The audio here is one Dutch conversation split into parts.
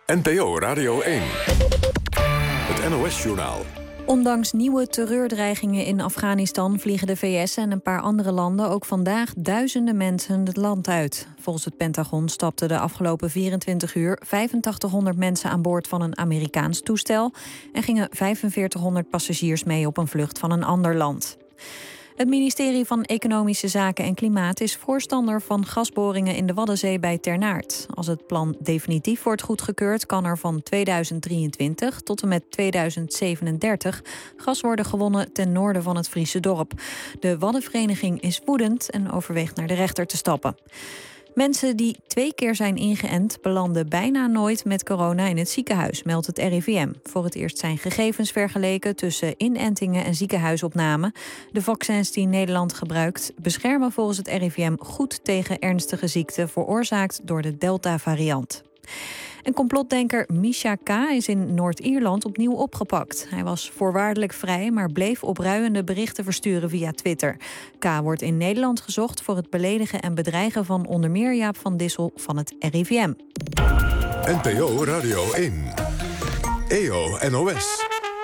NPO Radio 1. Het NOS-journaal. Ondanks nieuwe terreurdreigingen in Afghanistan vliegen de VS en een paar andere landen ook vandaag duizenden mensen het land uit. Volgens het Pentagon stapten de afgelopen 24 uur 8500 mensen aan boord van een Amerikaans toestel en gingen 4500 passagiers mee op een vlucht van een ander land. Het ministerie van Economische Zaken en Klimaat is voorstander van gasboringen in de Waddenzee bij Ternaert. Als het plan definitief wordt goedgekeurd, kan er van 2023 tot en met 2037 gas worden gewonnen ten noorden van het Friese dorp. De Waddenvereniging is woedend en overweegt naar de rechter te stappen. Mensen die 2 keer zijn ingeënt belanden bijna nooit met corona in het ziekenhuis, meldt het RIVM. Voor het eerst zijn gegevens vergeleken tussen inentingen en ziekenhuisopname. De vaccins die Nederland gebruikt beschermen volgens het RIVM goed tegen ernstige ziekten veroorzaakt door de Delta-variant. En complotdenker Misha K. is in Noord-Ierland opnieuw opgepakt. Hij was voorwaardelijk vrij, maar bleef opruiende berichten versturen via Twitter. K. wordt in Nederland gezocht voor het beledigen en bedreigen van onder meer Jaap van Dissel van het RIVM. NPO Radio 1. EO NOS.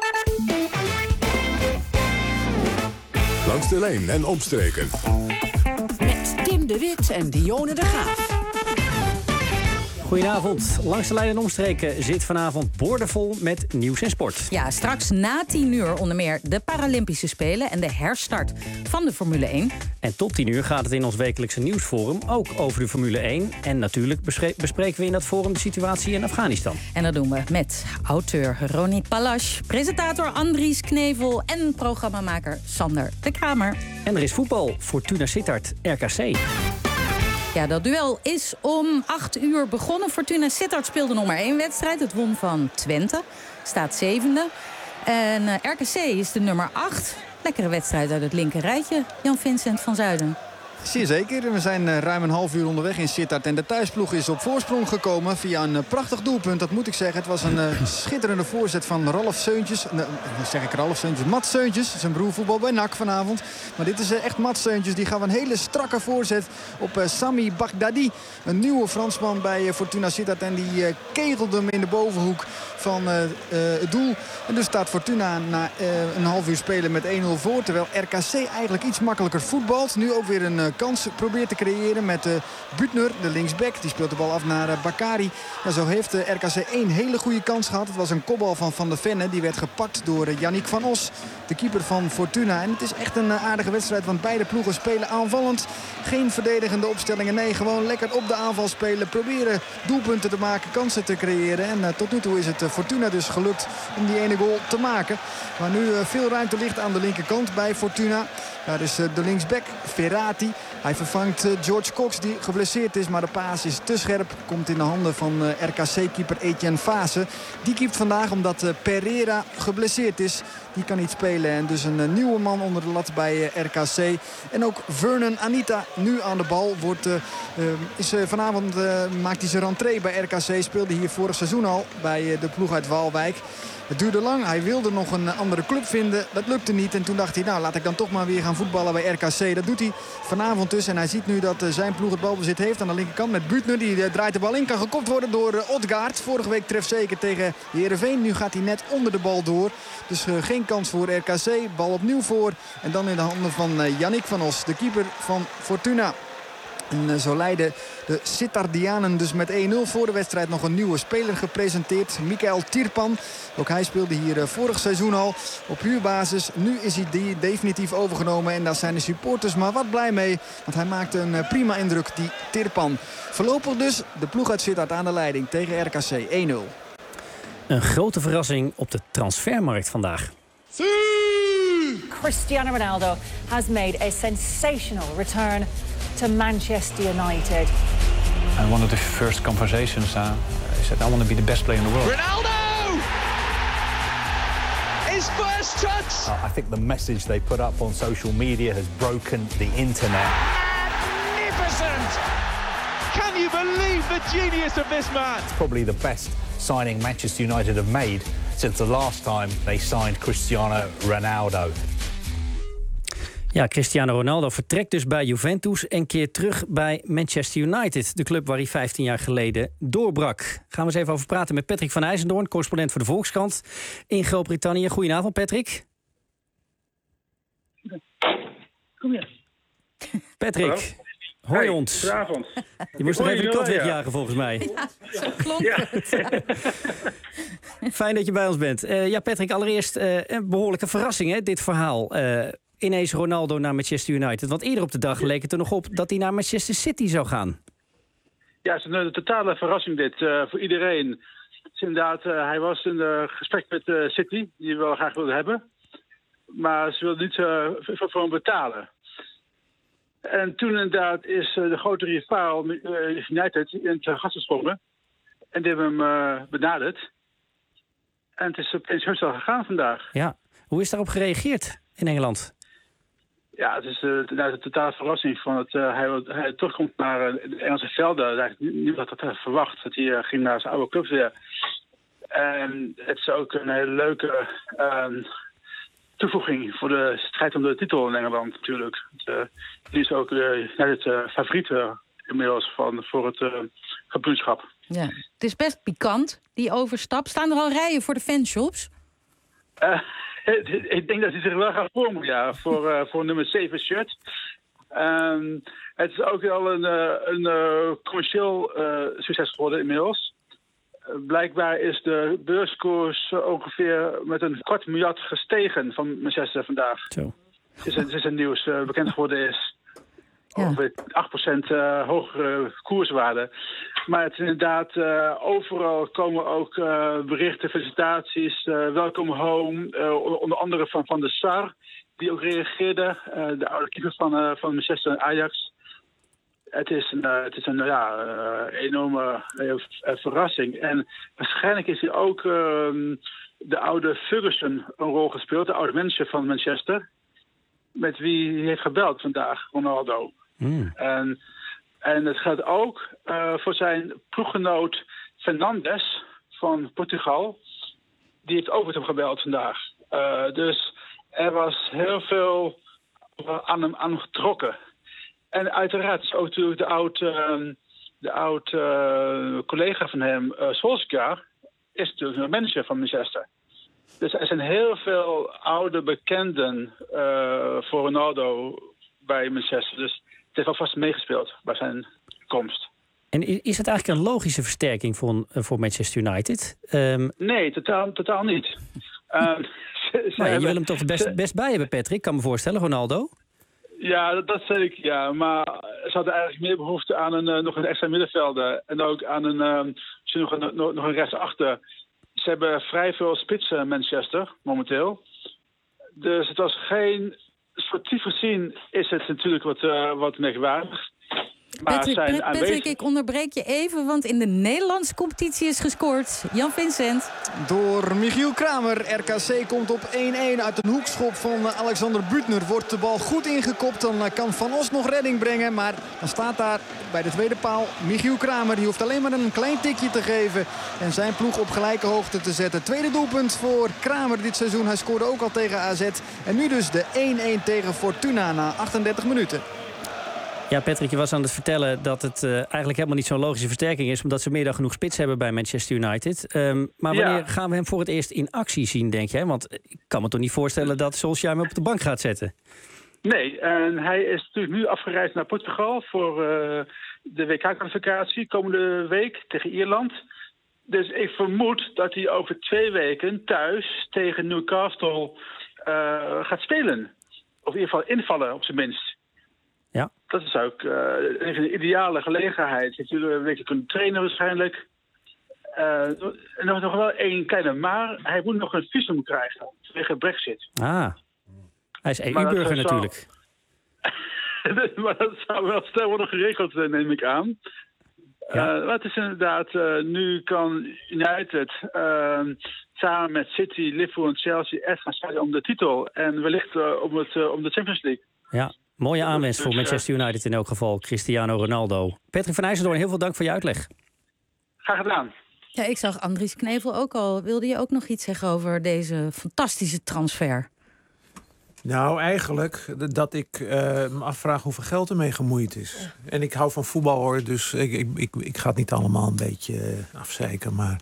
Langs de lijn en omstreken. Met Tim de Wit en Dionne de Graaf. Goedenavond. Langs de lijn en omstreken zit vanavond boordevol met nieuws en sport. Ja, straks na 10:00 onder meer de Paralympische Spelen en de herstart van de Formule 1. En tot 10:00 gaat het in ons wekelijkse nieuwsforum ook over de Formule 1. En natuurlijk bespreken we in dat forum de situatie in Afghanistan. En dat doen we met auteur Ronnie Palasch, presentator Andries Knevel en programmamaker Sander de Kramer. En er is voetbal. Fortuna Sittard, RKC. Ja, dat duel is om 8:00 begonnen. Fortuna Sittard speelde nog maar 1 wedstrijd. Het won van Twente, staat 7e. En RKC is de nummer 8. Lekkere wedstrijd uit het linker rijtje. Jan-Vincent van Zuiden. Zeer zeker. We zijn ruim een half uur onderweg in Sittard. En de thuisploeg is op voorsprong gekomen via een prachtig doelpunt. Dat moet ik zeggen. Het was een schitterende voorzet van Ralf Seuntjes. Zeg ik Ralf Seuntjes? Mats Seuntjes. Zijn broer voetbal bij NAC vanavond. Maar dit is echt Mats Seuntjes. Die gaf een hele strakke voorzet op Sami Baghdadi. Een nieuwe Fransman bij Fortuna Sittard. En die kegelde hem in de bovenhoek van het doel. En dus staat Fortuna na een half uur spelen met 1-0 voor. Terwijl RKC eigenlijk iets makkelijker voetbalt. Nu ook weer een kans probeert te creëren met Butner, de linksback. Die speelt de bal af naar Bakari. Ja, zo heeft RKC 1 hele goede kans gehad. Het was een kopbal van Van der Venne. Die werd gepakt door Yannick van Os, de keeper van Fortuna. En het is echt een aardige wedstrijd, want beide ploegen spelen aanvallend. Geen verdedigende opstellingen. Nee, gewoon lekker op de aanval spelen. Proberen doelpunten te maken, kansen te creëren. En tot nu toe is het Fortuna dus gelukt om die ene goal te maken. Waar nu veel ruimte ligt aan de linkerkant bij Fortuna. Daar is de linksback Ferrati. Hij vervangt George Cox die geblesseerd is. Maar de paas is te scherp. Komt in de handen van RKC-keeper Etienne Fase. Die keept vandaag omdat Pereira geblesseerd is. Die kan niet spelen. En dus een nieuwe man onder de lat bij RKC. En ook Vernon Anita nu aan de bal. Vanavond maakt hij zijn rentree bij RKC. Speelde hier vorig seizoen al bij de ploeg uit Waalwijk. Het duurde lang. Hij wilde nog een andere club vinden. Dat lukte niet. En toen dacht hij, nou laat ik dan toch maar weer gaan voetballen bij RKC. Dat doet hij vanavond dus. En hij ziet nu dat zijn ploeg het balbezit heeft aan de linkerkant met Butner. Die draait de bal in. Kan gekopt worden door Odgaard. Vorige week trefzeker tegen Heerenveen. Nu gaat hij net onder de bal door. Dus geen kans voor RKC. Bal opnieuw voor. En dan in de handen van Yannick van Os, de keeper van Fortuna. En zo leiden de Sittardianen dus met 1-0 voor de wedstrijd. Nog een nieuwe speler gepresenteerd. Mikael Tirpan. Ook hij speelde hier vorig seizoen al op huurbasis. Nu is hij definitief overgenomen. En daar zijn de supporters maar wat blij mee. Want hij maakte een prima indruk, die Tirpan. Voorlopig dus de ploeg uit Sittard aan de leiding tegen RKC 1-0. Een grote verrassing op de transfermarkt vandaag. Cristiano Ronaldo has made a sensational return to Manchester United. And one of the first conversations, he said, I want to be the best player in the world. Ronaldo! His first touch! I think the message they put up on social media has broken the internet. Magnificent! Can you believe the genius of this man? It's probably the best signing Manchester United have made since the last time they signed Cristiano Ronaldo. Ja, Cristiano Ronaldo vertrekt dus bij Juventus en keert terug bij Manchester United. De club waar hij 15 jaar geleden doorbrak. Gaan we eens even over praten met Patrick van IJzendoorn, correspondent voor de Volkskrant in Groot-Brittannië. Goedenavond, Patrick. Kom je. Patrick, hoor je ons? Goedenavond. Je moest nog even de kat wegjagen, volgens mij. Zo klonk het. Fijn dat je bij ons bent. Ja, Patrick, allereerst een behoorlijke verrassing, hè, dit verhaal. Ineens Ronaldo naar Manchester United. Want eerder op de dag leek het er nog op dat hij naar Manchester City zou gaan. Ja, het is een totale verrassing dit voor iedereen. Het is inderdaad, hij was in gesprek met City, die we wel graag wilden hebben. Maar ze wilden niet voor hem betalen. En toen inderdaad is de grote rivaal United in het gas gesprongen. En die hebben hem benaderd. En het is opeens heel gegaan vandaag. Ja, hoe is daarop gereageerd in Engeland? Ja, het is een totale verrassing van het hij terugkomt naar de Engelse velden. Eigenlijk niet wat had verwacht, dat hij ging naar zijn oude club weer. En het is ook een hele leuke toevoeging voor de strijd om de titel in Engeland natuurlijk. Die is ook het favoriete inmiddels voor het kampioenschap. Ja. Het is best pikant, die overstap. Staan er al rijen voor de fanshops? Ik denk dat hij zich wel gaat vormen, ja, voor nummer 7 shirt. Het is ook al een commercieel succes geworden inmiddels. Blijkbaar is de beurskoers ongeveer met een $250 miljoen gestegen van Manchester vandaag. Zo. Het is een nieuws bekend geworden is. Ja. Ongeveer 8% hogere koerswaarde. Maar het is inderdaad, overal komen ook berichten, felicitaties, welkom home. Onder andere van de Sar, die ook reageerde. De oude keeper van Manchester en Ajax. Het is een enorme verrassing. En waarschijnlijk is hij ook de oude Ferguson een rol gespeeld. De oude manager van Manchester. Met wie hij heeft gebeld vandaag, Ronaldo. En het gaat ook voor zijn ploeggenoot Fernandes van Portugal. Die heeft ook met hem gebeld vandaag. Dus er was heel veel aan hem getrokken. En uiteraard is ook natuurlijk de oud collega van hem, Solskjaer, is natuurlijk een manager van Manchester. Dus er zijn heel veel oude bekenden voor Ronaldo bij Manchester. Dus het heeft alvast meegespeeld bij zijn komst. En is het eigenlijk een logische versterking voor Manchester United? Nee, totaal niet. Maar je wil hem toch best bij hebben, Patrick? Ik kan me voorstellen, Ronaldo? Ja, dat zeker, ja. Maar ze hadden eigenlijk meer behoefte aan nog een extra middenvelder. En ook aan nog een rechtsachter. Ze hebben vrij veel spitsen in Manchester, momenteel. Dus het was geen... Sportief gezien is het natuurlijk wat merkwaardig. Maar Patrick, ik onderbreek je even, want in de Nederlandse competitie is gescoord. Jan Vincent. Door Michiel Kramer. RKC komt op 1-1 uit een hoekschop van Alexander Büttner. Wordt de bal goed ingekopt, dan kan Van Os nog redding brengen. Maar dan staat daar bij de tweede paal Michiel Kramer. Die hoeft alleen maar een klein tikje te geven en zijn ploeg op gelijke hoogte te zetten. Tweede doelpunt voor Kramer dit seizoen. Hij scoorde ook al tegen AZ. En nu dus de 1-1 tegen Fortuna na 38 minuten. Ja, Patrick, je was aan het vertellen dat het eigenlijk helemaal niet zo'n logische versterking is, omdat ze meer dan genoeg spits hebben bij Manchester United. Maar wanneer gaan we hem voor het eerst in actie zien, denk jij? Want ik kan me toch niet voorstellen dat Solskjaer hem op de bank gaat zetten? Nee, en hij is natuurlijk nu afgereisd naar Portugal voor de WK-kwalificatie komende week tegen Ierland. Dus ik vermoed dat hij over 2 weken thuis tegen Newcastle gaat spelen. Of in ieder geval invallen, op zijn minst. Ja. Dat is ook een ideale gelegenheid. Dat jullie een weekje kunnen trainen waarschijnlijk. Nog wel één kleine maar. Hij moet nog een visum krijgen vanwege Brexit. Ah, hij is EU-burger natuurlijk. Maar dat zou wel snel worden geregeld, neem ik aan. Ja. Maar het is inderdaad, nu kan United samen met City, Liverpool en Chelsea echt gaan strijden om de titel. En wellicht om de Champions League. Ja. Mooie aanwinst voor Manchester United in elk geval, Cristiano Ronaldo. Patrick van IJzendoorn, heel veel dank voor je uitleg. Graag gedaan. Ja, ik zag Andries Knevel ook al. Wilde je ook nog iets zeggen over deze fantastische transfer? Nou, eigenlijk dat ik me afvraag hoeveel geld ermee gemoeid is. Ja. En ik hou van voetbal, hoor, dus ik ga het niet allemaal een beetje afzeiken. Maar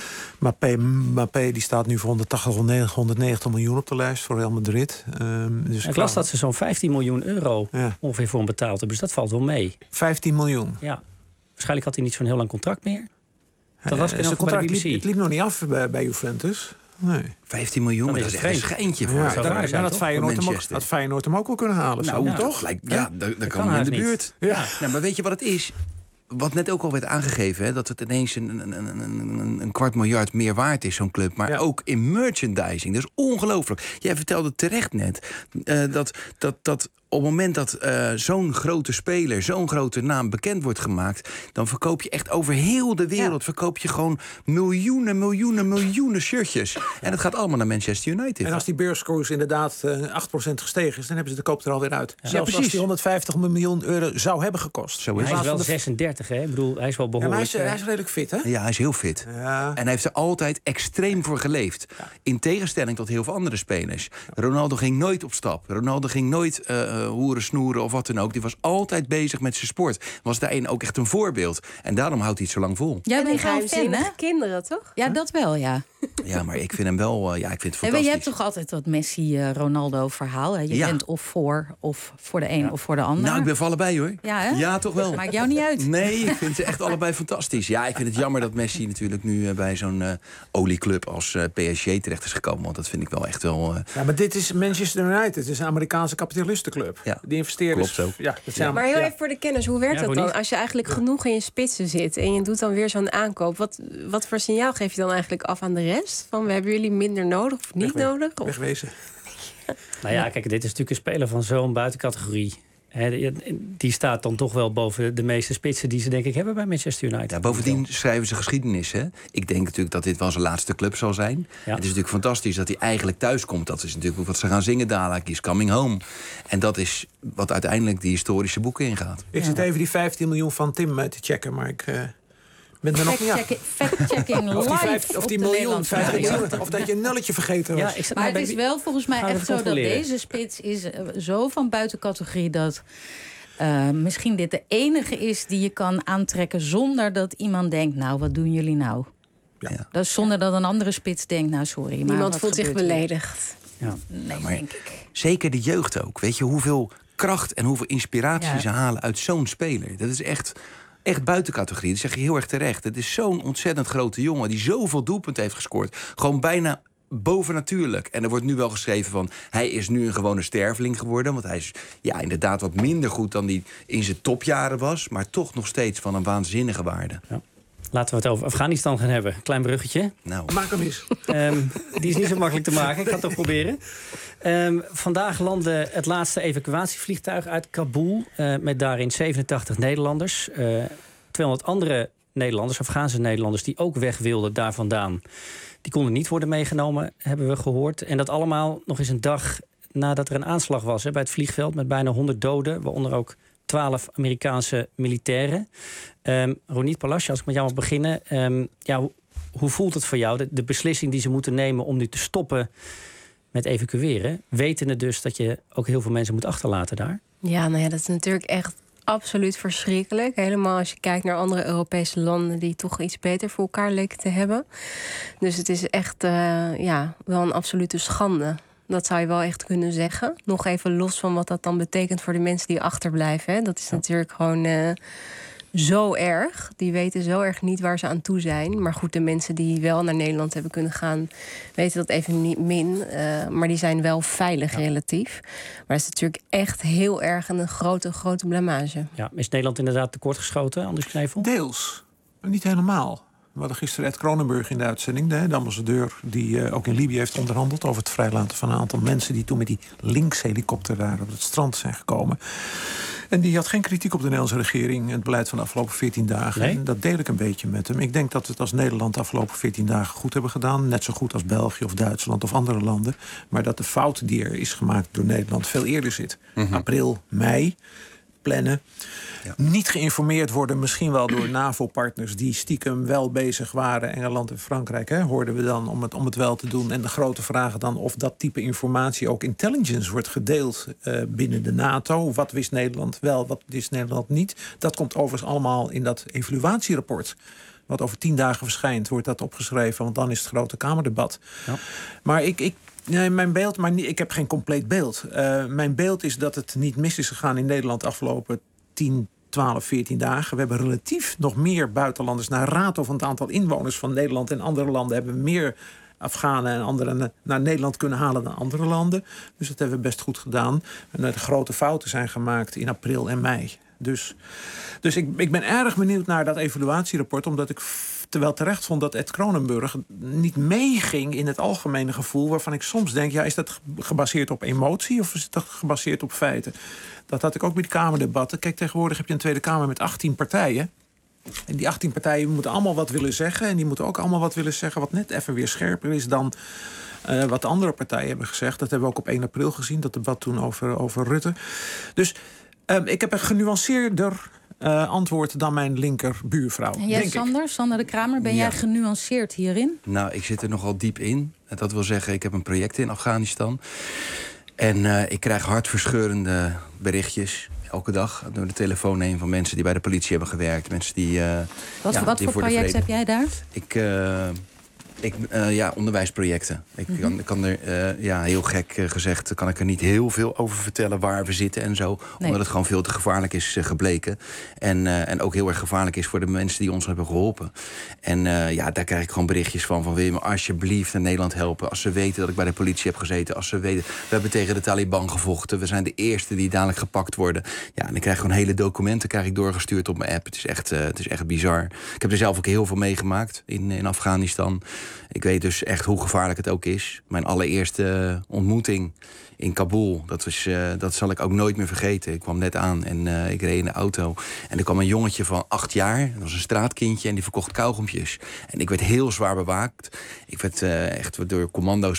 Mbappé die staat nu voor 190 miljoen op de lijst voor Real Madrid. Dus ik las dat ze zo'n 15 miljoen euro ongeveer voor hem betaald hebben. Dus dat valt wel mee. 15 miljoen? Ja. Waarschijnlijk had hij niet zo'n heel lang contract meer. Dat was zijn contract liep nog niet af bij Juventus. Nee. 15 miljoen, dat is echt een schijntje voor had Feyenoord hem ook wel kunnen halen. Nou, toch? Dan kan hij in de buurt. Ja. Nou, maar weet je wat het is? Wat net ook al werd aangegeven, hè, dat het ineens een $250 miljoen meer waard is, zo'n club. Maar ook in merchandising. Dat is ongelooflijk. Jij vertelde terecht net dat op het moment dat zo'n grote speler, zo'n grote naam bekend wordt gemaakt, dan verkoop je echt over heel de wereld verkoop je gewoon miljoenen shirtjes. En dat gaat allemaal naar Manchester United. En als die beurskoers inderdaad 8% gestegen is, dan hebben ze de koop er alweer uit. Ja. Zelfs als die 150 miljoen euro zou hebben gekost. Zo is hij is wel 36, hè? Ik bedoel, hij is wel behoorlijk. Ja, hij is redelijk fit, hè? Ja, hij is heel fit. Ja. En hij heeft er altijd extreem voor geleefd. Ja. In tegenstelling tot heel veel andere spelers. Ja. Ronaldo ging nooit op stap. Ronaldo ging nooit hoeren, snoeren of wat dan ook. Die was altijd bezig met zijn sport. Was daarin ook echt een voorbeeld. En daarom houdt hij het zo lang vol. Jij bent gewoon fan, hè? Kinderen, toch? Ja, dat wel, ja. Ja, maar ik vind hem wel, ik vind het fantastisch. Je hebt toch altijd dat Messi-Ronaldo-verhaal. Je bent of voor de een of voor de ander. Nou, ik ben voor allebei, hoor. Ja, hè? Ja, toch wel. Maakt jou niet uit. Nee, ik vind ze echt allebei fantastisch. Ja, ik vind het jammer dat Messi natuurlijk nu bij zo'n olieclub als PSG terecht is gekomen. Want dat vind ik wel echt wel... Ja, maar dit is Manchester United. Het is een Amerikaanse kapitalistenclub. Ja. Die investeerders... Klopt ook. Ja, dat zijn maar heel even voor de kennis, hoe werkt dat dan? Als je eigenlijk genoeg in je spitsen zit en je doet dan weer zo'n aankoop. Wat voor signaal geef je dan eigenlijk af aan de rest? Van, hebben jullie minder nodig of niet nodig? Of? Wegwezen. Nou ja, kijk, dit is natuurlijk een speler van zo'n buitencategorie. Die staat dan toch wel boven de meeste spitsen die ze denk ik hebben bij Manchester United. Ja, bovendien schrijven ze geschiedenis. Hè? Ik denk natuurlijk dat dit wel zijn laatste club zal zijn. Ja. Het is natuurlijk fantastisch dat hij eigenlijk thuis komt. Dat is natuurlijk ook wat ze gaan zingen dadelijk. He's coming home. En dat is wat uiteindelijk die historische boeken ingaat. Ik zit even die 15 miljoen van Tim te checken, maar ik... ben er nog niet af. Fact-checking live of die miljoen, 15 miljoen, of dat je een nulletje vergeten was. Ja, maar het is wel volgens mij echt zo dat deze spits is zo van buitencategorie dat misschien dit de enige is die je kan aantrekken zonder dat iemand denkt, nou, wat doen jullie nou? Ja. Dat is zonder dat een andere spits denkt, nou, sorry. Niemand voelt zich beledigd. Ja. Nee, maar denk ik. Zeker de jeugd ook. Weet je hoeveel kracht en hoeveel inspiratie ze halen uit zo'n speler? Dat is echt buitencategorie. Dat zeg je heel erg terecht. Het is zo'n ontzettend grote jongen die zoveel doelpunten heeft gescoord. Gewoon bijna bovennatuurlijk. En er wordt nu wel geschreven van, hij is nu een gewone sterveling geworden. Want hij is inderdaad wat minder goed dan hij in zijn topjaren was. Maar toch nog steeds van een waanzinnige waarde. Ja. Laten we het over Afghanistan gaan hebben. Klein bruggetje. Nou. Maak hem eens. Die is niet zo makkelijk te maken. Ik ga het toch proberen. Vandaag landde het laatste evacuatievliegtuig uit Kabul. Met daarin 87 Nederlanders. 200 andere Nederlanders, Afghaanse Nederlanders, die ook weg wilden daar vandaan. Die konden niet worden meegenomen, hebben we gehoord. En dat allemaal nog eens een dag nadat er een aanslag was bij het vliegveld met bijna 100 doden, waaronder ook 12 Amerikaanse militairen. Ronit Palacio, als ik met jou mag beginnen. Hoe voelt het voor jou, de beslissing die ze moeten nemen om nu te stoppen met evacueren? Wetende dus dat je ook heel veel mensen moet achterlaten daar? Ja, dat is natuurlijk echt absoluut verschrikkelijk. Helemaal als je kijkt naar andere Europese landen die toch iets beter voor elkaar leken te hebben. Dus het is echt wel een absolute schande. Dat zou je wel echt kunnen zeggen. Nog even los van wat dat dan betekent voor de mensen die achterblijven. Hè. Dat is natuurlijk gewoon zo erg. Die weten zo erg niet waar ze aan toe zijn. Maar goed, de mensen die wel naar Nederland hebben kunnen gaan, weten dat even niet min. Maar die zijn wel veilig relatief. Maar dat is natuurlijk echt heel erg en een grote blamage. Ja, is Nederland inderdaad tekortgeschoten, Anders Knevel? Deels, maar niet helemaal. We hadden gisteren Ed Kronenburg in de uitzending, de ambassadeur die ook in Libië heeft onderhandeld over het vrijlaten van een aantal mensen die toen met die Lynx-helikopter daar op het strand zijn gekomen. En die had geen kritiek op de Nederlandse regering en het beleid van de afgelopen 14 dagen. Nee? En dat deel ik een beetje met hem. Ik denk dat we het als Nederland de afgelopen 14 dagen goed hebben gedaan. Net zo goed als België of Duitsland of andere landen. Maar dat de fout die er is gemaakt door Nederland veel eerder zit. April, mei. plannen. Ja. Niet geïnformeerd worden, misschien wel door NAVO-partners die stiekem wel bezig waren. Engeland en Frankrijk, hoorden we dan om het wel te doen. En de grote vraag dan of dat type informatie ook intelligence wordt gedeeld binnen de NATO. Wat wist Nederland wel, wat wist Nederland niet? Dat komt overigens allemaal in dat evaluatierapport. Wat over 10 dagen verschijnt, wordt dat opgeschreven. Want dan is het grote Kamerdebat. Ja. Maar mijn beeld, maar ik heb geen compleet beeld. Mijn beeld is dat het niet mis is gegaan in Nederland de afgelopen 10, 12, 14 dagen. We hebben relatief nog meer buitenlanders. Naar rato van het aantal inwoners van Nederland en andere landen hebben we meer Afghanen en anderen naar Nederland kunnen halen dan andere landen. Dus dat hebben we best goed gedaan. En de grote fouten zijn gemaakt in april en mei. Dus ik ben erg benieuwd naar dat evaluatierapport, omdat ik terwijl terecht vond dat Ed Kronenburg niet meeging in het algemene gevoel, waarvan ik soms denk, is dat gebaseerd op emotie of is dat gebaseerd op feiten? Dat had ik ook bij de Kamerdebatten. Kijk, tegenwoordig heb je een Tweede Kamer met 18 partijen. En die 18 partijen moeten allemaal wat willen zeggen. En die moeten ook allemaal wat willen zeggen wat net even weer scherper is dan wat de andere partijen hebben gezegd. Dat hebben we ook op 1 april gezien, dat debat toen over Rutte. Dus ik heb een genuanceerder antwoord dan mijn linkerbuurvrouw. En jij, Sander de Kramer, ben jij genuanceerd hierin? Nou, ik zit er nogal diep in. Dat wil zeggen, ik heb een project in Afghanistan. En ik krijg hartverscheurende berichtjes elke dag door de telefoon heen van mensen die bij de politie hebben gewerkt. Mensen die. Wat voor project heb jij daar? Onderwijsprojecten. Ik kan er, heel gek gezegd, kan ik er niet heel veel over vertellen waar we zitten en zo. Nee. Omdat het gewoon veel te gevaarlijk is gebleken. En ook heel erg gevaarlijk is voor de mensen die ons hebben geholpen. En daar krijg ik gewoon berichtjes van wil je me alsjeblieft naar Nederland helpen? Als ze weten dat ik bij de politie heb gezeten. Als ze weten, we hebben tegen de Taliban gevochten. We zijn de eerste die dadelijk gepakt worden. Ja, en ik krijg gewoon hele documenten doorgestuurd op mijn app. Het is echt bizar. Ik heb er zelf ook heel veel meegemaakt in Afghanistan. Ik weet dus echt hoe gevaarlijk het ook is. Mijn allereerste ontmoeting in Kabul, dat zal ik ook nooit meer vergeten. Ik kwam net aan en ik reed in de auto. En er kwam een jongetje van 8 jaar. Dat was een straatkindje en die verkocht kauwgompjes. En ik werd heel zwaar bewaakt. Ik werd echt door commando's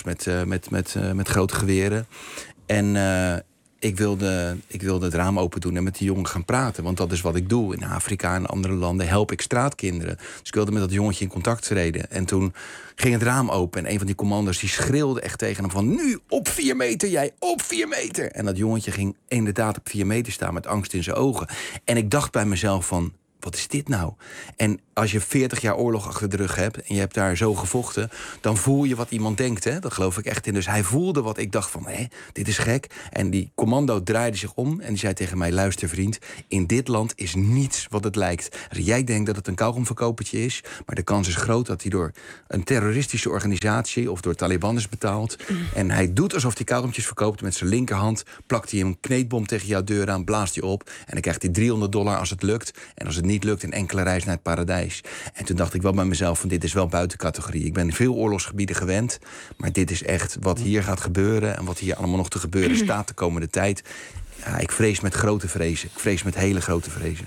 met grote geweren. En ik wilde het raam open doen en met die jongen gaan praten. Want dat is wat ik doe. In Afrika en andere landen help ik straatkinderen. Dus ik wilde met dat jongetje in contact treden. En toen ging het raam open en een van die commando's die schreeuwde echt tegen hem van nu op 4 meter, jij op 4 meter. En dat jongetje ging inderdaad op 4 meter staan met angst in zijn ogen. En ik dacht bij mezelf van, wat is dit nou? En als je 40 jaar oorlog achter de rug hebt en je hebt daar zo gevochten, dan voel je wat iemand denkt, hè? Dat geloof ik echt in. Dus hij voelde wat ik dacht van, dit is gek. En die commando draaide zich om en die zei tegen mij, luister vriend, in dit land is niets wat het lijkt. Als jij denkt dat het een kauwgomverkopertje is, maar de kans is groot dat hij door een terroristische organisatie of door Taliban is betaald. En hij doet alsof hij kauwgompjes verkoopt. Met zijn linkerhand plakt hij een kneedbom tegen jouw deur aan, blaast hij op en dan krijgt hij $300 als het lukt. En als het niet lukt, een enkele reis naar het paradijs. En toen dacht ik wel bij mezelf van dit is wel buiten categorie. Ik ben in veel oorlogsgebieden gewend, maar dit is echt wat hier gaat gebeuren en wat hier allemaal nog te gebeuren staat de komende tijd. Ja, ik vrees met grote vrezen. Ik vrees met hele grote vrezen.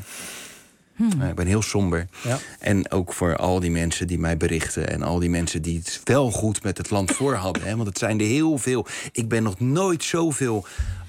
Ik ben heel somber. Ja. En ook voor al die mensen die mij berichten en al die mensen die het wel goed met het land voor hadden. Hè, want het zijn er heel veel. Ik ben nog nooit zoveel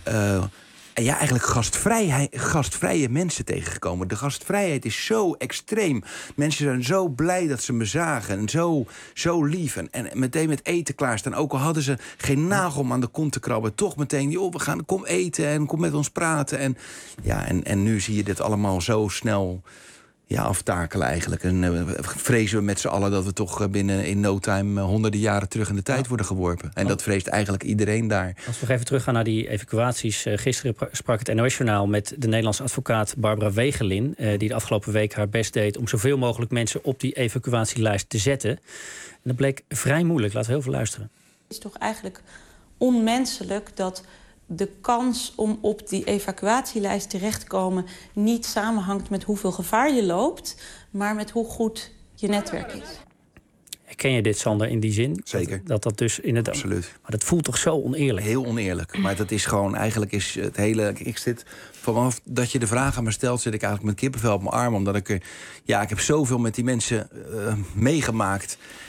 eigenlijk gastvrije mensen tegengekomen. De gastvrijheid is zo extreem. Mensen zijn zo blij dat ze me zagen. En zo lief. En meteen met eten klaarstaan. Ook al hadden ze geen nagel om aan de kont te krabben. Toch meteen, kom eten en kom met ons praten. En nu zie je dit allemaal zo snel aftakelen eigenlijk. En vrezen we met z'n allen dat we toch binnen in no time honderden jaren terug in de tijd worden geworpen. En dat vreest eigenlijk iedereen daar. Als we nog even teruggaan naar die evacuaties. Gisteren sprak het NOS-journaal met de Nederlandse advocaat Barbara Wegelin, die de afgelopen week haar best deed om zoveel mogelijk mensen op die evacuatielijst te zetten. En dat bleek vrij moeilijk. Laten we heel veel luisteren. Het is toch eigenlijk onmenselijk dat de kans om op die evacuatielijst terecht te komen niet samenhangt met hoeveel gevaar je loopt, maar met hoe goed je netwerk is. Ken je dit, Sander, in die zin? Zeker. Dat dus inderdaad. Absoluut. Maar dat voelt toch zo oneerlijk? Heel oneerlijk. Maar dat is gewoon, eigenlijk is het hele. Ik zit vanaf dat je de vraag aan me stelt, zit ik eigenlijk met kippenvel op mijn arm. Omdat ik heb zoveel met die mensen meegemaakt.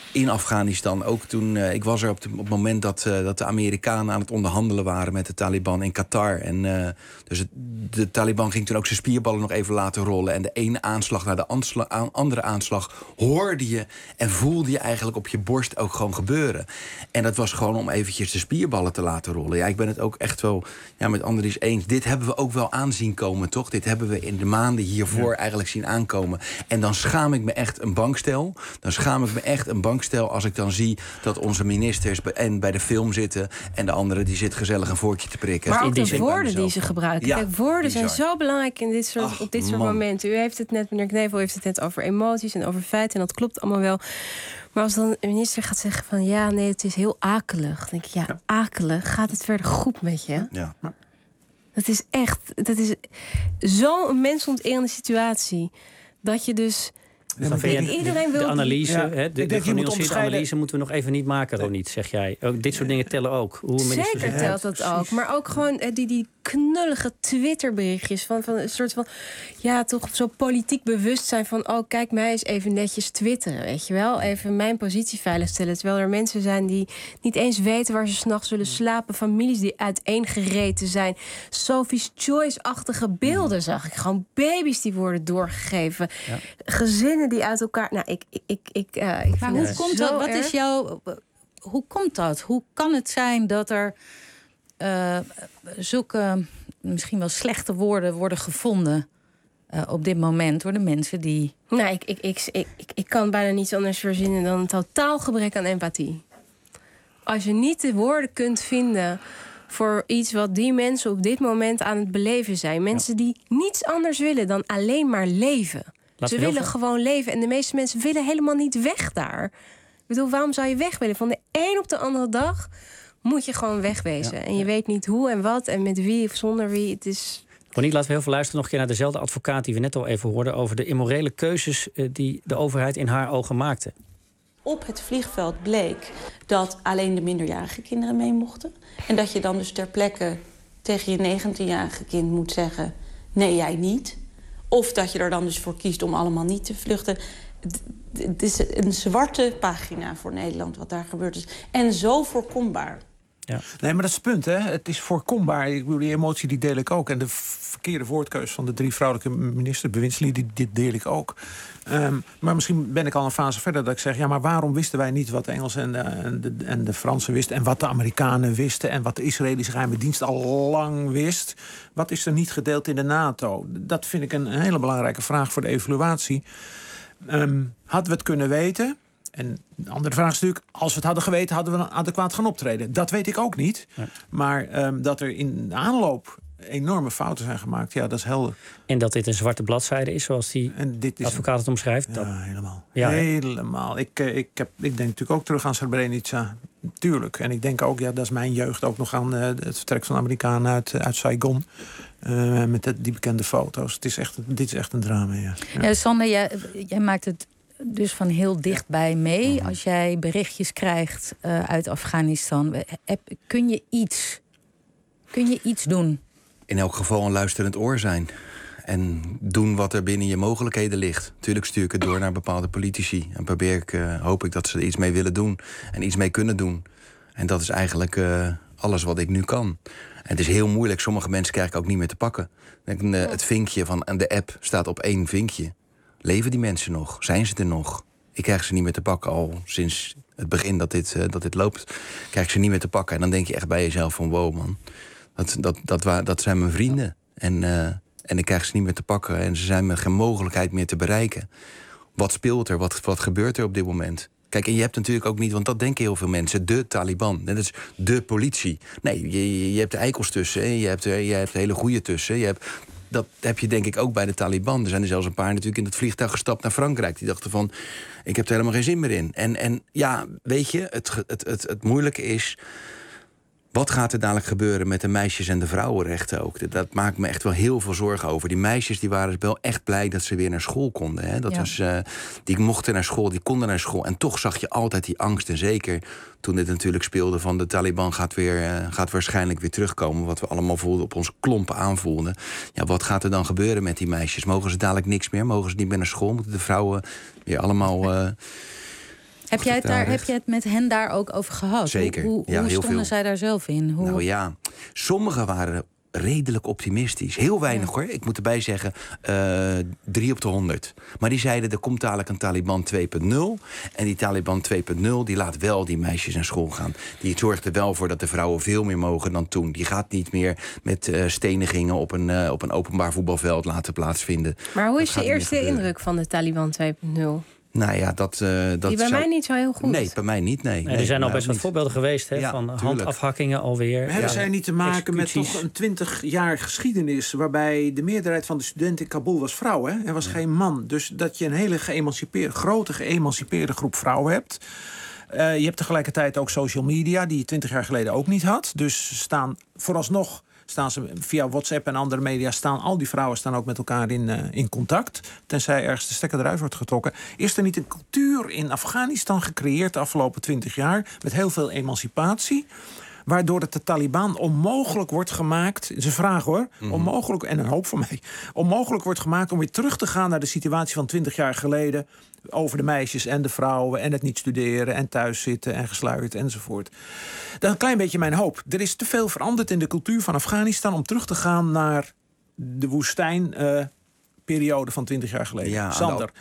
in Afghanistan. Ook toen, ik was er op het moment dat de Amerikanen aan het onderhandelen waren met de Taliban in Qatar. En dus de Taliban ging toen ook zijn spierballen nog even laten rollen. En de ene aanslag naar de andere aanslag hoorde je en voelde je eigenlijk op je borst ook gewoon gebeuren. En dat was gewoon om eventjes de spierballen te laten rollen. Ja, ik ben het ook echt wel met Andries eens. Dit hebben we ook wel aanzien komen, toch? Dit hebben we in de maanden hiervoor eigenlijk zien aankomen. En dan schaam ik me echt een bankstel. Als ik dan zie dat onze ministers en bij de film zitten en de andere die zit gezellig een voortje te prikken. Maar ook de woorden die ze gebruiken. Ja, kijk, woorden zijn zo belangrijk in op dit soort momenten. U heeft het net, meneer Knevel heeft het net over emoties en over feiten. En dat klopt allemaal wel. Maar als dan een minister gaat zeggen van ja, nee, het is heel akelig. Dan denk ik, akelig. Gaat het verder goed met je? Ja. Dat is zo'n mensonterende situatie. Dat je dus... iedereen wil de analyse, de genuanceerde analyse moeten we nog even niet maken, Ronit, zeg jij. Ook dit soort dingen tellen ook. Zeker telt dat ook. Maar ook gewoon die knullige Twitterberichtjes van een soort van toch zo politiek bewustzijn van oh, kijk mij eens even netjes twitteren, weet je wel? Even mijn positie veiligstellen. Terwijl er mensen zijn die niet eens weten waar ze 's nachts zullen slapen. Families die uiteengereten zijn. Sophie's Choice-achtige beelden zag ik. Gewoon baby's die worden doorgegeven. Ja. Gezinnen die uit elkaar... Nou, maar hoe komt dat? Wat is jouw... Hoe komt dat? Hoe kan het zijn dat er zulke misschien wel slechte woorden worden gevonden op dit moment door de mensen die... Nou, ik kan bijna niets anders verzinnen dan een totaal gebrek aan empathie. Als je niet de woorden kunt vinden voor iets wat die mensen op dit moment aan het beleven zijn. Mensen die niets anders willen dan alleen maar leven. Ze willen gewoon leven. En de meeste mensen willen helemaal niet weg daar. Ik bedoel, waarom zou je weg willen? Van de een op de andere dag moet je gewoon wegwezen. Ja. En je weet niet hoe en wat en met wie of zonder wie. Het is... Ronnie, laten we heel veel luisteren nog een keer naar dezelfde advocaat die we net al even hoorden over de immorele keuzes die de overheid in haar ogen maakte. Op het vliegveld bleek dat alleen de minderjarige kinderen mee mochten. En dat je dan dus ter plekke tegen je 19-jarige kind moet zeggen, nee, jij niet. Of dat je er dan dus voor kiest om allemaal niet te vluchten. Het is een zwarte pagina voor Nederland wat daar gebeurd is. En zo voorkombaar. Ja. Nee, maar dat is het punt, hè. Het is voorkombaar. Ik bedoel, die emotie die deel ik ook. En de verkeerde woordkeus van de 3 vrouwelijke bewindslieden, dit deel ik ook. Maar misschien ben ik al een fase verder dat ik zeg, ja, maar waarom wisten wij niet wat de Engelsen en de Fransen wisten en wat de Amerikanen wisten en wat de Israëlische geheime dienst al lang wist? Wat is er niet gedeeld in de NATO? Dat vind ik een hele belangrijke vraag voor de evaluatie. Hadden we het kunnen weten? En de andere vraag is natuurlijk, als we het hadden geweten, hadden we adequaat gaan optreden. Dat weet ik ook niet. Ja. Maar dat er in de aanloop enorme fouten zijn gemaakt, ja, dat is helder. En dat dit een zwarte bladzijde is, zoals die advocaat het omschrijft? Ja, helemaal. Ja, helemaal. Ik denk natuurlijk ook terug aan Srebrenica. Tuurlijk. En ik denk ook, ja, dat is mijn jeugd ook nog aan het vertrek van de Amerikanen uit Saigon. Met die bekende foto's. Dit is echt een drama, ja. Ja, Sander, jij maakt het dus van heel dichtbij mee. Als jij berichtjes krijgt uit Afghanistan, kun je iets doen? In elk geval een luisterend oor zijn. En doen wat er binnen je mogelijkheden ligt. Tuurlijk stuur ik het door naar bepaalde politici. En hoop ik dat ze er iets mee willen doen. En iets mee kunnen doen. En dat is eigenlijk alles wat ik nu kan. En het is heel moeilijk. Sommige mensen krijg ik ook niet meer te pakken. Het vinkje van de app staat op 1 vinkje. Leven die mensen nog? Zijn ze er nog? Ik krijg ze niet meer te pakken al sinds het begin dat dit loopt. Krijg ik ze niet meer te pakken. En dan denk je echt bij jezelf van wow man. Dat zijn mijn vrienden. En ik krijg ze niet meer te pakken. En ze zijn met geen mogelijkheid meer te bereiken. Wat speelt er? Wat gebeurt er op dit moment? Kijk, en je hebt natuurlijk ook niet, want dat denken heel veel mensen, de Taliban. Dat is de politie. Nee, je hebt de eikels tussen. Je hebt de hele goeie tussen. Dat heb je denk ik ook bij de Taliban. Er zijn er zelfs een paar natuurlijk in het vliegtuig gestapt naar Frankrijk. Die dachten van, ik heb er helemaal geen zin meer in. En ja, weet je, het moeilijke is, wat gaat er dadelijk gebeuren met de meisjes- en de vrouwenrechten ook? Dat maakt me echt wel heel veel zorgen over. Die meisjes die waren wel echt blij dat ze weer naar school konden. Hè? Die mochten naar school, die konden naar school. En toch zag je altijd die angst. En zeker toen dit natuurlijk speelde van de Taliban gaat waarschijnlijk weer terugkomen. Wat we allemaal voelden, op ons klompen aanvoelden. Ja, wat gaat er dan gebeuren met die meisjes? Mogen ze dadelijk niks meer? Mogen ze niet meer naar school? Moeten de vrouwen weer allemaal Heb je het met hen daar ook over gehad? Zeker. Hoe stonden zij daar zelf in? Nou ja, sommigen waren redelijk optimistisch. Heel weinig hoor. Ik moet erbij zeggen 3 op de 100. Maar die zeiden, er komt dadelijk een Taliban 2.0. En die Taliban 2.0 die laat wel die meisjes naar school gaan. Die zorgt er wel voor dat de vrouwen veel meer mogen dan toen. Die gaat niet meer met stenigingen op een openbaar voetbalveld laten plaatsvinden. Maar hoe is de eerste indruk van de Taliban 2.0? Nou ja, dat die bij mij niet zo heel goed. Nee, bij mij niet, nee. Er zijn al best wat voorbeelden geweest van tuurlijk. handafhakkingen alweer. Hebben zij niet te maken met toch een 20-jaar geschiedenis... waarbij de meerderheid van de studenten in Kabul was vrouw, hè? Er was geen man. Dus dat je een hele grote geëmancipeerde groep vrouwen hebt... je hebt tegelijkertijd ook social media... die je 20 jaar geleden ook niet had. Dus vooralsnog staan ze via WhatsApp en andere media... al die vrouwen staan ook met elkaar in contact. Tenzij ergens de stekker eruit wordt getrokken. Is er niet een cultuur in Afghanistan gecreëerd de afgelopen 20 jaar... met heel veel emancipatie... waardoor het de Taliban onmogelijk wordt gemaakt... het is een vraag hoor, onmogelijk, en een hoop van mij... onmogelijk wordt gemaakt om weer terug te gaan... naar de situatie van 20 jaar geleden... over de meisjes en de vrouwen... en het niet studeren en thuis zitten en gesluierd enzovoort. Dat is een klein beetje mijn hoop. Er is te veel veranderd in de cultuur van Afghanistan... om terug te gaan naar de woestijnperiode van 20 jaar geleden. Ja, Sander,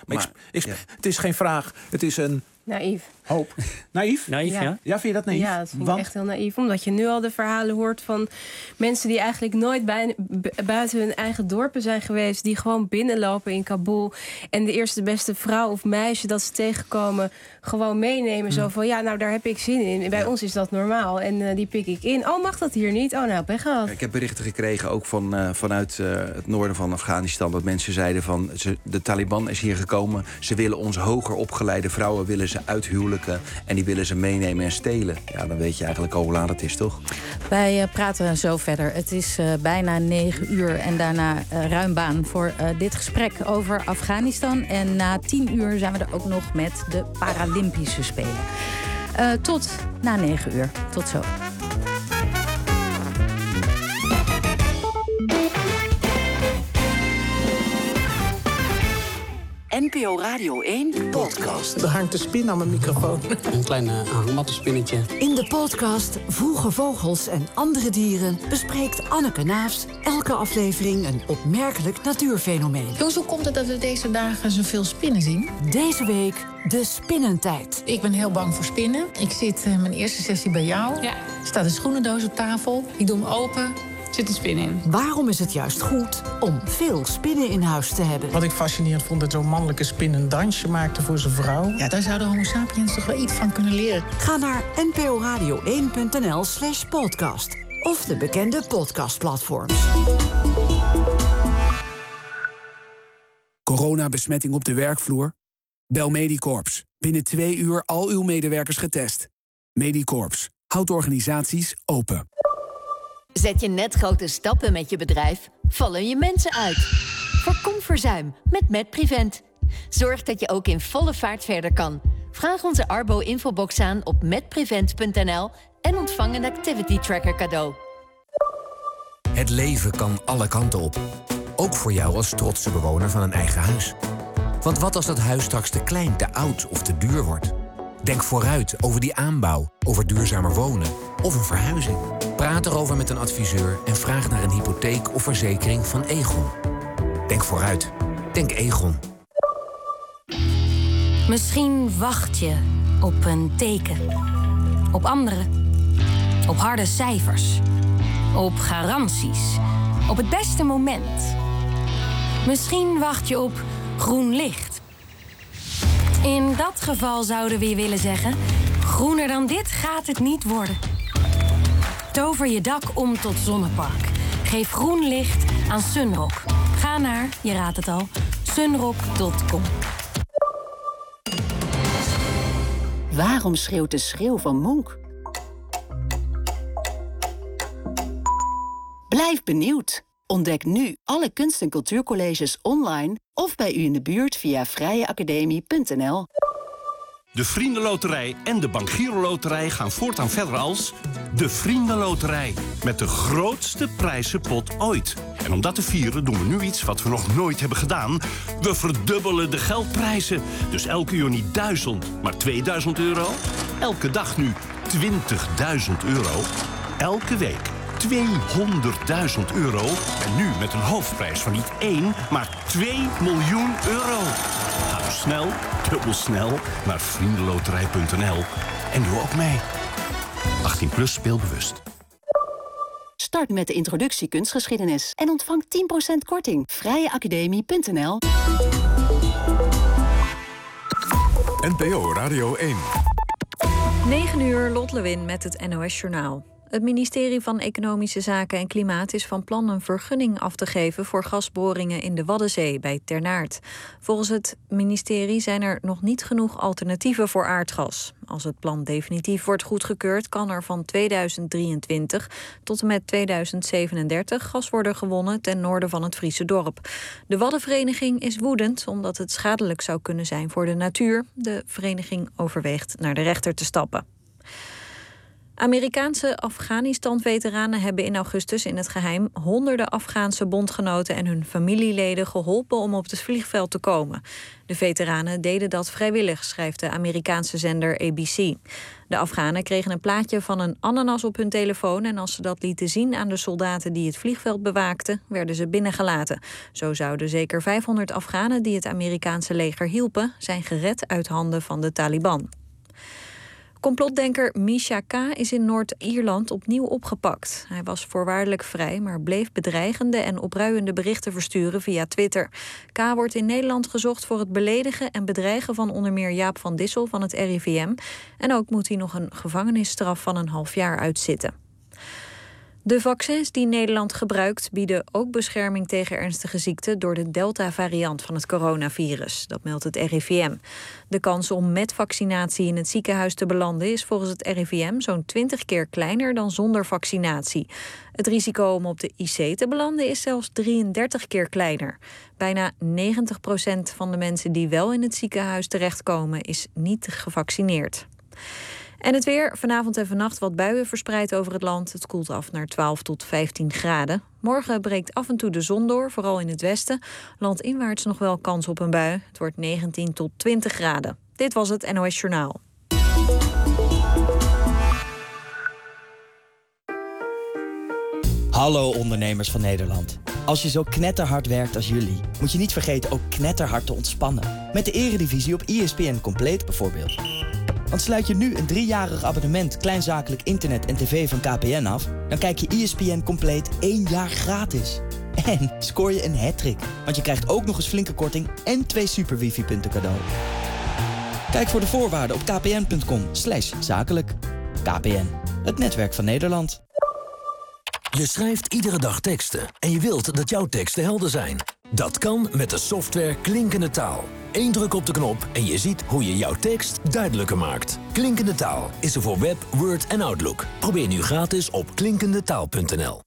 het is geen vraag, het is een... Naïef. Hoop. Naïef? Ja. Ja, vind je dat naïef? Ja, dat vind ik echt heel naïef. Omdat je nu al de verhalen hoort van mensen die eigenlijk nooit buiten hun eigen dorpen zijn geweest. Die gewoon binnenlopen in Kabul. En de eerste beste vrouw of meisje dat ze tegenkomen gewoon meenemen. Zo van, ja, nou daar heb ik zin in. Bij ons is dat normaal. En die pik ik in. Oh, mag dat hier niet? Oh, nou, pech gehad. Ik heb berichten gekregen, ook vanuit het noorden van Afghanistan... dat mensen zeiden van, de Taliban is hier gekomen. Ze willen onze hoger opgeleide vrouwen willen ze uithuwelijken... en die willen ze meenemen en stelen. Ja, dan weet je eigenlijk al hoe laat het is, toch? Wij praten zo verder. Het is bijna 9 uur en daarna ruim baan voor dit gesprek over Afghanistan. En na 10 uur zijn we er ook nog met de Paralympische Spelen. Tot na 9 uur. Tot zo. NPO Radio 1 podcast. Er hangt een spin aan mijn microfoon. Een klein hangmattenspinnetje. In de podcast Vroege Vogels en Andere Dieren... bespreekt Anneke Naafs elke aflevering een opmerkelijk natuurfenomeen. Jongens, hoe komt het dat we deze dagen zoveel spinnen zien? Deze week de spinnentijd. Ik ben heel bang voor spinnen. Ik zit mijn eerste sessie bij jou. Ja. Er staat een schoenendoos op tafel. Ik doe hem open. Zit een spin in. Waarom is het juist goed om veel spinnen in huis te hebben? Wat ik fascinerend vond, dat zo'n mannelijke spin een dansje maakte voor zijn vrouw. Ja, daar zouden homo sapiens toch wel iets van kunnen leren. Ga naar nporadio1.nl/podcast. Of de bekende podcastplatforms. Coronabesmetting op de werkvloer? Bel Medicorps. Binnen 2 uur al uw medewerkers getest. Medicorps. Houdt organisaties open. Zet je net grote stappen met je bedrijf, vallen je mensen uit. Voorkom verzuim met MedPrevent. Zorg dat je ook in volle vaart verder kan. Vraag onze Arbo-infobox aan op medprevent.nl en ontvang een activity tracker cadeau. Het leven kan alle kanten op. Ook voor jou als trotse bewoner van een eigen huis. Want wat als dat huis straks te klein, te oud of te duur wordt? Denk vooruit over die aanbouw, over duurzamer wonen of een verhuizing. Praat erover met een adviseur en vraag naar een hypotheek of verzekering van Egon. Denk vooruit. Denk Egon. Misschien wacht je op een teken. Op anderen. Op harde cijfers. Op garanties. Op het beste moment. Misschien wacht je op groen licht. In dat geval zouden we je willen zeggen... groener dan dit gaat het niet worden. Tover je dak om tot zonnepark. Geef groen licht aan Sunrock. Ga naar, je raadt het al, sunrock.com. Waarom schreeuwt de schreeuw van Monk? Blijf benieuwd. Ontdek nu alle kunst- en cultuurcolleges online... of bij u in de buurt via vrijeacademie.nl. De Vriendenloterij en de Bank Giro Loterij gaan voortaan verder als de Vriendenloterij. Met de grootste prijzenpot ooit. En om dat te vieren doen we nu iets wat we nog nooit hebben gedaan. We verdubbelen de geldprijzen. Dus elke uur niet 1000, maar 2000 euro. Elke dag nu 20.000 euro. Elke week 200.000 euro. En nu met een hoofdprijs van niet 1, maar 2 miljoen euro. Ga dus snel, dubbel snel naar vriendenloterij.nl. En doe ook mee. 18 plus speelbewust. Start met de introductie kunstgeschiedenis en ontvang 10% korting. Vrijeacademie.nl. NPO Radio 1. 9 uur, Lot Lewin met het NOS-journaal. Het ministerie van Economische Zaken en Klimaat is van plan een vergunning af te geven voor gasboringen in de Waddenzee bij Ternaert. Volgens het ministerie zijn er nog niet genoeg alternatieven voor aardgas. Als het plan definitief wordt goedgekeurd, kan er van 2023 tot en met 2037 gas worden gewonnen ten noorden van het Friese dorp. De Waddenvereniging is woedend omdat het schadelijk zou kunnen zijn voor de natuur. De vereniging overweegt naar de rechter te stappen. Amerikaanse Afghanistan-veteranen hebben in augustus in het geheim honderden Afghaanse bondgenoten en hun familieleden geholpen om op het vliegveld te komen. De veteranen deden dat vrijwillig, schrijft de Amerikaanse zender ABC. De Afghanen kregen een plaatje van een ananas op hun telefoon en als ze dat lieten zien aan de soldaten die het vliegveld bewaakten, werden ze binnengelaten. Zo zouden zeker 500 Afghanen die het Amerikaanse leger hielpen zijn gered uit handen van de Taliban. Complotdenker Misha K. is in Noord-Ierland opnieuw opgepakt. Hij was voorwaardelijk vrij, maar bleef bedreigende en opruiende berichten versturen via Twitter. K. wordt in Nederland gezocht voor het beledigen en bedreigen van onder meer Jaap van Dissel van het RIVM. En ook moet hij nog een gevangenisstraf van een half jaar uitzitten. De vaccins die Nederland gebruikt bieden ook bescherming tegen ernstige ziekten door de Delta-variant van het coronavirus. Dat meldt het RIVM. De kans om met vaccinatie in het ziekenhuis te belanden is volgens het RIVM zo'n 20 keer kleiner dan zonder vaccinatie. Het risico om op de IC te belanden is zelfs 33 keer kleiner. Bijna 90% van de mensen die wel in het ziekenhuis terechtkomen is niet gevaccineerd. En het weer, vanavond en vannacht wat buien verspreid over het land. Het koelt af naar 12 tot 15 graden. Morgen breekt af en toe de zon door, vooral in het westen. Landinwaarts nog wel kans op een bui. Het wordt 19 tot 20 graden. Dit was het NOS Journaal. Hallo ondernemers van Nederland. Als je zo knetterhard werkt als jullie, moet je niet vergeten ook knetterhard te ontspannen. Met de Eredivisie op ESPN Compleet bijvoorbeeld. Want sluit je nu een 3-jarig abonnement kleinzakelijk internet en tv van KPN af, dan kijk je ESPN Compleet 1 jaar gratis. En scoor je een hattrick, want je krijgt ook nog eens flinke korting en 2 super wifi-punten cadeau. Kijk voor de voorwaarden op kpn.com/zakelijk. KPN, het netwerk van Nederland. Je schrijft iedere dag teksten en je wilt dat jouw teksten helder zijn. Dat kan met de software Klinkende Taal. 1 druk op de knop en je ziet hoe je jouw tekst duidelijker maakt. Klinkende Taal is er voor Web, Word en Outlook. Probeer nu gratis op klinkendetaal.nl.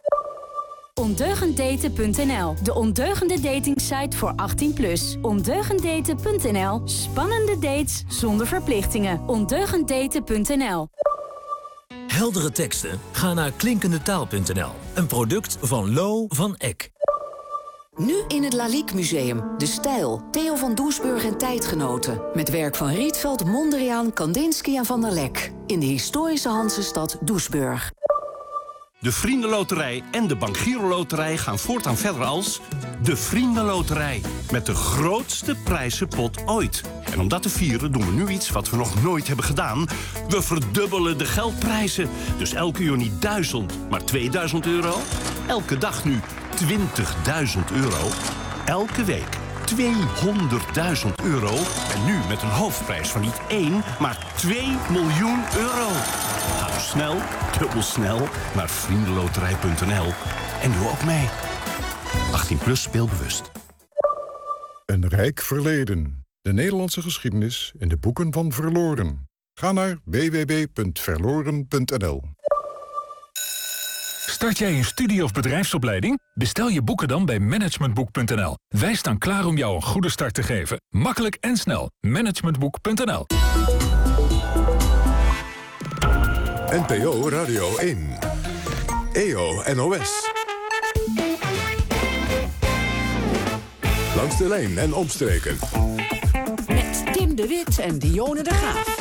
Ondeugenddaten.nl, de ondeugende datingsite voor 18+. Ondeugenddaten.nl, spannende dates zonder verplichtingen. Ondeugenddaten.nl. Heldere teksten? Ga naar klinkendetaal.nl. Een product van Lo van Eck. Nu in het Lalique Museum. De Stijl. Theo van Doesburg en tijdgenoten. Met werk van Rietveld, Mondriaan, Kandinsky en Van der Lek. In de historische Hansestad Doesburg. De Vriendenloterij en de Bank Giro Loterij gaan voortaan verder als de Vriendenloterij. Met de grootste prijzenpot ooit. En om dat te vieren doen we nu iets wat we nog nooit hebben gedaan. We verdubbelen de geldprijzen. Dus elke uur niet 1000, maar 2000 euro. Elke dag nu 20.000 euro. Elke week 200.000 euro. En nu met een hoofdprijs van niet 1, maar 2 miljoen euro. Ga dus snel, dubbel snel naar vriendenloterij.nl. En doe ook mee. 18 plus speelbewust. Een rijk verleden. De Nederlandse geschiedenis in de boeken van Verloren. Ga naar www.verloren.nl. Start jij een studie- of bedrijfsopleiding? Bestel je boeken dan bij managementboek.nl. Wij staan klaar om jou een goede start te geven. Makkelijk en snel. Managementboek.nl. NPO Radio 1. EO NOS. Langs de lijn en omstreken. Met Tim de Wit en Dionne de Graaf.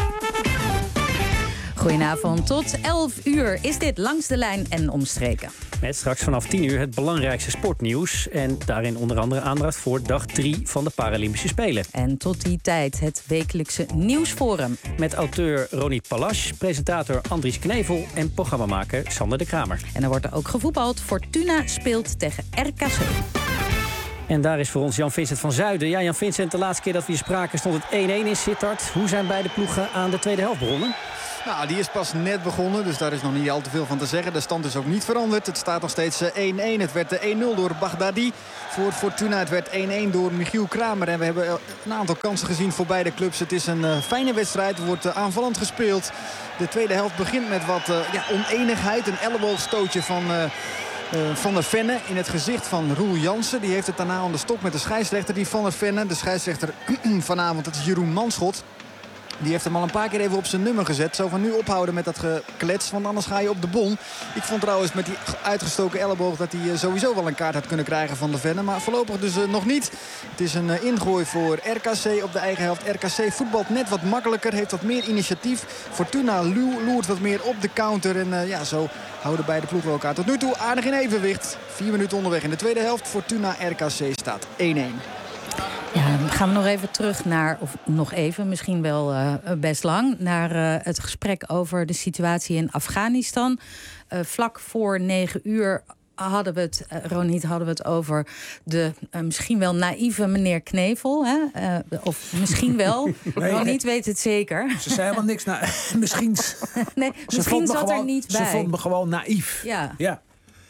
Goedenavond, tot 11 uur is dit Langs de Lijn en Omstreken. Met straks vanaf 10 uur het belangrijkste sportnieuws. En daarin onder andere aandacht voor dag 3 van de Paralympische Spelen. En tot die tijd het wekelijkse nieuwsforum. Met auteur Ronnie Palasch, presentator Andries Knevel en programmamaker Sander de Kramer. En er wordt er ook gevoetbald. Fortuna speelt tegen RKC. En daar is voor ons Jan-Vincent van Zuiden. Ja, Jan-Vincent, de laatste keer dat we hier spraken stond het 1-1 in Sittard. Hoe zijn beide ploegen aan de tweede helft begonnen? Nou, die is pas net begonnen, dus daar is nog niet al te veel van te zeggen. De stand is ook niet veranderd. Het staat nog steeds 1-1. Het werd 1-0 door Baghdadi voor Fortuna. Het werd 1-1 door Michiel Kramer. En we hebben een aantal kansen gezien voor beide clubs. Het is een fijne wedstrijd. Er wordt aanvallend gespeeld. De tweede helft begint met wat oneenigheid. Een elleboogstootje van der Venne in het gezicht van Roel Jansen. Die heeft het daarna aan de stok met de scheidsrechter. Die van der Venne, de scheidsrechter vanavond, dat is Jeroen Manschot. Die heeft hem al een paar keer even op zijn nummer gezet. Zo van nu ophouden met dat geklets, want anders ga je op de bon. Ik vond trouwens met die uitgestoken elleboog dat hij sowieso wel een kaart had kunnen krijgen van de Venne. Maar voorlopig dus nog niet. Het is een ingooi voor RKC op de eigen helft. RKC voetbalt net wat makkelijker, heeft wat meer initiatief. Fortuna loert wat meer op de counter. En zo houden beide ploegen elkaar tot nu toe aardig in evenwicht. 4 minuten onderweg in de tweede helft. Fortuna RKC staat 1-1. Ja, dan gaan we nog even terug naar, of nog even, misschien wel best lang, naar het gesprek over de situatie in Afghanistan. Vlak voor 9 uur hadden we het, Ronnie, over de misschien wel naïeve meneer Knevel. Hè? Of misschien wel. Nee, Ronnie weet het zeker. Ze zei helemaal niks. Misschien, nee, misschien zat er niet bij. Ze vond me gewoon naïef. Ja.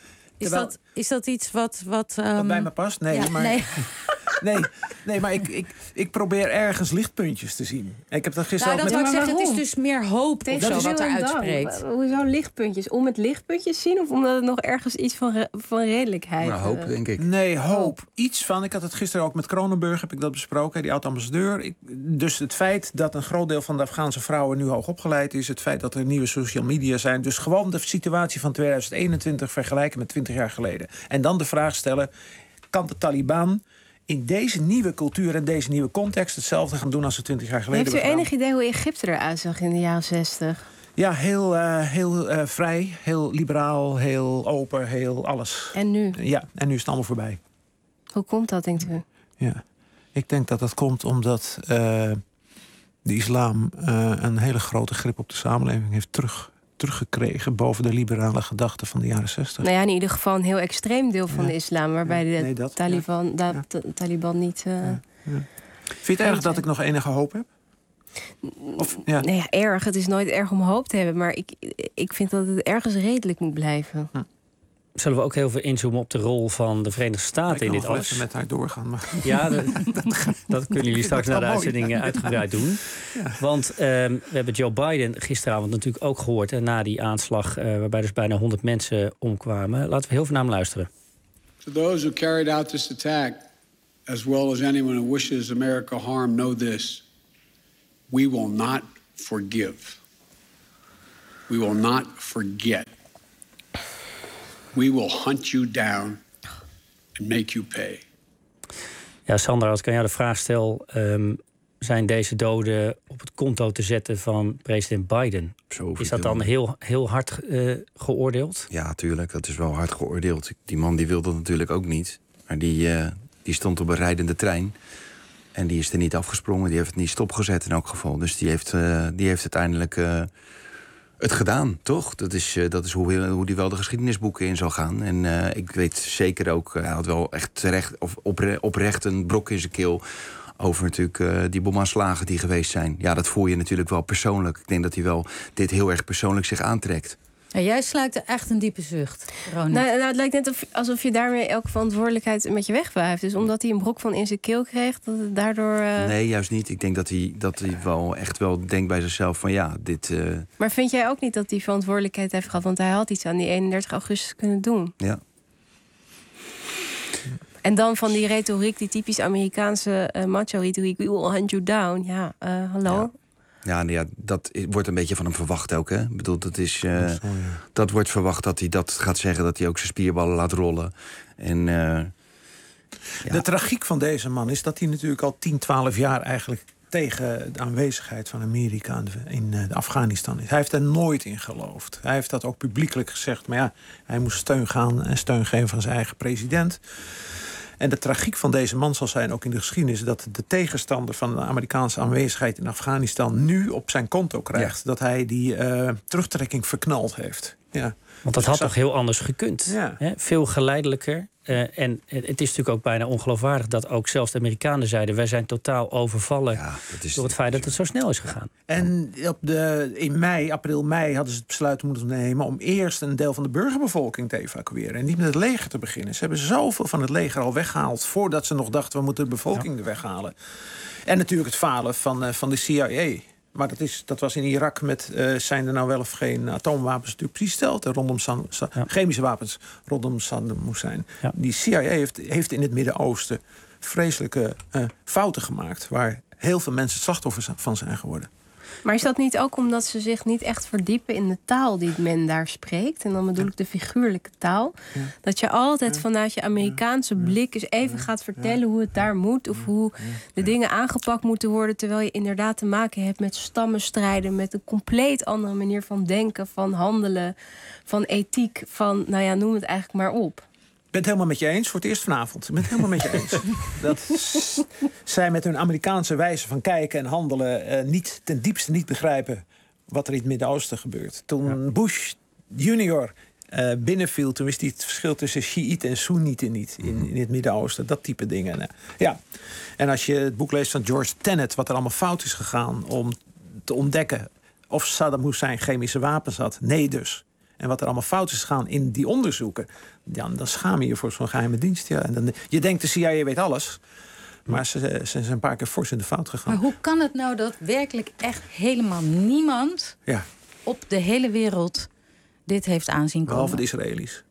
Is dat iets wat bij me past? Nee, ja, maar... Nee, maar ik probeer ergens lichtpuntjes te zien. Ik heb dat gisteren dat wil ik zeggen, het is dus meer hoop of zo wat er uitspreekt. Hoezo lichtpuntjes? Om het lichtpuntjes zien of omdat het nog ergens iets van redelijkheid? Nou, hoop, denk ik. Nee, hoop. Iets van, ik had het gisteren ook met Kronenburg, heb ik dat besproken, die oud-ambassadeur. Dus het feit dat een groot deel van de Afghaanse vrouwen nu hoog opgeleid is, het feit dat er nieuwe social media zijn, dus gewoon de situatie van 2021 vergelijken met 20 jaar geleden. En dan de vraag stellen, kan de Taliban in deze nieuwe cultuur en deze nieuwe context hetzelfde gaan doen als ze 20 jaar geleden hebben gedaan? Heeft u enig idee hoe Egypte eruit zag in de jaren 60? Ja, heel vrij, heel liberaal, heel open, heel alles. En nu? Ja, en nu is het allemaal voorbij. Hoe komt dat, denkt u? Ja, ik denk dat dat komt omdat de islam een hele grote grip op de samenleving heeft teruggekregen boven de liberale gedachten van de jaren 60. Nou ja, in ieder geval een heel extreem deel van de islam, waarbij de Taliban niet... Vind je het erg dat ik nog enige hoop heb? Nee, ja, erg. Het is nooit erg om hoop te hebben, maar ik vind dat het ergens redelijk moet blijven. Zullen we ook heel veel inzoomen op de rol van de Verenigde Staten in dit alles? Ik kan met haar doorgaan. Maar... Ja, dat kunnen jullie straks na de uitzending uitgebreid doen. Ja. Want we hebben Joe Biden gisteravond natuurlijk ook gehoord. En na die aanslag waarbij dus bijna 100 mensen omkwamen. Laten we heel veel naar hem luisteren. To those who carried out this attack, as well as anyone who wishes America harm, know this. We will not forgive. We will not forget. We will hunt you down and make you pay. Ja, Sander, als ik aan jou de vraag stel, zijn deze doden op het konto te zetten van president Biden? Is dat dan heel hard geoordeeld? Ja, tuurlijk. Dat is wel hard geoordeeld. Die man die wilde dat natuurlijk ook niet. Maar die stond op een rijdende trein. En die is er niet afgesprongen. Die heeft het niet stopgezet in elk geval. Dus die heeft uiteindelijk het gedaan, toch? Dat is hoe die wel de geschiedenisboeken in zal gaan. En ik weet zeker ook, hij had wel echt terecht of oprecht een brok in zijn keel over natuurlijk die bomaanslagen die geweest zijn. Ja, dat voel je natuurlijk wel persoonlijk. Ik denk dat hij wel dit heel erg persoonlijk zich aantrekt. Ja, jij sluit er echt een diepe zucht, Ronnie. Nou, het lijkt net alsof je daarmee elke verantwoordelijkheid een beetje wegwuift. Dus omdat hij een brok van in zijn keel kreeg, dat het daardoor... Nee, juist niet. Ik denk dat hij wel echt wel denkt bij zichzelf van ja, dit... Maar vind jij ook niet dat hij verantwoordelijkheid heeft gehad? Want hij had iets aan die 31 augustus kunnen doen. Ja. En dan van die retoriek, die typisch Amerikaanse macho-retoriek. We will hunt you down. Ja, hallo? Ja. Dat wordt een beetje van hem verwacht ook. Hè? Ik bedoel, dat wordt verwacht dat hij dat gaat zeggen, dat hij ook zijn spierballen laat rollen. En de tragiek van deze man is dat hij natuurlijk al 10, 12 jaar eigenlijk tegen de aanwezigheid van Amerika in Afghanistan is. Hij heeft er nooit in geloofd. Hij heeft dat ook publiekelijk gezegd. Maar ja, hij moest steun geven van zijn eigen president. En de tragiek van deze man zal zijn, ook in de geschiedenis, dat de tegenstander van de Amerikaanse aanwezigheid in Afghanistan nu op zijn konto krijgt. Ja. Dat hij die terugtrekking verknald heeft. Ja. Want dat had toch heel anders gekund. Ja. Hè? Veel geleidelijker. En het is natuurlijk ook bijna ongeloofwaardig dat ook zelfs de Amerikanen zeiden, wij zijn totaal overvallen door het feit dat het zo snel is gegaan. En in april, mei hadden ze het besluit moeten nemen om eerst een deel van de burgerbevolking te evacueren en niet met het leger te beginnen. Ze hebben zoveel van het leger al weggehaald voordat ze nog dachten, we moeten de bevolking er weghalen. En natuurlijk het falen van de CIA. Maar dat was in Irak met zijn er nou wel of geen atoomwapens natuurlijk precies hetzelfde rondom chemische wapens rondom Saddam Hussein. Ja. Die CIA heeft in het Midden-Oosten vreselijke fouten gemaakt waar heel veel mensen slachtoffers van zijn geworden. Maar is dat niet ook omdat ze zich niet echt verdiepen in de taal die men daar spreekt? En dan bedoel ik de figuurlijke taal. Ja. Dat je altijd vanuit je Amerikaanse blik eens even gaat vertellen hoe het daar moet. Of hoe de dingen aangepakt moeten worden. Terwijl je inderdaad te maken hebt met stammenstrijden. Met een compleet andere manier van denken, van handelen, van ethiek. Van, noem het eigenlijk maar op. Ik ben het helemaal met je eens, voor het eerst vanavond. Ik ben het helemaal met je eens. Dat zij met hun Amerikaanse wijze van kijken en handelen ten diepste niet begrijpen wat er in het Midden-Oosten gebeurt. Toen Bush junior binnenviel, toen wist hij het verschil tussen Shiïten en Soenieten niet in het Midden-Oosten. Dat type dingen. Ja. En als je het boek leest van George Tenet, wat er allemaal fout is gegaan om te ontdekken of Saddam Hussein chemische wapens had. Nee dus. En wat er allemaal fout is gegaan in die onderzoeken, dan schaam je je voor zo'n geheime dienst. Ja. En je denkt de CIA weet alles, maar ze zijn een paar keer fors in de fout gegaan. Maar hoe kan het nou dat werkelijk echt helemaal niemand op de hele wereld dit heeft aanzien komen? Behalve de Israëli's.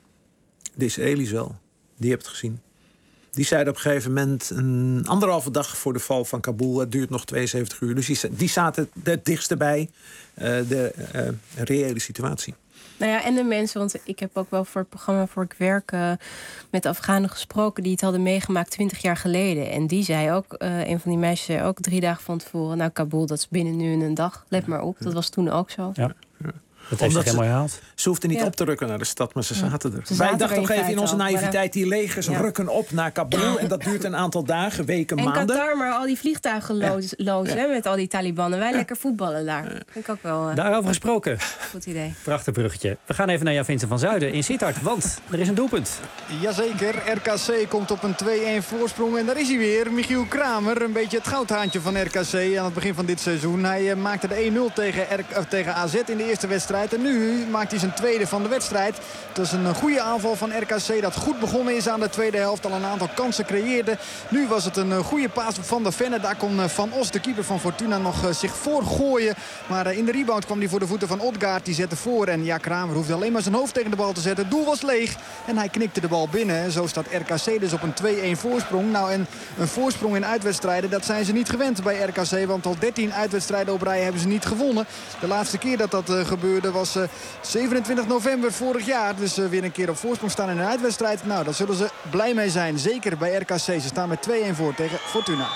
De Israëli's wel. Die hebben het gezien. Die zeiden op een gegeven moment, 1,5 dag voor de val van Kabul, het duurt nog 72 uur. Dus die zaten het dichtst bij de reële situatie. En de mensen, want ik heb ook wel voor het programma voor ik werk met Afghanen gesproken die het hadden meegemaakt 20 jaar geleden. En die zei ook, een van die meisjes zei ook 3 dagen van tevoren, Kabul, dat is binnen nu en een dag. Let maar op, dat was toen ook zo. Ja. Dat heeft zich helemaal herhaald. Ze hoefden niet op te rukken naar de stad, maar ze zaten er. Wij dachten nog even in onze naïviteit, die legers rukken op naar Kabul. En dat duurt een aantal dagen, weken, maanden. En Qatar maar al die vliegtuigen lozen met al die Talibannen. Wij lekker voetballen daar. Vind ik ook wel. Daarover gesproken. Goed idee. Prachtig bruggetje. We gaan even naar Vincent van Zuiden in Sittard, want er is een doelpunt. Jazeker, RKC komt op een 2-1 voorsprong. En daar is hij weer, Michiel Kramer. Een beetje het goudhaantje van RKC aan het begin van dit seizoen. Hij maakte de 1-0 tegen AZ in de eerste wedstrijd. En nu maakt hij zijn tweede van de wedstrijd. Het is een goede aanval van RKC dat goed begonnen is aan de tweede helft. Al een aantal kansen creëerde. Nu was het een goede paas op Van der Venne. Daar kon Van Os, de keeper van Fortuna, nog zich voorgooien. Maar in de rebound kwam hij voor de voeten van Odgaard. Die zette voor. En Kramer hoefde alleen maar zijn hoofd tegen de bal te zetten. Het doel was leeg. En hij knikte de bal binnen. En zo staat RKC dus op een 2-1 voorsprong. En een voorsprong in uitwedstrijden, dat zijn ze niet gewend bij RKC. Want al 13 uitwedstrijden op rij hebben ze niet gewonnen. De laatste keer dat gebeurde was 27 november vorig jaar. Dus weer een keer op voorsprong staan in een uitwedstrijd. Nou, daar zullen ze blij mee zijn. Zeker bij RKC. Ze staan met 2-1 voor tegen Fortuna.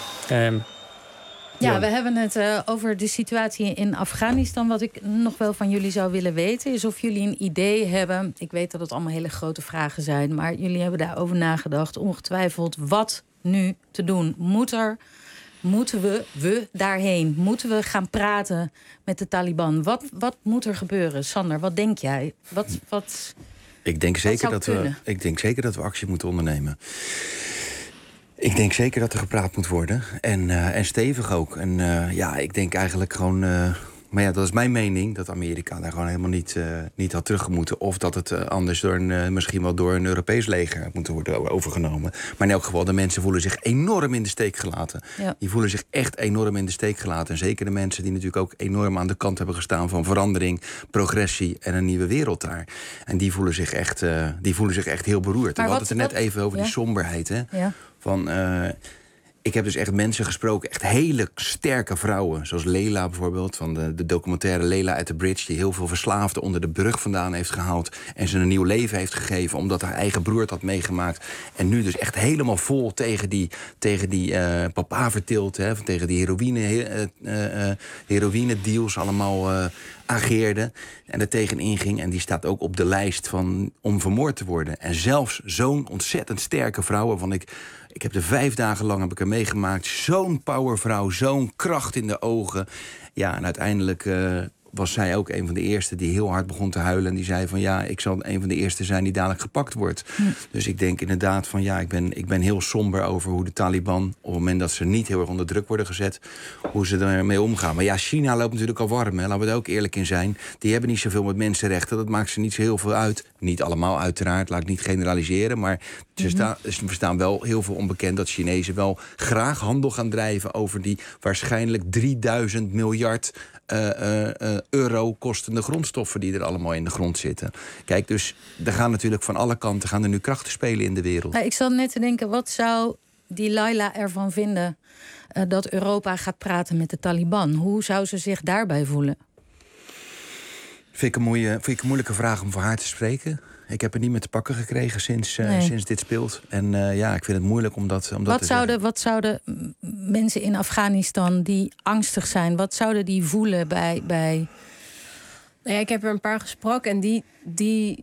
We hebben het over de situatie in Afghanistan. Wat ik nog wel van jullie zou willen weten is of jullie een idee hebben. Ik weet dat het allemaal hele grote vragen zijn, maar jullie hebben daarover nagedacht. Ongetwijfeld wat nu te doen. Moeten we daarheen? Moeten we gaan praten met de Taliban? Wat moet er gebeuren? Sander, wat denk jij? Ik denk zeker dat we actie moeten ondernemen. Ik denk zeker dat er gepraat moet worden. En stevig ook. En ik denk eigenlijk gewoon. Maar dat is mijn mening, dat Amerika daar gewoon helemaal niet had teruggemoeten. Of dat het anders misschien wel door een Europees leger moet worden overgenomen. Maar in elk geval, de mensen voelen zich enorm in de steek gelaten. Ja. Die voelen zich echt enorm in de steek gelaten. En zeker de mensen die natuurlijk ook enorm aan de kant hebben gestaan van verandering, progressie en een nieuwe wereld daar. En die voelen zich echt heel beroerd. Maar we hadden het er net even over die somberheid. Hè? Ja. Ik heb dus echt mensen gesproken, echt hele sterke vrouwen. Zoals Leila bijvoorbeeld, van de documentaire Leila at the Bridge... die heel veel verslaafden onder de brug vandaan heeft gehaald... en ze een nieuw leven heeft gegeven, omdat haar eigen broer het had meegemaakt. En nu dus echt helemaal vol tegen die papa vertilt... Hè, tegen die heroïne deals allemaal ageerde... en er tegenin ging. En die staat ook op de lijst om vermoord te worden. En zelfs zo'n ontzettend sterke vrouw... waarvan ik heb er 5 dagen lang heb ik er meegemaakt. Zo'n powervrouw, zo'n kracht in de ogen. Ja, en uiteindelijk was zij ook een van de eerste die heel hard begon te huilen. En die zei van ja, ik zal een van de eerste zijn die dadelijk gepakt wordt. Dus ik denk inderdaad van ja, ik ben heel somber over hoe de Taliban... op het moment dat ze niet heel erg onder druk worden gezet... hoe ze ermee omgaan. Maar ja, China loopt natuurlijk al warm. Hè. Laten we er ook eerlijk in zijn. Die hebben niet zoveel met mensenrechten. Dat maakt ze niet zo heel veel uit. Niet allemaal uiteraard, laat ik niet generaliseren. Maar ze staan wel heel veel onbekend... dat Chinezen wel graag handel gaan drijven... over die waarschijnlijk 3000 miljard... euro kostende grondstoffen die er allemaal in de grond zitten. Kijk, dus er gaan natuurlijk van alle kanten nu krachten spelen in de wereld. Ik zat net te denken, wat zou die Laila ervan vinden... dat Europa gaat praten met de Taliban? Hoe zou ze zich daarbij voelen? Vind ik een moeilijke vraag om voor haar te spreken. Ik heb er niet meer te pakken gekregen sinds dit speelt. En ik vind het moeilijk om dat te zeggen. Wat zouden mensen in Afghanistan die angstig zijn... wat zouden die voelen bij... Nou ja, ik heb er een paar gesproken en die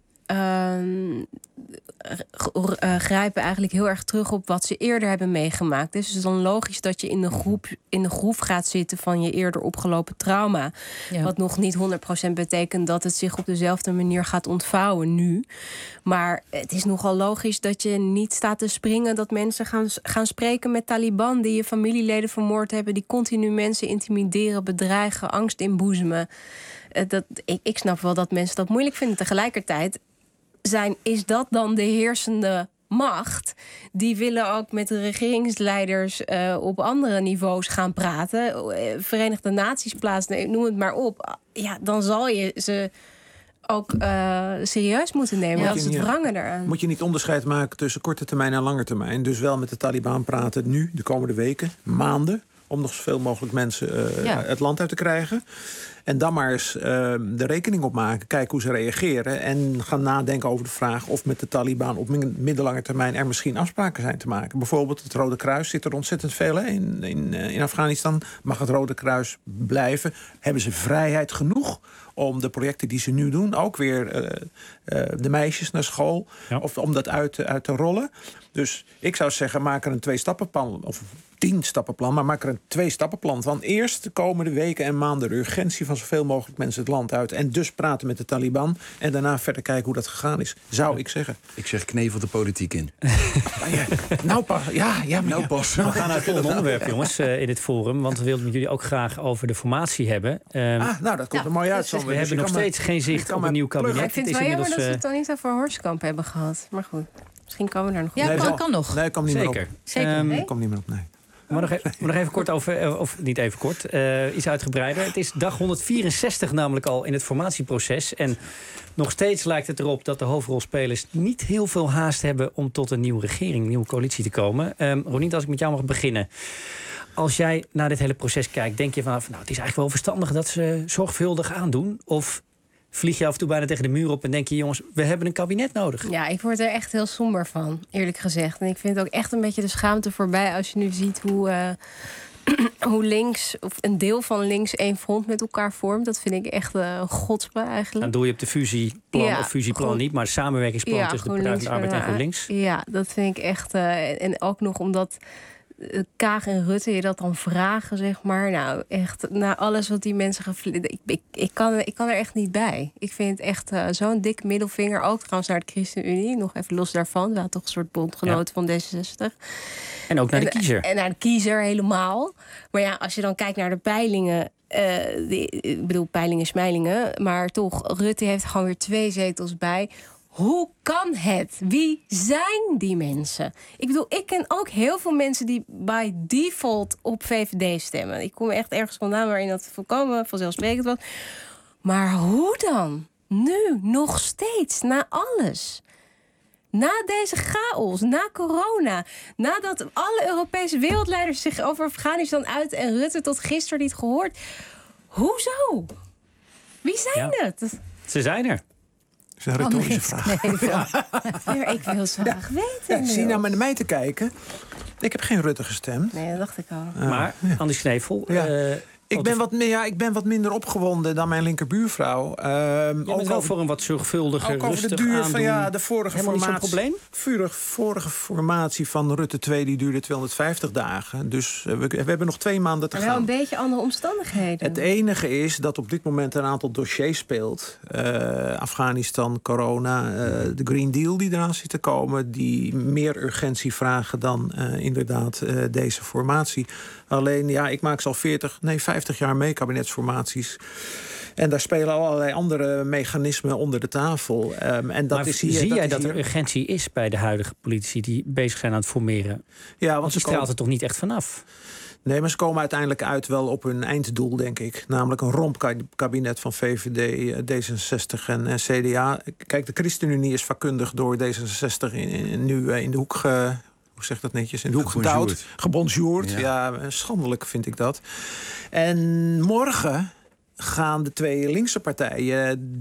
grijpen eigenlijk heel erg terug op wat ze eerder hebben meegemaakt. Dus het is dan logisch dat je in de groef gaat zitten van je eerder opgelopen trauma. Ja. Wat nog niet 100% betekent dat het zich op dezelfde manier gaat ontvouwen nu. Maar het is nogal logisch dat je niet staat te springen... dat mensen gaan spreken met Taliban die je familieleden vermoord hebben... die continu mensen intimideren, bedreigen, angst inboezemen. Ik snap wel dat mensen dat moeilijk vinden. Tegelijkertijd is dat dan de heersende macht? Die willen ook met de regeringsleiders op andere niveaus gaan praten. Verenigde Naties plaatsen, noem het maar op. Ja, dan zal je ze ook serieus moeten nemen. Ja. Dat is het wrange eraan. Moet je niet onderscheid maken tussen korte termijn en lange termijn? Dus wel met de Taliban praten nu, de komende weken, maanden... om nog zoveel mogelijk mensen het land uit te krijgen. En dan maar eens de rekening opmaken. Kijken hoe ze reageren. En gaan nadenken over de vraag of met de Taliban op middellange termijn er misschien afspraken zijn te maken. Bijvoorbeeld het Rode Kruis zit er ontzettend veel in Afghanistan. Mag het Rode Kruis blijven? Hebben ze vrijheid genoeg om de projecten die ze nu doen, ook weer de meisjes naar school, of om dat uit te rollen? Dus ik zou zeggen, maak er een 2-stappenplan, of 10-stappenplan, maar maak er een 2-stappenplan van. Eerst de komende weken en maanden de urgentie van zoveel mogelijk mensen het land uit. En dus praten met de Taliban. En daarna verder kijken hoe dat gegaan is, zou ik zeggen. Ik zeg knevel de politiek in. Nou pas. We gaan naar het volgende onderwerp, jongens, in dit forum. Want we wilden met jullie ook graag over de formatie hebben. Dat komt er mooi uit. We hebben nog steeds geen zicht op een nieuw kabinet. Ik vind het wel jammer dat we het dan niet over Horstkamp hebben gehad. Maar goed, misschien komen we daar nog op. Ja, kan nog. Nee, komt niet meer op. Zeker. Komt niet meer op, nee. Maar nog even kort over, of niet even kort, iets uitgebreider. Het is dag 164 namelijk al in het formatieproces. En nog steeds lijkt het erop dat de hoofdrolspelers niet heel veel haast hebben om tot een nieuwe regering, een nieuwe coalitie te komen. Ronien, als ik met jou mag beginnen. Als jij naar dit hele proces kijkt, denk je van, nou, het is eigenlijk wel verstandig dat ze zorgvuldig aandoen? Of vlieg je af en toe bijna tegen de muur op en denk je, jongens, we hebben een kabinet nodig? Ja, ik word er echt heel somber van, eerlijk gezegd. En ik vind het ook echt een beetje de schaamte voorbij als je nu ziet hoe links, of een deel van links, één front met elkaar vormt. Dat vind ik echt een godspe eigenlijk. Dan doe je op de fusieplan of fusieplan niet, maar samenwerkingsplan tussen de Partij van de Arbeid en GroenLinks. Ja, dat vind ik echt. En ook nog omdat Kaag en Rutte je dat dan vragen, zeg maar. Nou, echt, na alles wat die mensen gaan... Ik kan er echt niet bij. Ik vind het echt zo'n dik middelvinger. Ook trouwens naar de ChristenUnie. Nog even los daarvan. We hadden toch een soort bondgenoten van D66. En ook naar de kiezer. En naar de kiezer helemaal. Maar ja, als je dan kijkt naar de peilingen... ik bedoel, peilingen, smijlingen. Maar toch, Rutte heeft gewoon weer 2 zetels bij... Hoe kan het? Wie zijn die mensen? Ik bedoel, ik ken ook heel veel mensen die by default op VVD stemmen. Ik kom echt ergens vandaan waarin dat volkomen vanzelfsprekend was. Maar hoe dan? Nu, nog steeds, na alles. Na deze chaos, na corona, nadat alle Europese wereldleiders zich over Afghanistan uit en Rutte tot gisteren niet gehoord. Hoezo? Wie zijn het? Ze zijn er. Dat is een retorische vraag. Nee, ik wil zo graag weten. Zie nou met mij te kijken. Ik heb geen Rutte gestemd. Nee, dat dacht ik al. Maar, Anders Knevel... Ik ben wat minder opgewonden dan mijn linkerbuurvrouw. Je bent wel voor een wat zorgvuldiger, ook over de duur van de vorige formatie. Vorige formatie van Rutte 2 die duurde 250 dagen. Dus we hebben nog 2 maanden te gaan. Wel een beetje andere omstandigheden. Het enige is dat op dit moment een aantal dossiers speelt. Afghanistan, corona, de Green Deal die eraan zit te komen. Die meer urgentie vragen dan inderdaad deze formatie. Alleen, ik maak ze al 50 jaar mee, kabinetsformaties. En daar spelen allerlei andere mechanismen onder de tafel. En dat is hier, zie jij dat er urgentie is bij de huidige politici die bezig zijn aan het formeren? Ja, want ze straalt er toch niet echt vanaf? Nee, maar ze komen uiteindelijk uit wel op hun einddoel, denk ik. Namelijk een rompkabinet van VVD, D66 en CDA. Kijk, de ChristenUnie is vakkundig door D66 nu in de hoek... hoe zeg dat netjes? In de hoek gedouwd. Gebonjourd. Ja, schandelijk vind ik dat. En morgen gaan de 2 linkse partijen,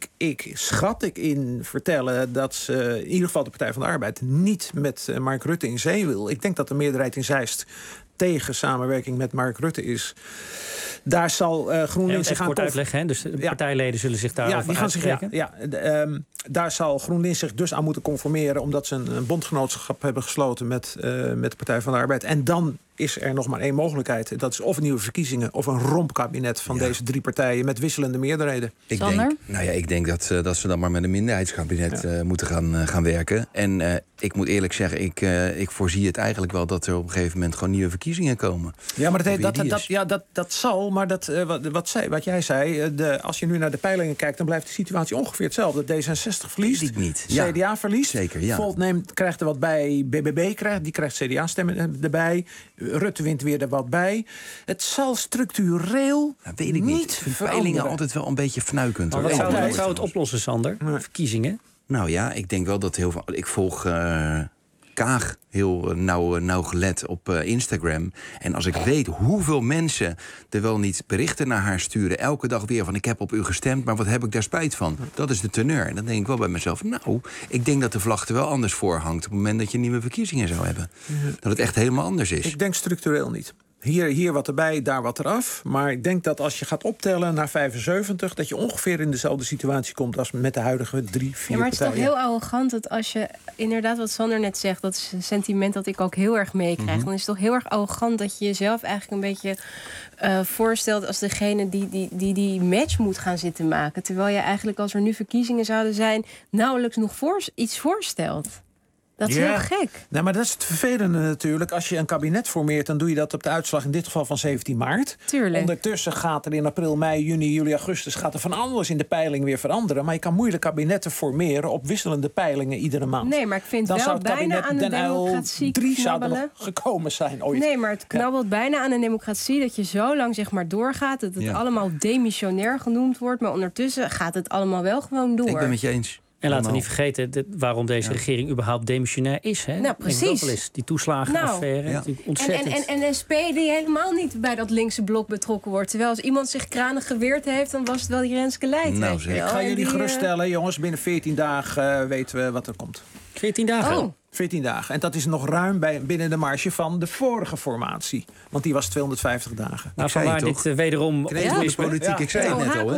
schat ik in, vertellen dat ze, in ieder geval de Partij van de Arbeid, niet met Mark Rutte in zee wil. Ik denk dat de meerderheid in Zeist tegen samenwerking met Mark Rutte is. Daar zal GroenLinks zich aan kort uitleggen, hè? Dus de partijleden zullen zich daarover uitspreken. Daar zal GroenLinks zich dus aan moeten conformeren, omdat ze een bondgenootschap hebben gesloten met de Partij van de Arbeid. En dan is er nog maar 1 mogelijkheid. Dat is of nieuwe verkiezingen of een rompkabinet van deze 3 partijen met wisselende meerderheden. Ik denk dat ze dan maar met een minderheidskabinet moeten gaan werken. En ik moet eerlijk zeggen, ik voorzie het eigenlijk wel dat er op een gegeven moment gewoon nieuwe verkiezingen komen. Ja, maar dat zal. Maar wat jij zei, als je nu naar de peilingen kijkt, dan blijft de situatie ongeveer hetzelfde. D66 verliest, niet. CDA verliest. Zeker, ja. Volt krijgt er wat bij, BBB krijgt CDA-stemmen erbij. Rutte wint weer er wat bij. Het zal structureel weet ik niet. Ik vind peilingen altijd wel een beetje fnuikend. Wat zou het oplossen, Sander? Verkiezingen? Nou ja, ik denk wel dat heel veel... Ik volg Kaag heel nauwgelet op Instagram. En als ik weet hoeveel mensen er wel niet berichten naar haar sturen, elke dag weer van ik heb op u gestemd, maar wat heb ik daar spijt van? Dat is de teneur. En dan denk ik wel bij mezelf, ik denk dat de vlag er wel anders voor hangt op het moment dat je nieuwe verkiezingen zou hebben. Dat het echt helemaal anders is. Ik denk structureel niet. Hier wat erbij, daar wat eraf. Maar ik denk dat als je gaat optellen naar 75... dat je ongeveer in dezelfde situatie komt als met de huidige 3-4 partijen. Maar het is toch heel arrogant dat als je inderdaad wat Sander net zegt, dat is een sentiment dat ik ook heel erg meekrijg. Dan is het toch heel erg arrogant dat je jezelf eigenlijk een beetje voorstelt als degene die match moet gaan zitten maken. Terwijl je eigenlijk, als er nu verkiezingen zouden zijn, nauwelijks nog iets voorstelt. Dat is heel gek. Nee, maar dat is het vervelende natuurlijk. Als je een kabinet formeert, dan doe je dat op de uitslag in dit geval van 17 maart. Tuurlijk. Ondertussen gaat er in april, mei, juni, juli, augustus gaat er van alles in de peiling weer veranderen. Maar je kan moeilijk kabinetten formeren op wisselende peilingen iedere maand. Nee, maar ik vind dan wel bijna aan de democratie 3 zouden nog gekomen zijn ooit. Nee, maar het knabbelt bijna aan de democratie dat je zo lang zeg maar doorgaat, dat het allemaal demissionair genoemd wordt, maar ondertussen gaat het allemaal wel gewoon door. Ik ben het met je eens. En laten we niet vergeten waarom deze regering überhaupt demissionair is. Hè? Nou, precies. Die toeslagenaffaire. Natuurlijk ontzettend. En SP die helemaal niet bij dat linkse blok betrokken wordt. Terwijl als iemand zich kranig geweerd heeft, dan was het wel die Renske Leijt. Ik ga jullie geruststellen, jongens. Binnen 14 dagen weten we wat er komt. 14 dagen? Oh. 14 dagen. En dat is nog ruim binnen de marge van de vorige formatie. Want die was 250 dagen. Nou, vanwaar dit wederom... politiek, ik zei het net al.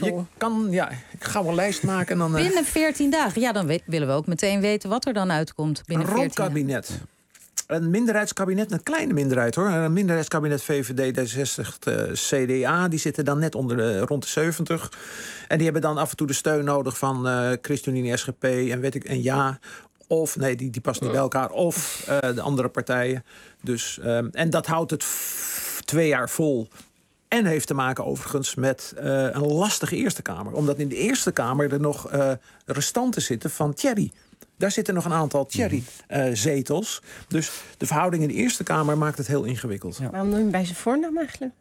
Ik ga wel een lijst maken. Dan, binnen 14 dagen. Ja, dan willen we ook meteen weten wat er dan uitkomt. Binnen een rompkabinet. Een minderheidskabinet, een kleine minderheid hoor. Een minderheidskabinet VVD, D66, CDA. Die zitten dan net rond de 70. En die hebben dan af en toe de steun nodig van ChristenUnie, SGP en ja... Of, nee, die past niet bij elkaar. Of de andere partijen. Dus, en dat houdt het 2 jaar vol. En heeft te maken overigens met een lastige Eerste Kamer. Omdat in de Eerste Kamer er nog restanten zitten van Thierry. Daar zitten nog een aantal Thierry-zetels. Dus de verhouding in de Eerste Kamer maakt het heel ingewikkeld. Ja. Waarom noem je bij zijn voornaam eigenlijk?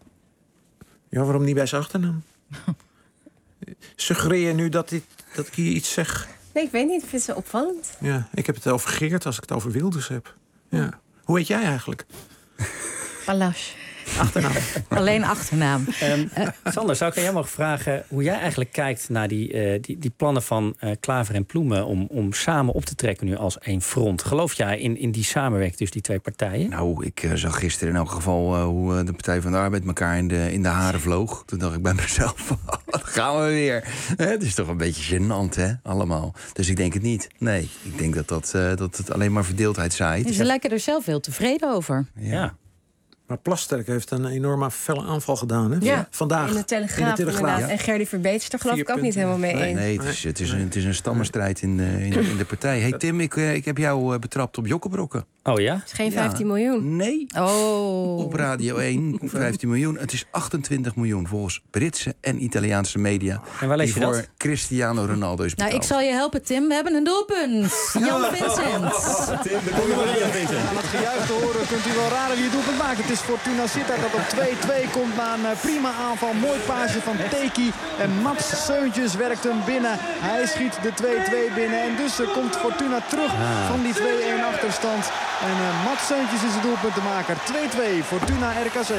Ja, waarom niet bij zijn achternaam? Suggereer je nu dat ik hier iets zeg? Nee, ik weet niet. Ik vind het zo opvallend. Ja, ik heb het over Geert als ik het over Wilders heb. Ja. Hoe heet jij eigenlijk? Palache. Achternaam. Alleen achternaam. Sander, zou ik aan jou mogen vragen hoe jij eigenlijk kijkt naar die plannen van Klaver en Ploemen om samen op te trekken nu als één front? Geloof jij in die samenwerking tussen die twee partijen? Nou, ik zag gisteren in elk geval hoe de Partij van de Arbeid elkaar in de haren vloog. Toen dacht ik bij mezelf, wat gaan we weer? Het is toch een beetje gênant, hè, allemaal. Dus ik denk het niet. Nee, ik denk dat het alleen maar verdeeldheid zaait. Ze lijken er zelf heel tevreden over. Ja. Maar Plasterk heeft een enorme felle aanval gedaan. Hè? Ja, Vandaag. in de Telegraaf inderdaad. Ja. En Gerdy Verbeet is er geloof ik ook niet helemaal mee eens. Nee, het is een stammenstrijd in de partij. Hey Tim, ik heb jou betrapt op jokkebrokken. Oh ja? Het is geen 15 miljoen. Nee. Oh. Op Radio 1, 15 miljoen. Het is 28 miljoen volgens Britse en Italiaanse media. En waar lees je voor dat? Cristiano Ronaldo is betaald. Nou, ik zal je helpen, Tim. We hebben een doelpunt. Jan Vincent. Tim, de aan het gejuich te horen kunt u wel raden wie het doelpunt maakt. Het is Fortuna Sittard dat op 2-2 komt na een prima aanval. Mooi paasje van Teki. En Mats Seuntjes werkt hem binnen. Hij schiet de 2-2 binnen. En dus komt Fortuna terug van die 2-1 achterstand. En Mats Seuntjes is de doelpuntenmaker. 2-2 Fortuna RKC.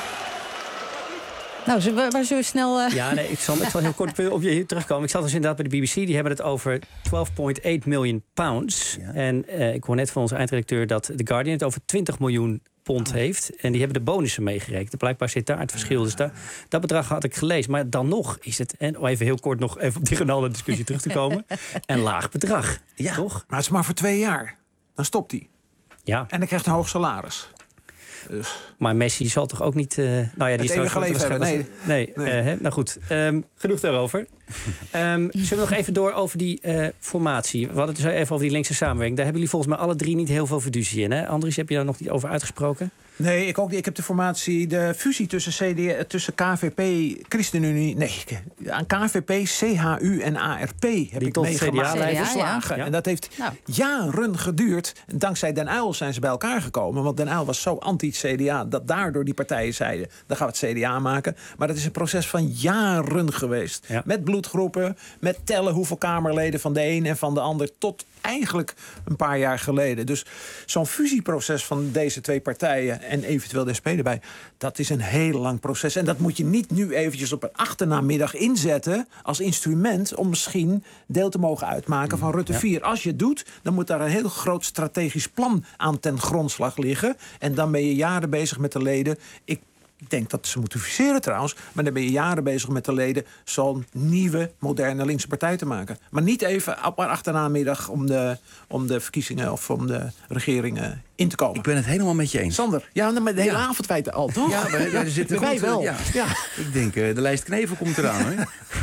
Nou, waar zullen we snel... Ja, nee, ik zal heel kort op je terugkomen. Ik zat dus inderdaad bij de BBC. Die hebben het over 12,8 miljoen pounds. Ja. En ik hoor net van onze eindredacteur dat The Guardian het over 20 miljoen pond heeft. En die hebben de bonussen meegerekend. Blijkbaar zit daar het verschil. Dus dat bedrag had ik gelezen. Maar dan nog is het, en even heel kort nog even op die Ronaldo-discussie terug te komen, een laag bedrag. Ja. Toch? Maar het is maar voor 2 jaar. Dan stopt hij. Ja. En dan krijgt hij een hoog salaris. Dus. Maar Messi zal toch ook niet... nou ja, die het eeuwige leven hebben, nee. Nou goed, genoeg daarover. Zullen we nog even door over die formatie? We hadden het dus even over die linkse samenwerking. Daar hebben jullie volgens mij alle drie niet heel veel fiducie in. Hè? Andries, heb je daar nog niet over uitgesproken? Nee, ik ook niet. Ik heb de formatie, de fusie tussen KVP, ChristenUnie... Nee, aan KVP, CHU en ARP heb ik meegemaakt. Verslagen. Ja. En dat heeft jaren geduurd. Dankzij Den Uyl zijn ze bij elkaar gekomen. Want Den Uyl was zo anti-CDA dat daardoor die partijen zeiden, dan gaan we het CDA maken. Maar dat is een proces van jaren geweest. Ja. Met bloedgroepen, met tellen hoeveel Kamerleden van de een en van de ander, tot eigenlijk een paar jaar geleden. Dus zo'n fusieproces van deze twee partijen en eventueel de SP erbij, dat is een heel lang proces. En dat moet je niet nu eventjes op een achternamiddag inzetten als instrument om misschien deel te mogen uitmaken van Rutte 4. Als je het doet, dan moet daar een heel groot strategisch plan aan ten grondslag liggen. En dan ben je jaren bezig met de leden. Ik denk dat ze moeten fuseren trouwens. Maar dan ben je jaren bezig met de leden zo'n nieuwe, moderne linkse partij te maken. Maar niet even op een achternamiddag om de verkiezingen of om de regeringen in te komen. Ik ben het helemaal met je eens. Sander, maar de hele avond feiten al, toch? Ja, er zitten wij wel. Ja. Ik denk, de lijst Knevel komt eraan. Hè?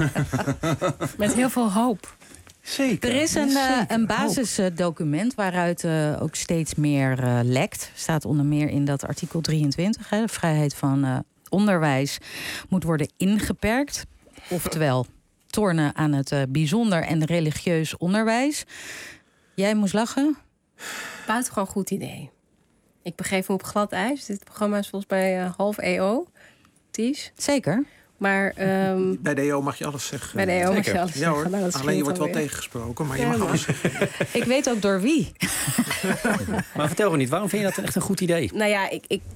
Met heel veel hoop. Zeker. Er is een basisdocument waaruit ook steeds meer lekt. Staat onder meer in dat artikel 23. De vrijheid van onderwijs moet worden ingeperkt. Oftewel, tornen aan het bijzonder en religieus onderwijs. Jij moest lachen? Buitengewoon goed idee. Ik begeef me op glad ijs. Dit programma is volgens mij half EO. Ties. Zeker. Maar, bij de EO mag je alles zeggen. Bij de EO mag je alles zeggen. Hoor. Nou, alleen je wordt wel tegengesproken, maar je mag alles zeggen. Ik weet ook door wie. Maar vertel me niet, waarom vind je dat echt een goed idee? Nou ja,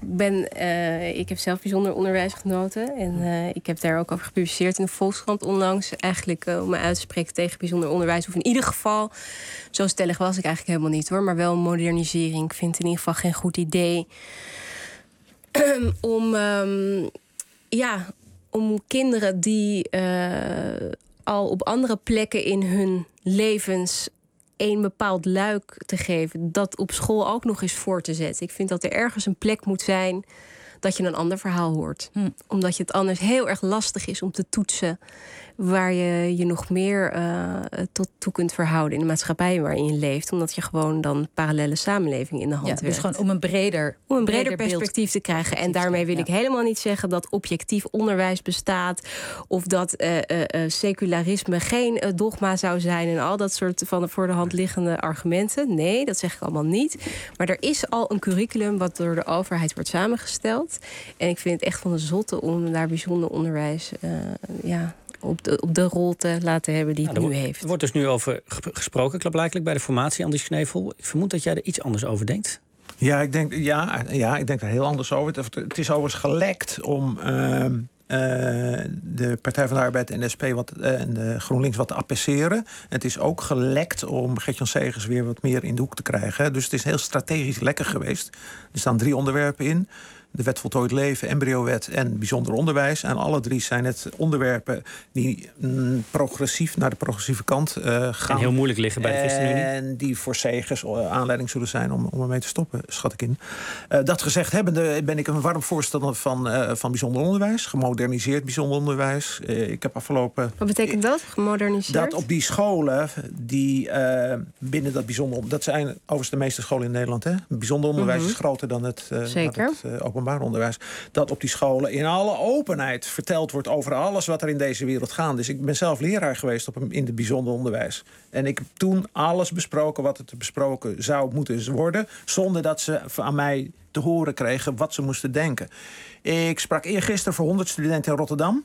ik heb zelf bijzonder onderwijs genoten. En ik heb daar ook over gepubliceerd in de Volkskrant onlangs. Eigenlijk om me uit te spreken tegen bijzonder onderwijs. Of in ieder geval, zo stellig was ik eigenlijk helemaal niet hoor. Maar wel een modernisering. Ik vind het in ieder geval geen goed idee. Om kinderen die al op andere plekken in hun levens een bepaald luik te geven, dat op school ook nog eens voor te zetten. Ik vind dat er ergens een plek moet zijn dat je een ander verhaal hoort. Omdat je het anders heel erg lastig is om te toetsen waar je je nog meer tot toe kunt verhouden in de maatschappij waarin je leeft. Omdat je gewoon dan parallele samenleving in de hand werkt. Dus gewoon om een breder perspectief te krijgen. En daarmee wil ik helemaal niet zeggen dat objectief onderwijs bestaat. Of dat secularisme geen dogma zou zijn. En al dat soort van voor de hand liggende argumenten. Nee, dat zeg ik allemaal niet. Maar er is al een curriculum wat door de overheid wordt samengesteld. En ik vind het echt van de zotte om daar bijzonder onderwijs op de rol te laten hebben die het nu heeft. Er wordt dus nu over gesproken, klaarblijkelijk bij de formatie, Andries Knevel. Ik vermoed dat jij er iets anders over denkt. Ja, ik denk er heel anders over. Het is overigens gelekt om de Partij van de Arbeid en de SP en de GroenLinks wat te appreciëren. Het is ook gelekt om Gert-Jan Segers weer wat meer in de hoek te krijgen. Dus het is heel strategisch lekker geweest. Er staan 3 onderwerpen in. De wet voltooid leven, embryo-wet en bijzonder onderwijs. En alle 3 zijn het onderwerpen die progressief naar de progressieve kant gaan. En heel moeilijk liggen bij de ChristenUnie. En die voor Segers aanleiding zullen zijn om ermee te stoppen, schat ik in. Dat gezegd hebbende ben ik een warm voorstander van bijzonder onderwijs. Gemoderniseerd bijzonder onderwijs. Ik heb afgelopen... Wat betekent dat, gemoderniseerd? Dat op die scholen die binnen dat bijzonder... Dat zijn overigens de meeste scholen in Nederland. Hè? Bijzonder onderwijs is groter dan het openbaar onderwijs. Dat op die scholen in alle openheid verteld wordt over alles wat er in deze wereld gaande is. Ik ben zelf leraar geweest in het bijzonder onderwijs. En ik heb toen alles besproken wat er te besproken zou moeten worden, zonder dat ze aan mij te horen kregen wat ze moesten denken. Ik sprak eergisteren voor 100 studenten in Rotterdam.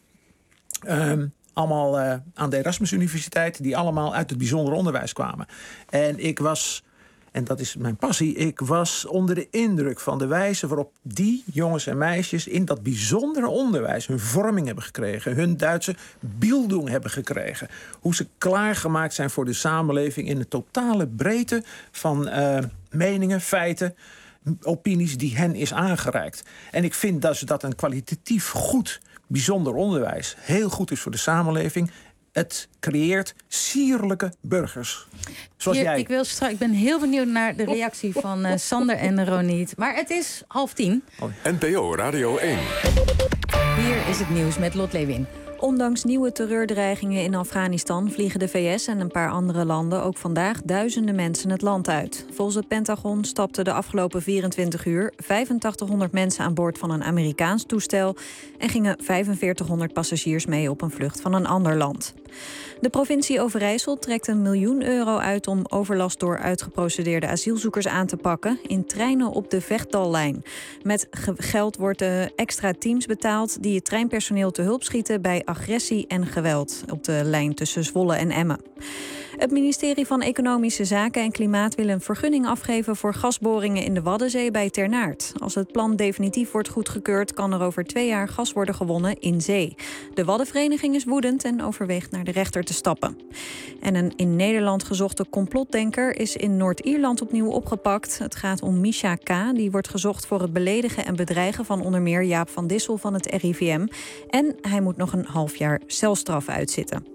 Allemaal aan de Erasmus Universiteit, die allemaal uit het bijzonder onderwijs kwamen. En ik was... En dat is mijn passie. Ik was onder de indruk van de wijze waarop die jongens en meisjes in dat bijzondere onderwijs hun vorming hebben gekregen. Hun Duitse Bildung hebben gekregen. Hoe ze klaargemaakt zijn voor de samenleving in de totale breedte van meningen, feiten, opinies die hen is aangereikt. En ik vind dat een kwalitatief goed bijzonder onderwijs heel goed is voor de samenleving. Het creëert sierlijke burgers. Zoals jij. Ik ben heel benieuwd naar de reactie van Sander en Ronit. Maar het is 9:30. NPO Radio 1. Hier is het nieuws met Lot Lewin. Ondanks nieuwe terreurdreigingen in Afghanistan vliegen de VS en een paar andere landen ook vandaag duizenden mensen het land uit. Volgens het Pentagon stapten de afgelopen 24 uur 8500 mensen aan boord van een Amerikaans toestel en gingen 4500 passagiers mee op een vlucht van een ander land. De provincie Overijssel trekt €1 miljoen uit om overlast door uitgeprocedeerde asielzoekers aan te pakken in treinen op de Vechtdallijn. Met geld worden extra teams betaald die het treinpersoneel te hulp schieten bij agressie en geweld op de lijn tussen Zwolle en Emmen. Het ministerie van Economische Zaken en Klimaat wil een vergunning afgeven voor gasboringen in de Waddenzee bij Ternaert. Als het plan definitief wordt goedgekeurd, kan er over 2 jaar gas worden gewonnen in zee. De Waddenvereniging is woedend en overweegt naar de rechter te stappen. En een in Nederland gezochte complotdenker is in Noord-Ierland opnieuw opgepakt. Het gaat om Misha K. Die wordt gezocht voor het beledigen en bedreigen van onder meer Jaap van Dissel van het RIVM. En hij moet nog een half jaar celstraf uitzitten.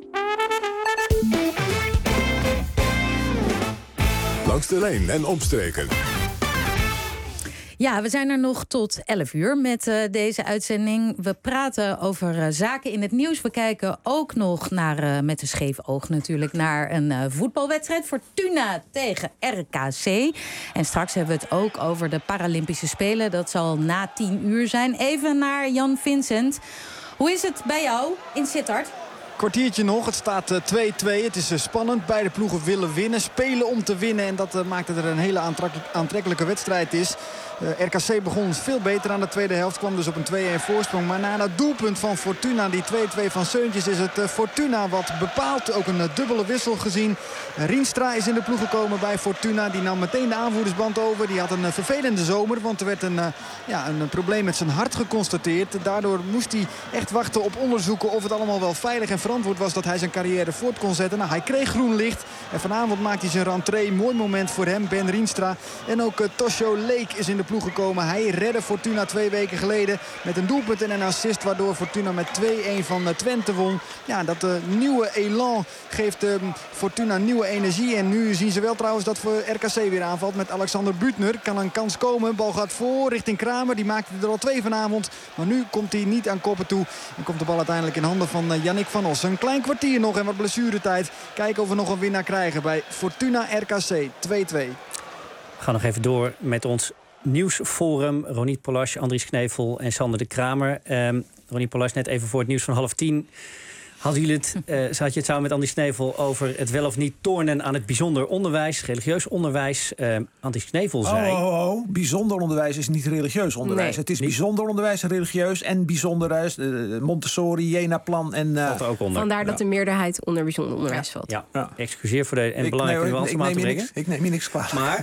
Langs de lijn en omstreken. Ja, we zijn er nog tot 11 uur met deze uitzending. We praten over zaken in het nieuws. We kijken ook nog naar, met een scheef oog natuurlijk, naar een voetbalwedstrijd. Fortuna tegen RKC. En straks hebben we het ook over de Paralympische Spelen. Dat zal na 10 uur zijn. Even naar Jan Vincent. Hoe is het bij jou in Sittard? Kwartiertje nog, het staat 2-2. Het is spannend. Beide ploegen willen winnen, spelen om te winnen. En dat maakt dat er een hele aantrekkelijke wedstrijd is. RKC begon veel beter aan de tweede helft. Kwam dus op een 2-1 voorsprong. Maar na dat doelpunt van Fortuna, die 2-2 van Seuntjes, is het Fortuna wat bepaalt. Ook een dubbele wissel gezien. Rienstra is in de ploeg gekomen bij Fortuna. Die nam meteen de aanvoerdersband over. Die had een vervelende zomer. Want er werd een probleem met zijn hart geconstateerd. Daardoor moest hij echt wachten op onderzoeken of het allemaal wel veilig en verantwoord was dat hij zijn carrière voort kon zetten. Nou, hij kreeg groen licht. En vanavond maakt hij zijn rentree. Mooi moment voor hem, Ben Rienstra. En ook Tosho Leek is in de ploeg gekomen. Hij redde Fortuna 2 weken geleden met een doelpunt en een assist, waardoor Fortuna met 2-1 van Twente won. Ja, dat nieuwe elan geeft Fortuna nieuwe energie. En nu zien ze wel trouwens dat voor RKC weer aanvalt met Alexander Buutner. Kan een kans komen. Bal gaat voor richting Kramer. Die maakte er al 2 vanavond. Maar nu komt hij niet aan koppen toe. En komt de bal uiteindelijk in handen van Yannick van Os. Een klein kwartier nog en wat blessuretijd. Kijken of we nog een winnaar krijgen bij Fortuna RKC 2-2. We gaan nog even door met ons nieuwsforum. Ronit Polas, Andries Knevel en Sander de Kramer. Ronit Polas, net even voor het nieuws van 9:30. Hadden jullie zat je het samen met Andy Snevel over het wel of niet tornen aan het bijzonder onderwijs, religieus onderwijs. Andy Snevel zei... Bijzonder onderwijs is niet religieus onderwijs. Nee, het is bijzonder onderwijs, religieus en bijzonder Montessori, Jena-plan en... valt er ook onder. Vandaar dat de meerderheid onder bijzonder onderwijs valt. Ja. Excuseer voor de belangrijke nuance om aan te brengen. Ik neem je niks kwalijk. Maar...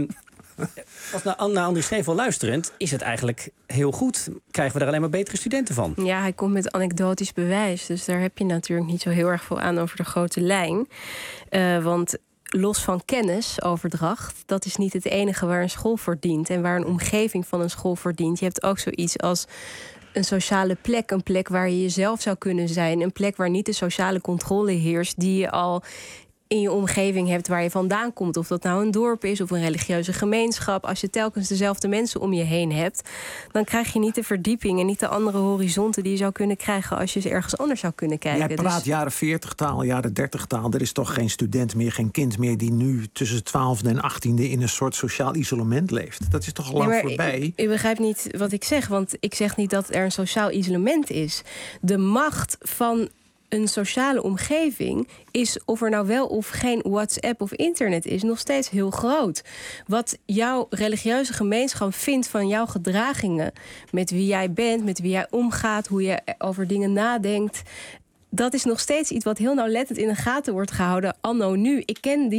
Als naar Andy Snevel luisterend, is het eigenlijk heel goed. Krijgen we er alleen maar betere studenten van? Ja, hij komt met anekdotisch bewijs. Dus daar heb je natuurlijk niet zo heel erg veel aan over de grote lijn. Want los van kennisoverdracht, dat is niet het enige waar een school voor dient. En waar een omgeving van een school voor dient. Je hebt ook zoiets als een sociale plek. Een plek waar je jezelf zou kunnen zijn. Een plek waar niet de sociale controle heerst die je al in je omgeving hebt waar je vandaan komt. Of dat nou een dorp is of een religieuze gemeenschap. Als je telkens dezelfde mensen om je heen hebt, dan krijg je niet de verdieping en niet de andere horizonten die je zou kunnen krijgen als je eens ergens anders zou kunnen kijken. Jij praat jaren 40 taal, jaren 30 taal. Er is toch geen student meer, geen kind meer die nu tussen het 12e en 18e in een soort sociaal isolement leeft. Dat is toch al lang voorbij? U begrijpt niet wat ik zeg, want ik zeg niet dat er een sociaal isolement is. De macht van een sociale omgeving is, of er nou wel of geen WhatsApp of internet is, nog steeds heel groot. Wat jouw religieuze gemeenschap vindt van jouw gedragingen, met wie jij bent, met wie jij omgaat, hoe je over dingen nadenkt, dat is nog steeds iets wat heel nauwlettend in de gaten wordt gehouden anno nu. Ik ken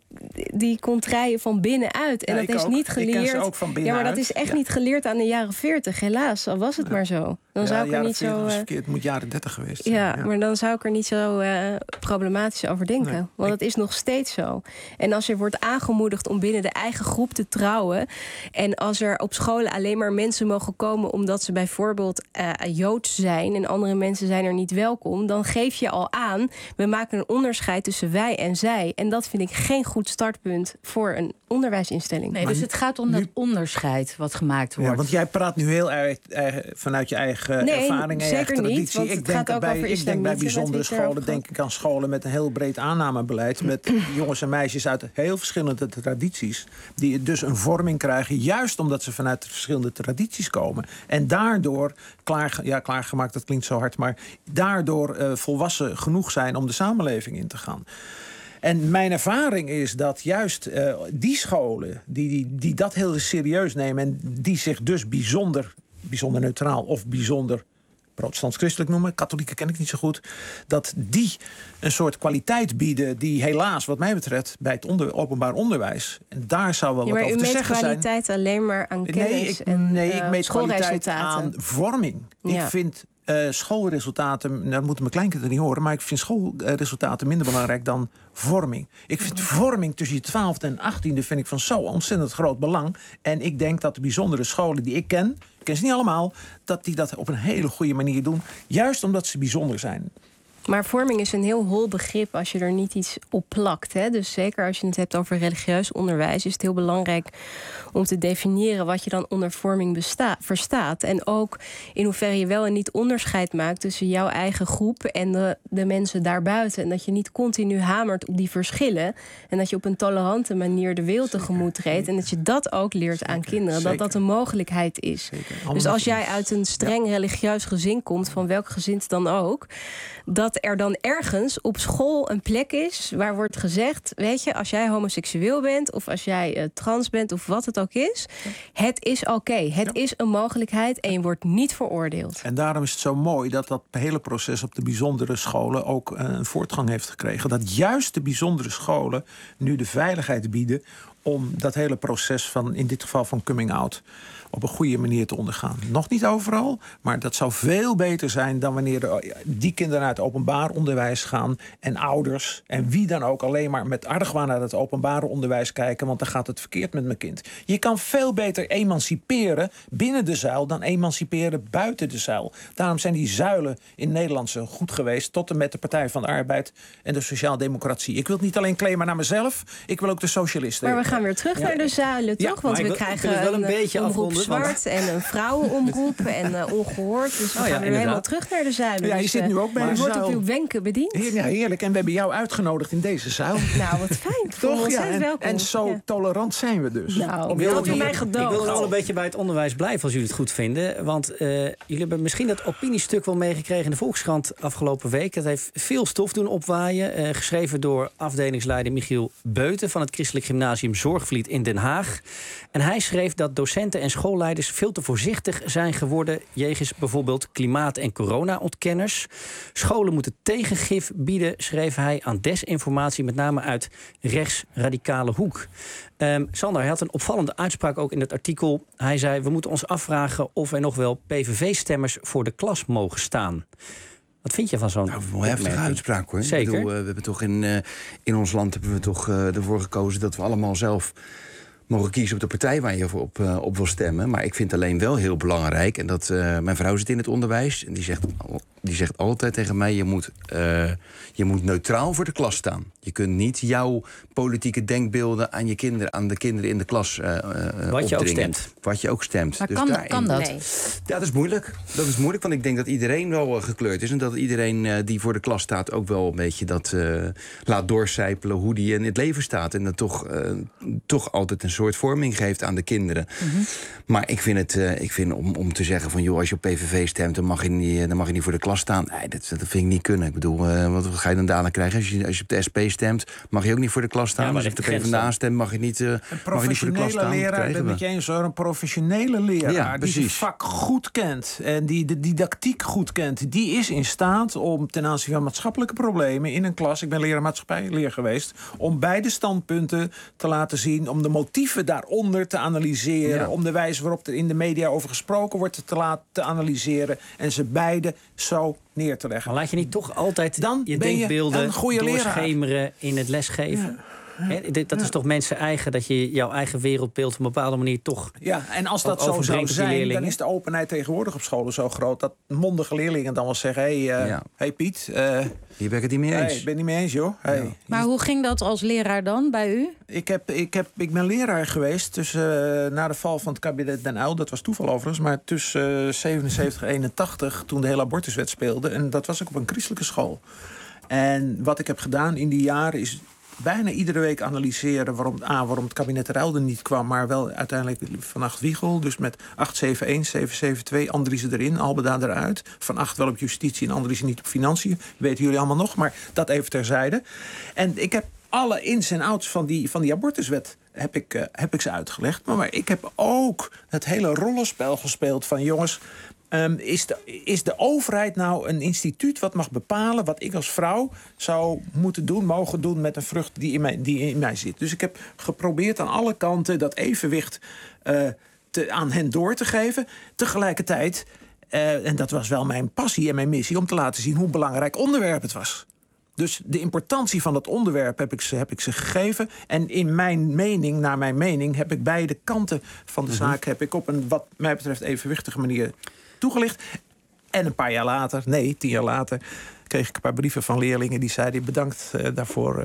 die contraien van binnenuit. En dat is niet geleerd. Ik ken ze ook van binnenuit. Maar dat is echt niet geleerd aan de jaren 40, helaas. Al was het maar zo. Dan zou ik er niet zo. Het moet jaren 30 geweest zijn. Ja, maar dan zou ik er niet zo problematisch over denken. Nee, want het is nog steeds zo. En als er wordt aangemoedigd om binnen de eigen groep te trouwen, en als er op scholen alleen maar mensen mogen komen omdat ze bijvoorbeeld Joods zijn en andere mensen zijn er niet welkom, dan geef je al aan, we maken een onderscheid tussen wij en zij. En dat vind ik geen goed startpunt voor een onderwijsinstelling. Nee, dus het gaat om dat onderscheid wat gemaakt wordt. Ja, want jij praat nu heel erg vanuit je eigen ervaring en eigen traditie. Niet, ik denk bij bijzondere scholen, denk ik aan scholen met een heel breed aannamebeleid, met jongens en meisjes uit heel verschillende tradities, die dus een vorming krijgen, juist omdat ze vanuit verschillende tradities komen. En daardoor, klaargemaakt, dat klinkt zo hard, maar daardoor volwassen genoeg zijn om de samenleving in te gaan. En mijn ervaring is dat juist die scholen die dat heel serieus nemen en die zich dus bijzonder neutraal of bijzonder protestants-christelijk noemen, katholieken ken ik niet zo goed, dat die een soort kwaliteit bieden die helaas, wat mij betreft, bij het openbaar onderwijs, en daar zou wel wat over te zeggen zijn. Maar u meet kwaliteit alleen maar aan kennis en ik meet kwaliteit aan vorming. Ja. Ik vind schoolresultaten, dat moeten mijn kleinkinderen niet horen, maar ik vind schoolresultaten minder belangrijk dan vorming. Ik vind vorming tussen je 12e en 18e vind ik van zo ontzettend groot belang. En ik denk dat de bijzondere scholen die ik ken ze niet allemaal, dat die dat op een hele goede manier doen, juist omdat ze bijzonder zijn. Maar vorming is een heel hol begrip als je er niet iets op plakt. Hè? Dus zeker als je het hebt over religieus onderwijs, is het heel belangrijk om te definiëren wat je dan onder vorming verstaat. En ook in hoeverre je wel en niet onderscheid maakt tussen jouw eigen groep en de mensen daarbuiten. En dat je niet continu hamert op die verschillen. En dat je op een tolerante manier de wereld tegemoet treedt. En dat je dat ook leert aan kinderen. Dat dat een mogelijkheid is. Dus als jij uit een streng religieus gezin komt, van welk gezin dan ook, dat er dan ergens op school een plek is waar wordt gezegd, weet je, als jij homoseksueel bent of als jij trans bent of wat het ook is, het is oké. Het is een mogelijkheid en je wordt niet veroordeeld. En daarom is het zo mooi dat hele proces op de bijzondere scholen ook een voortgang heeft gekregen. Dat juist de bijzondere scholen nu de veiligheid bieden om dat hele proces van, in dit geval van coming out, op een goede manier te ondergaan. Nog niet overal, maar dat zou veel beter zijn dan wanneer die kinderen naar het openbaar onderwijs gaan en ouders en wie dan ook alleen maar met argwaan naar het openbare onderwijs kijken, want dan gaat het verkeerd met mijn kind. Je kan veel beter emanciperen binnen de zuil dan emanciperen buiten de zuil. Daarom zijn die zuilen in Nederland zo goed geweest, tot en met de Partij van de Arbeid en de Sociaaldemocratie. Ik wil het niet alleen claimen naar mezelf, ik wil ook de socialisten. Maar we gaan weer terug naar de zuilen, toch? Want we krijgen wel een beetje afronden zwart en een vrouwenomroep en ongehoord. Dus we gaan weer helemaal terug naar de zuilen. Ja, je dus, zit nu ook bij de je wordt zuil. op uw wenken bediend. Ja, heerlijk. En we hebben jou uitgenodigd in deze zuil. Nou, wat fijn. Toch? Ja, welkom. en zo tolerant zijn we dus. Nou, Ik wil gedoogd. nog wel een beetje bij het onderwijs blijven als jullie het goed vinden. Want jullie hebben misschien dat opiniestuk wel meegekregen in de Volkskrant afgelopen week. Dat heeft veel stof doen opwaaien. Geschreven door afdelingsleider Michiel Beuten van het Christelijk Gymnasium Zorgvliet in Den Haag. En hij schreef dat docenten en schoolleiders veel te voorzichtig zijn geworden jegens bijvoorbeeld klimaat- en corona-ontkenners. Scholen moeten tegengif bieden, schreef hij, aan desinformatie, met name uit rechtsradicale hoek. Sander, hij had een opvallende uitspraak ook in het artikel. Hij zei, we moeten ons afvragen of er nog wel PVV-stemmers voor de klas mogen staan. Wat vind je van zo'n een heftige uitspraak, hoor. Zeker. Ik bedoel, we hebben toch in ons land ervoor gekozen dat we allemaal zelf mogen kiezen op de partij waar je op wil stemmen. Maar ik vind alleen wel heel belangrijk, en dat mijn vrouw zit in het onderwijs en die zegt altijd tegen mij, je moet neutraal voor de klas staan. Je kunt niet jouw politieke denkbeelden aan de kinderen in de klas Wat je ook stemt. Wat je ook stemt. Maar dus kan dat? Nee. Ja, dat is moeilijk. Dat is moeilijk, want ik denk dat iedereen wel gekleurd is. En dat iedereen die voor de klas staat ook wel een beetje dat laat doorcijpelen hoe die in het leven staat. En dat toch altijd een soort vorming geeft aan de kinderen. Mm-hmm. Maar ik vind om te zeggen van, joh, als je op PVV stemt, dan mag je niet voor de klas staan. Nee, dat vind ik niet kunnen. Ik bedoel, wat ga je dan dadelijk krijgen? Als je op de SP stemt, mag je ook niet voor de klas staan. Ja, maar als je op de PvdA stemt, mag je niet voor de klas staan. Leraar, ik ben met je eens hoor. Een professionele leraar Ja, die het vak goed kent en die de didactiek goed kent, die is in staat om ten aanzien van maatschappelijke problemen in een klas, ik ben leraar maatschappijleer geweest, om beide standpunten te laten zien, om de motieven daaronder te analyseren, om de wijze waarop er in de media over gesproken wordt te analyseren en ze beide zo neer te leggen. Maar laat je niet toch altijd Dan je ben je denkbeelden een goede doorschemeren in het lesgeven? Ja. Dat is toch mensen eigen, dat je jouw eigen wereldbeeld op een bepaalde manier toch. Ja, en als dat zo zou zijn, dan is de openheid tegenwoordig op scholen zo groot dat mondige leerlingen dan wel zeggen: hey Piet, hier ben ik het niet mee eens. Ik ben het niet mee eens, joh. Hey. Maar hoe ging dat als leraar dan bij u? Ik ben leraar geweest tussen na de val van het kabinet Den Uyl. Dat was toeval overigens, maar tussen 77 en 81, toen de hele abortuswet speelde. En dat was ook op een christelijke school. En wat ik heb gedaan in die jaren is bijna iedere week analyseren waarom het kabinet er niet kwam, maar wel uiteindelijk Van Acht Wiegel, dus met 871, 772, Andriessen erin, Albeda eruit. Van Acht wel op justitie en Andriessen niet op financiën. Weten jullie allemaal nog, maar dat even terzijde. En ik heb alle ins en outs van die abortuswet heb ik ze uitgelegd. Maar ik heb ook het hele rollenspel gespeeld van jongens, is de overheid nou een instituut wat mag bepalen wat ik als vrouw zou mogen doen met een vrucht die in mij zit. Dus ik heb geprobeerd aan alle kanten dat evenwicht aan hen door te geven. Tegelijkertijd, en dat was wel mijn passie en mijn missie, om te laten zien hoe belangrijk onderwerp het was. Dus de importantie van dat onderwerp heb ik ze gegeven. En naar mijn mening, heb ik beide kanten van de zaak heb ik op een wat mij betreft evenwichtige manier toegelicht. En een paar jaar later, 10 jaar later, kreeg ik een paar brieven van leerlingen die zeiden bedankt daarvoor.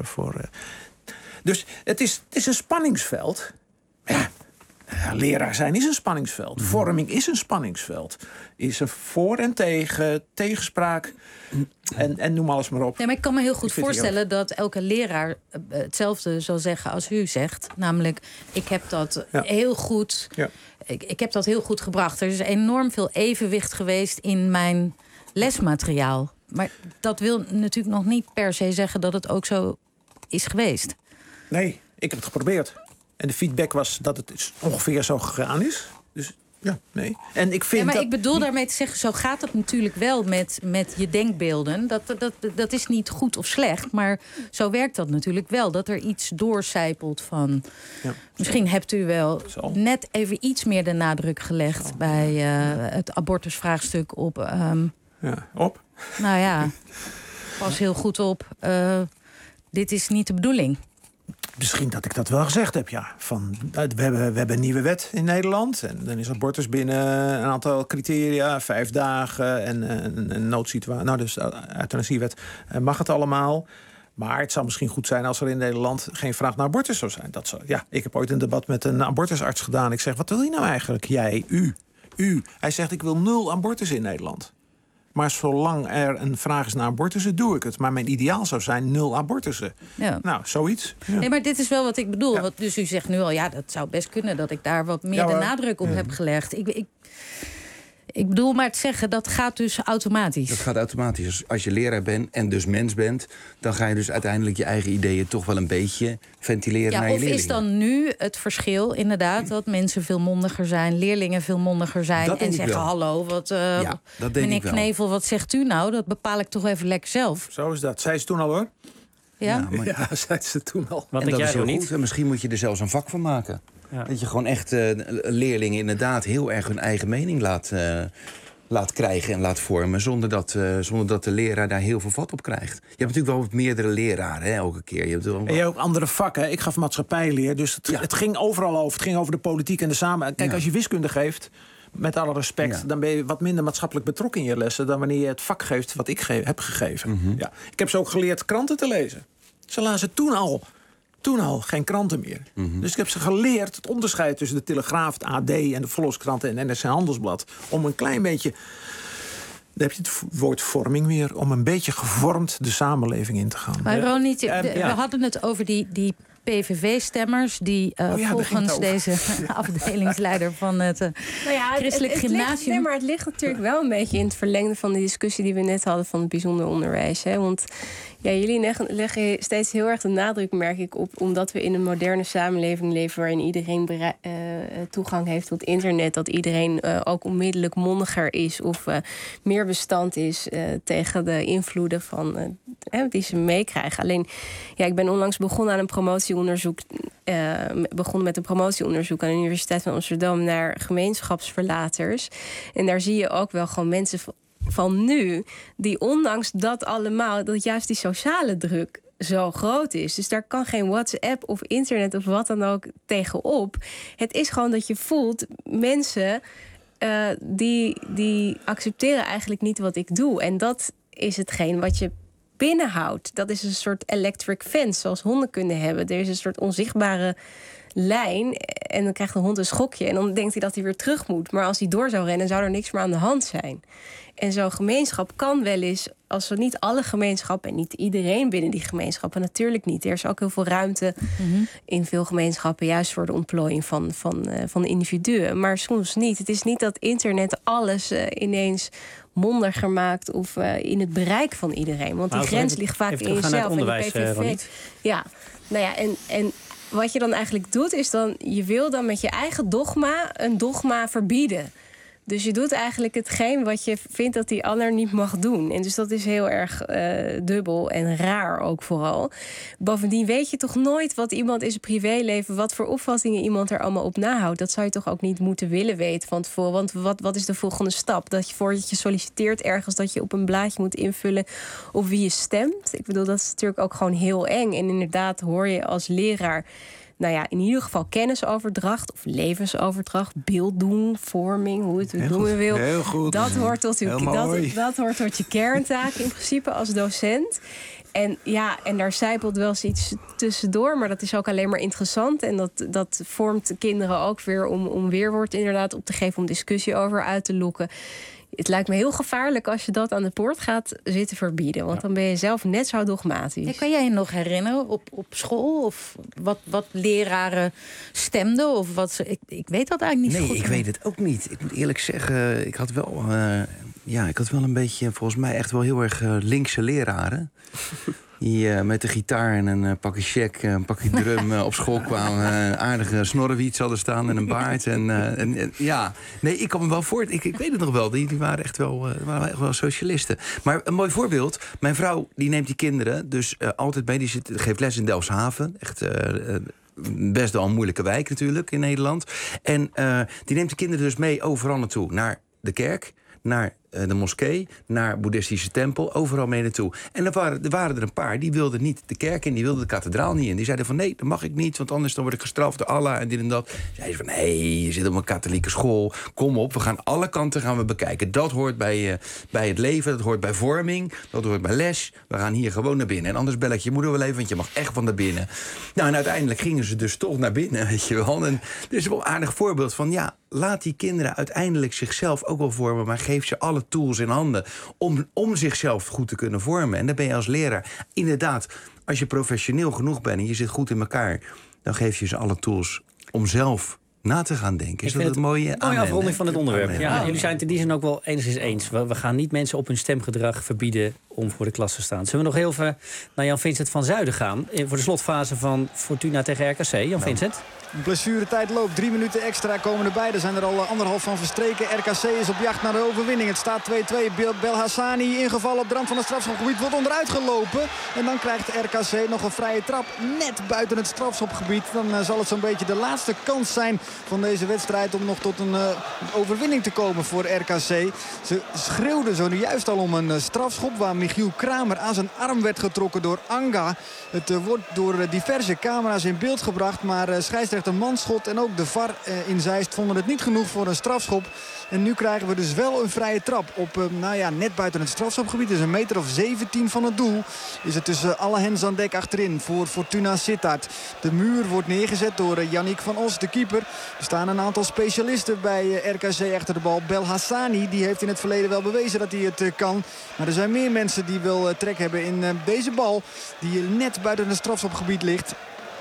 Dus het is een spanningsveld. Ja, leraar zijn is een spanningsveld. Vorming is een spanningsveld. Is een voor en tegen, tegenspraak en noem alles maar op. Nee, maar ik kan me heel goed voorstellen dat elke leraar hetzelfde zal zeggen als u zegt. Namelijk, ik heb dat heel goed. Ja. Ik heb dat heel goed gebracht. Er is enorm veel evenwicht geweest in mijn lesmateriaal. Maar dat wil natuurlijk nog niet per se zeggen dat het ook zo is geweest. Nee, ik heb het geprobeerd. En de feedback was dat het ongeveer zo gegaan is. Dus ja, nee. En ik vind ik bedoel daarmee te zeggen, zo gaat het natuurlijk wel met je denkbeelden. Dat is niet goed of slecht, maar zo werkt dat natuurlijk wel. Dat er iets doorcijpelt van. Ja. Misschien hebt u wel net even iets meer de nadruk gelegd bij het abortusvraagstuk op. Nou ja, pas heel goed op. Dit is niet de bedoeling. Misschien dat ik dat wel gezegd heb, ja. We hebben een nieuwe wet in Nederland. En dan is abortus binnen een aantal criteria, 5 dagen en een noodsituatie. Nou, dus de euthanasiewet mag het allemaal. Maar het zou misschien goed zijn als er in Nederland geen vraag naar abortus zou zijn. Ik heb ooit een debat met een abortusarts gedaan. Ik zeg, wat wil je nou eigenlijk? Jij, u. Hij zegt, ik wil 0 abortus in Nederland. Maar zolang er een vraag is naar abortussen, doe ik het. Maar mijn ideaal zou zijn 0 abortussen. Ja. Nou, zoiets. Ja. Nee, maar dit is wel wat ik bedoel. Ja. Dus u zegt nu al, dat zou best kunnen dat ik daar wat meer de nadruk op heb gelegd. Ik bedoel maar te zeggen, dat gaat dus automatisch. Dat gaat automatisch. Als je leraar bent en dus mens bent, dan ga je dus uiteindelijk je eigen ideeën toch wel een beetje ventileren naar je leerlingen. Of is dan nu het verschil inderdaad dat mensen veel mondiger zijn, leerlingen veel mondiger zijn en zeggen hallo, meneer Knevel, wat zegt u nou? Dat bepaal ik toch even lekker zelf. Zo is dat. Zei ze toen al hoor. Ja, zei ze toen al. Wat denk jij zo niet? En misschien moet je er zelfs een vak van maken. Ja. Dat je gewoon echt leerlingen inderdaad heel erg hun eigen mening laat krijgen en laat vormen, zonder dat de leraar daar heel veel vat op krijgt. Je hebt natuurlijk wel meerdere leraren, elke keer. Je hebt ook andere vakken. Ik gaf maatschappijleer, dus het ging overal over. Het ging over de politiek en de samenleving. Kijk, als je wiskunde geeft, met alle respect, dan ben je wat minder maatschappelijk betrokken in je lessen dan wanneer je het vak geeft wat ik heb gegeven. Mm-hmm. Ja. Ik heb ze ook geleerd kranten te lezen. Ze lazen toen al geen kranten meer. Mm-hmm. Dus ik heb ze geleerd het onderscheid tussen de Telegraaf, het AD en de Volkskrant en NRC Handelsblad. Om een klein beetje, dan heb je het woord vorming weer, om een beetje gevormd de samenleving in te gaan. Maar Ronnie, we hadden het over die PVV-stemmers die volgens deze afdelingsleider van het christelijk gymnasium... Maar het ligt natuurlijk wel een beetje in het verlengde van de discussie die we net hadden van het bijzonder onderwijs. Hè? Want jullie leggen steeds heel erg de nadruk, merk ik, op, omdat we in een moderne samenleving leven waarin iedereen toegang heeft tot internet, dat iedereen ook onmiddellijk mondiger is of meer bestand is tegen de invloeden van die ze meekrijgen. Alleen, ik ben onlangs begonnen aan een promotieonderzoek. Begonnen met een promotieonderzoek aan de Universiteit van Amsterdam naar gemeenschapsverlaters. En daar zie je ook wel gewoon mensen van nu, die ondanks dat allemaal, dat juist die sociale druk zo groot is. Dus daar kan geen WhatsApp of internet of wat dan ook tegenop. Het is gewoon dat je voelt, mensen die accepteren eigenlijk niet wat ik doe. En dat is hetgeen wat je binnenhoudt. Dat is een soort electric fence, zoals honden kunnen hebben. Er is een soort onzichtbare lijn en dan krijgt de hond een schokje en dan denkt hij dat hij weer terug moet. Maar als hij door zou rennen, zou er niks meer aan de hand zijn. En zo'n gemeenschap kan wel eens, als we niet alle gemeenschappen en niet iedereen binnen die gemeenschappen, natuurlijk niet. Er is ook heel veel ruimte in veel gemeenschappen, juist voor de ontplooiing van de individuen. Maar soms niet. Het is niet dat internet alles ineens mondiger maakt of in het bereik van iedereen. Want die grens ligt vaak in jezelf en de PVV. Ja, nou ja, en wat je dan eigenlijk doet, is dan, je wil dan met je eigen dogma een dogma verbieden. Dus je doet eigenlijk hetgeen wat je vindt dat die ander niet mag doen. En dus dat is heel erg dubbel en raar ook vooral. Bovendien weet je toch nooit wat iemand in zijn privéleven, wat voor opvattingen iemand er allemaal op nahoudt. Dat zou je toch ook niet moeten willen weten van tevoren. Want wat is de volgende stap? Dat je voordat je solliciteert ergens, dat je op een blaadje moet invullen op wie je stemt. Ik bedoel, dat is natuurlijk ook gewoon heel eng. En inderdaad hoor je als leraar, in ieder geval kennisoverdracht of levensoverdracht, beelddoen, vorming, hoe het noemen wil. Heel goed. Dat hoort tot je kerntaak in principe als docent. En daar zijpelt wel eens iets tussendoor, maar dat is ook alleen maar interessant. En dat vormt kinderen ook weer om weerwoord inderdaad op te geven, om discussie over uit te lokken. Het lijkt me heel gevaarlijk als je dat aan de poort gaat zitten verbieden. Want dan ben je zelf net zo dogmatisch. Ja, kan jij je nog herinneren op school? Of wat leraren stemden? Of wat ze, ik weet dat eigenlijk niet goed. Nee, ik weet het ook niet. Ik moet eerlijk zeggen, ik had wel een beetje, volgens mij echt wel heel erg linkse leraren. Die met de gitaar en een pakje check, een pakje drum op school kwamen. Een aardige snorrewiets hadden staan en een baard. Nee, ik kan me wel voor. Ik weet het nog wel. Die waren echt wel socialisten. Maar een mooi voorbeeld. Mijn vrouw die neemt die kinderen dus altijd mee. Die geeft les in Delfshaven. Echt best wel een moeilijke wijk natuurlijk in Nederland. En die neemt de kinderen dus mee overal naartoe. Naar de kerk, naar de moskee, naar boeddhistische tempel, overal mee naartoe. En er waren er een paar die wilden niet de kerk in, die wilden de kathedraal niet in. Die zeiden van nee, dat mag ik niet, want anders dan word ik gestraft door Allah en dit en dat. Zeiden van nee, je zit op een katholieke school, kom op, we gaan alle kanten bekijken. Dat hoort bij het leven, dat hoort bij vorming, dat hoort bij les. We gaan hier gewoon naar binnen. En anders bel ik je moeder wel even, want je mag echt van naar binnen. Nou, en uiteindelijk gingen ze dus toch naar binnen, weet je wel. En dit is wel een aardig voorbeeld van, ja, laat die kinderen uiteindelijk zichzelf ook wel vormen, maar geef ze alle tools in handen om zichzelf goed te kunnen vormen. En dan ben je als leraar inderdaad, als je professioneel genoeg bent en je zit goed in elkaar, dan geef je ze alle tools om zelf na te gaan denken. Is dat het mooie afronding van het onderwerp? Ja, jullie zijn het in die zin ook wel enigszins eens. We gaan niet mensen op hun stemgedrag verbieden om voor de klas te staan. Zullen we nog heel even naar Jan-Vincent van Zuiden gaan voor de slotfase van Fortuna tegen RKC? Jan-Vincent? Blessuretijd loopt, 3 minuten extra komen erbij. Er zijn er al 1,5 van verstreken. RKC is op jacht naar de overwinning. Het staat 2-2. Belhassani ingevallen op de rand van het strafschopgebied. Wordt onderuit gelopen. En dan krijgt RKC nog een vrije trap net buiten het strafschopgebied. Dan zal het zo'n beetje de laatste kans zijn van deze wedstrijd om nog tot een overwinning te komen voor RKC. Ze schreeuwden zo nu juist al om een strafschop waar Michiel Kramer aan zijn arm werd getrokken door Anga. Het wordt door diverse camera's in beeld gebracht, maar scheidsrechter Manschot en ook de VAR in Zeist vonden het niet genoeg voor een strafschop. En nu krijgen we dus wel een vrije trap op net buiten het strafschopgebied. Dus 1,17 meter van het doel. Is het dus alle hens aan dek achterin voor Fortuna Sittard. De muur wordt neergezet door Yannick van Os, de keeper. Er staan een aantal specialisten bij RKC achter de bal. Belhassani, die heeft in het verleden wel bewezen dat hij het kan. Maar er zijn meer mensen die wel trek hebben in deze bal die net buiten het strafschopgebied ligt.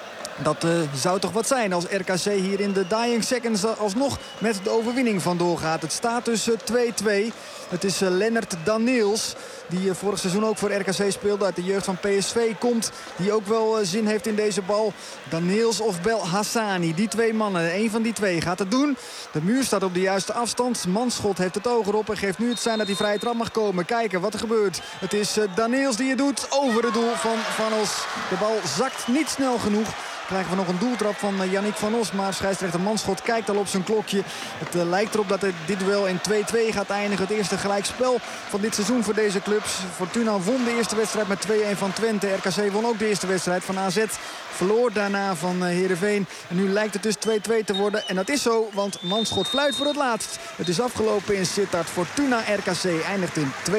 Dat zou toch wat zijn als RKC hier in de dying seconds alsnog met de overwinning vandoor gaat. Het staat dus 2-2. Het is Lennart Daniels, die vorig seizoen ook voor RKC speelde, uit de jeugd van PSV komt. Die ook wel zin heeft in deze bal. Daniels of Belhassani, die twee mannen. Eén van die twee gaat het doen. De muur staat op de juiste afstand. Manschot heeft het oog erop en geeft nu het sein dat hij vrije trap mag komen. Kijken wat er gebeurt. Het is Daniels die het doet over het doel van Van Os. De bal zakt niet snel genoeg. Krijgen we nog een doeltrap van Yannick van Os. Maar scheidsrechter Manschot kijkt al op zijn klokje. Het lijkt erop dat dit duel in 2-2 gaat eindigen. Het eerste gelijkspel van dit seizoen voor deze clubs. Fortuna won de eerste wedstrijd met 2-1 van Twente. RKC won ook de eerste wedstrijd van AZ. Verloor daarna van Heerenveen. En nu lijkt het dus 2-2 te worden. En dat is zo, want Manschot fluit voor het laatst. Het is afgelopen in Sittard. Fortuna RKC eindigt in 2-2.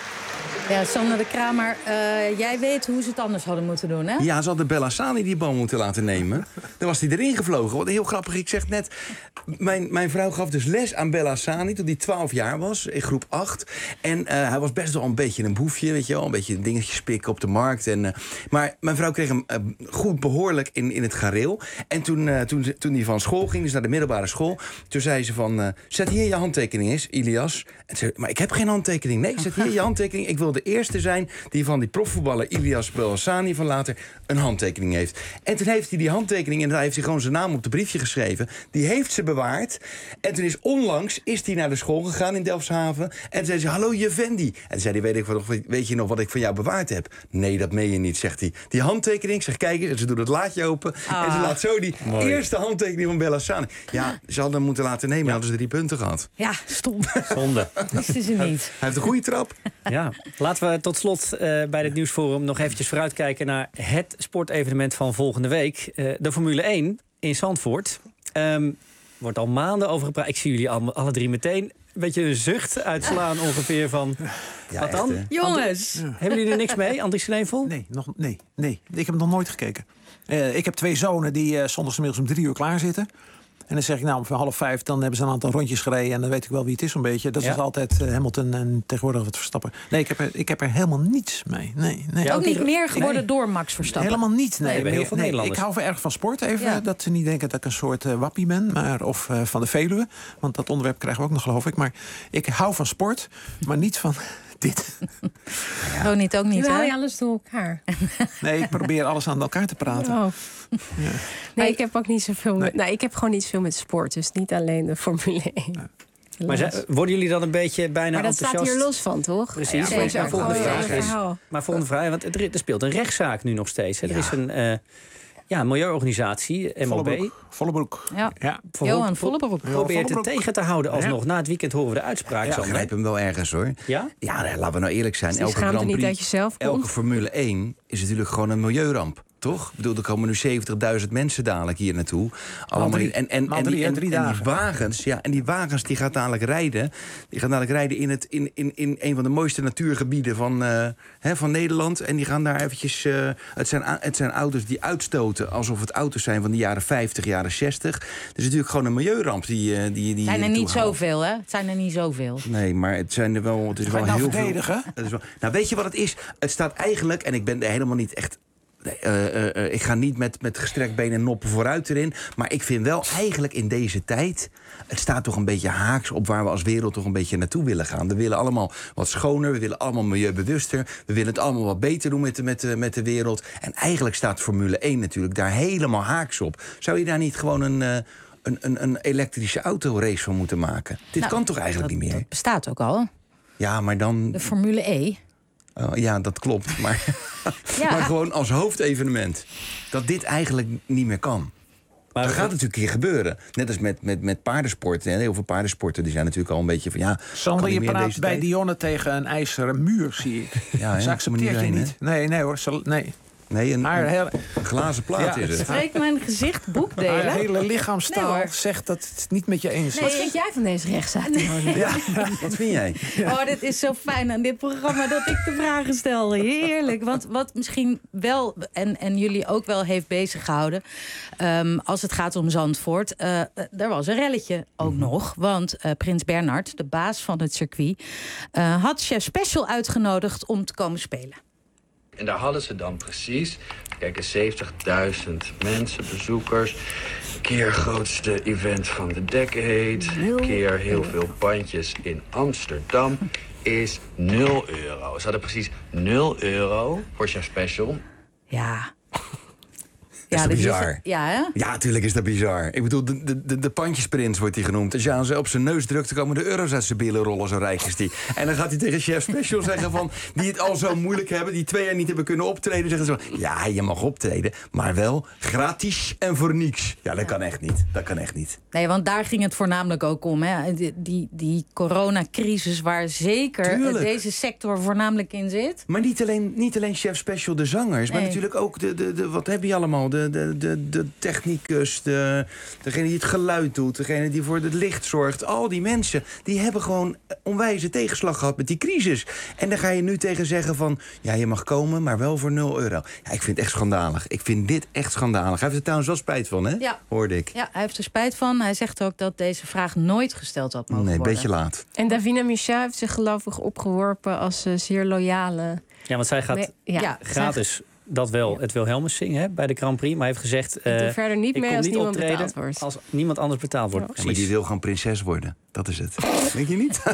Ja, Sander de Kramer, jij weet hoe ze het anders hadden moeten doen, hè? Ja, ze hadden Belhassani die bal moeten laten nemen. Dan was hij erin gevlogen. Wat heel grappig, ik zeg net, mijn vrouw gaf dus les aan Belhassani toen hij 12 jaar was, in groep 8. En hij was best wel een beetje een boefje, weet je wel. Een beetje dingetjes pikken op de markt. Maar mijn vrouw kreeg hem goed behoorlijk in het gareel. En toen hij van school ging, dus naar de middelbare school, toen zei ze van, zet hier je handtekening eens, Ilias. En zei, maar ik heb geen handtekening. Nee, zet hier je handtekening. Ik wil de eerste zijn die van die profvoetballer Ilias Belhassani van later een handtekening heeft. En toen heeft hij die handtekening en daar heeft hij gewoon zijn naam op de briefje geschreven. Die heeft ze bewaard. En toen onlangs is hij naar de school gegaan in Delfshaven. En toen zei ze, hallo Jevendi. En toen zei hij, weet je nog wat ik van jou bewaard heb? Nee, dat meen je niet, zegt hij. Die handtekening, zeg kijk eens, en ze doet het laatje open. En ze laat zo die eerste handtekening van Belhassani. Ja, ze hadden hem moeten laten nemen. Hadden ze 3 punten gehad. Ja, stom. Zonde. Wisten ze niet. Hij heeft een goede trap. Ja, laten we tot slot bij dit nieuwsforum nog eventjes vooruitkijken naar het sportevenement van volgende week. De Formule 1 in Zandvoort. Wordt al maanden over gepraat. Ik zie jullie alle 3 meteen een beetje een zucht uitslaan ongeveer van... Ja, wat dan? Echt, jongens! Hebben jullie er niks mee, Andries Sneuvel? Nee. Ik heb nog nooit gekeken. Ik heb 2 zonen die zondagsmiddags om 3 uur klaar zitten. En dan zeg ik, nou, om 4:30, dan hebben ze een aantal rondjes gereden. En dan weet ik wel wie het is zo'n beetje. Dat is altijd Hamilton en tegenwoordig wat Verstappen. Nee, ik heb er helemaal niets mee. Nee. Ook niet meer geworden door Max Verstappen? Helemaal niet. Nee, heel veel Nederlanders. Ik hou erg van sport. Even dat ze niet denken dat ik een soort wappie ben. Of van de Veluwe. Want dat onderwerp krijgen we ook nog, geloof ik. Maar ik hou van sport, maar niet van... dit. Gewoon niet, ook niet. Nu haal je alles door elkaar. Nee, ik probeer alles aan elkaar te praten. Oh. Ja. Nee, ik heb ook niet zoveel met... Nou, ik heb gewoon niet zoveel met sport. Dus niet alleen de Formule 1. Ja. Maar worden jullie dan een beetje bijna enthousiast? Maar dat staat hier los van, toch? Precies. Maar volgende vraag, want er speelt een rechtszaak nu nog steeds. Hè? Er is Ja, een milieuorganisatie, MOB. Vollebroek. Ja. Johan Vollebroek. Probeert het tegen te houden alsnog. Na het weekend horen we de uitspraak. Ja, ik grijp hem wel ergens, hoor. Ja? Ja, laten we nou eerlijk zijn. Dus elke Grand Prix, niet uit jezelf komt. Elke Formule 1 is natuurlijk gewoon een milieuramp. Toch? Ik bedoel, er komen nu 70.000 mensen dadelijk hier naartoe. Allemaal en die wagens, die wagens die gaat dadelijk rijden. Die gaan dadelijk rijden in een van de mooiste natuurgebieden van Nederland. En die gaan daar eventjes. Het zijn auto's die uitstoten alsof het auto's zijn van de jaren 50, jaren 60. Het is natuurlijk gewoon een milieuramp die zijn er niet zoveel, hè? Het zijn er niet zoveel. Nee, maar het zijn er wel. Het is wel heel veel. Nou, weet je wat het is? Het staat eigenlijk, en ik ben er helemaal niet echt. Ik ga niet met gestrekt been en noppen vooruit erin. Maar ik vind wel eigenlijk in deze tijd. Het staat toch een beetje haaks op waar we als wereld toch een beetje naartoe willen gaan. We willen allemaal wat schoner. We willen allemaal milieubewuster. We willen het allemaal wat beter doen met de wereld. En eigenlijk staat Formule 1 natuurlijk daar helemaal haaks op. Zou je daar niet gewoon een elektrische autorace van moeten maken? Dit kan toch eigenlijk niet meer? Dat bestaat ook al. Ja, maar dan. De Formule E. Ja, dat klopt. Maar, maar gewoon als hoofdevenement. Dat dit eigenlijk niet meer kan. Maar dat gaat natuurlijk een keer gebeuren. Net als met paardensport. Heel veel paardensporten die zijn natuurlijk al een beetje van. Sander, je praat bij Dionne tegen een ijzeren muur, zie ik. Ja, ze accepteert je niet. Nee hoor. Nee. Nee, een glazen plaat is het. Spreekt mijn gezicht boekdelen? Haar hele lichaamstaal zegt dat het niet met je eens is. Wat vind jij van deze rechtszaak? Wat vind jij? Oh, dit is zo fijn aan dit programma dat ik de vragen stel. Heerlijk. Want wat misschien wel, en jullie ook wel heeft bezig gehouden. Als het gaat om Zandvoort. Er was een relletje ook nog. Want Prins Bernhard, de baas van het circuit, had Chef Special uitgenodigd om te komen spelen. En daar hadden ze dan precies, kijk, 70.000 mensen, bezoekers. Keer grootste event van de decade. Keer heel veel bandjes in Amsterdam. Is €0. Ze hadden precies €0 voor Chef Special. Ja. Is dat bizar? Ja, hè? Ja, natuurlijk is dat bizar. Ik bedoel, de pandjesprins wordt hij genoemd. Als je aan ze op zijn neus drukt, dan komen de euro's uit zijn billen rollen, zo rijk is die. En dan gaat hij tegen Chef Special zeggen van, die het al zo moeilijk hebben, die 2 jaar niet hebben kunnen optreden, zeggen ze van, ja, je mag optreden, maar wel gratis en voor niks. Ja, dat kan echt niet. Dat kan echt niet. Nee, want daar ging het voornamelijk ook om, hè? Die coronacrisis waar zeker deze sector voornamelijk in zit. Maar niet alleen Chef Special, de zangers, maar natuurlijk ook wat heb je allemaal? De technicus, degene die het geluid doet, degene die voor het licht zorgt. Al die mensen, die hebben gewoon onwijze tegenslag gehad met die crisis. En dan ga je nu tegen zeggen van, ja, je mag komen, maar wel voor €0. Ja, ik vind het echt schandalig. Ik vind dit echt schandalig. Hij heeft er trouwens wel spijt van, hè? Ja. Hoorde ik. Ja, hij heeft er spijt van. Hij zegt ook dat deze vraag nooit gesteld had mogen worden. Nee, een beetje laat. En Davina Micha heeft zich geloof ik opgeworpen als zeer loyale. Ja, want zij gaat gratis... Dat wel, het Wilhelmus zingen, hè, bij de Grand Prix. Maar hij heeft gezegd, ik doe verder niet mee als niemand betaald wordt. Als niemand anders betaald wordt. Ja, maar die wil gewoon prinses worden. Dat is het. Weet je niet?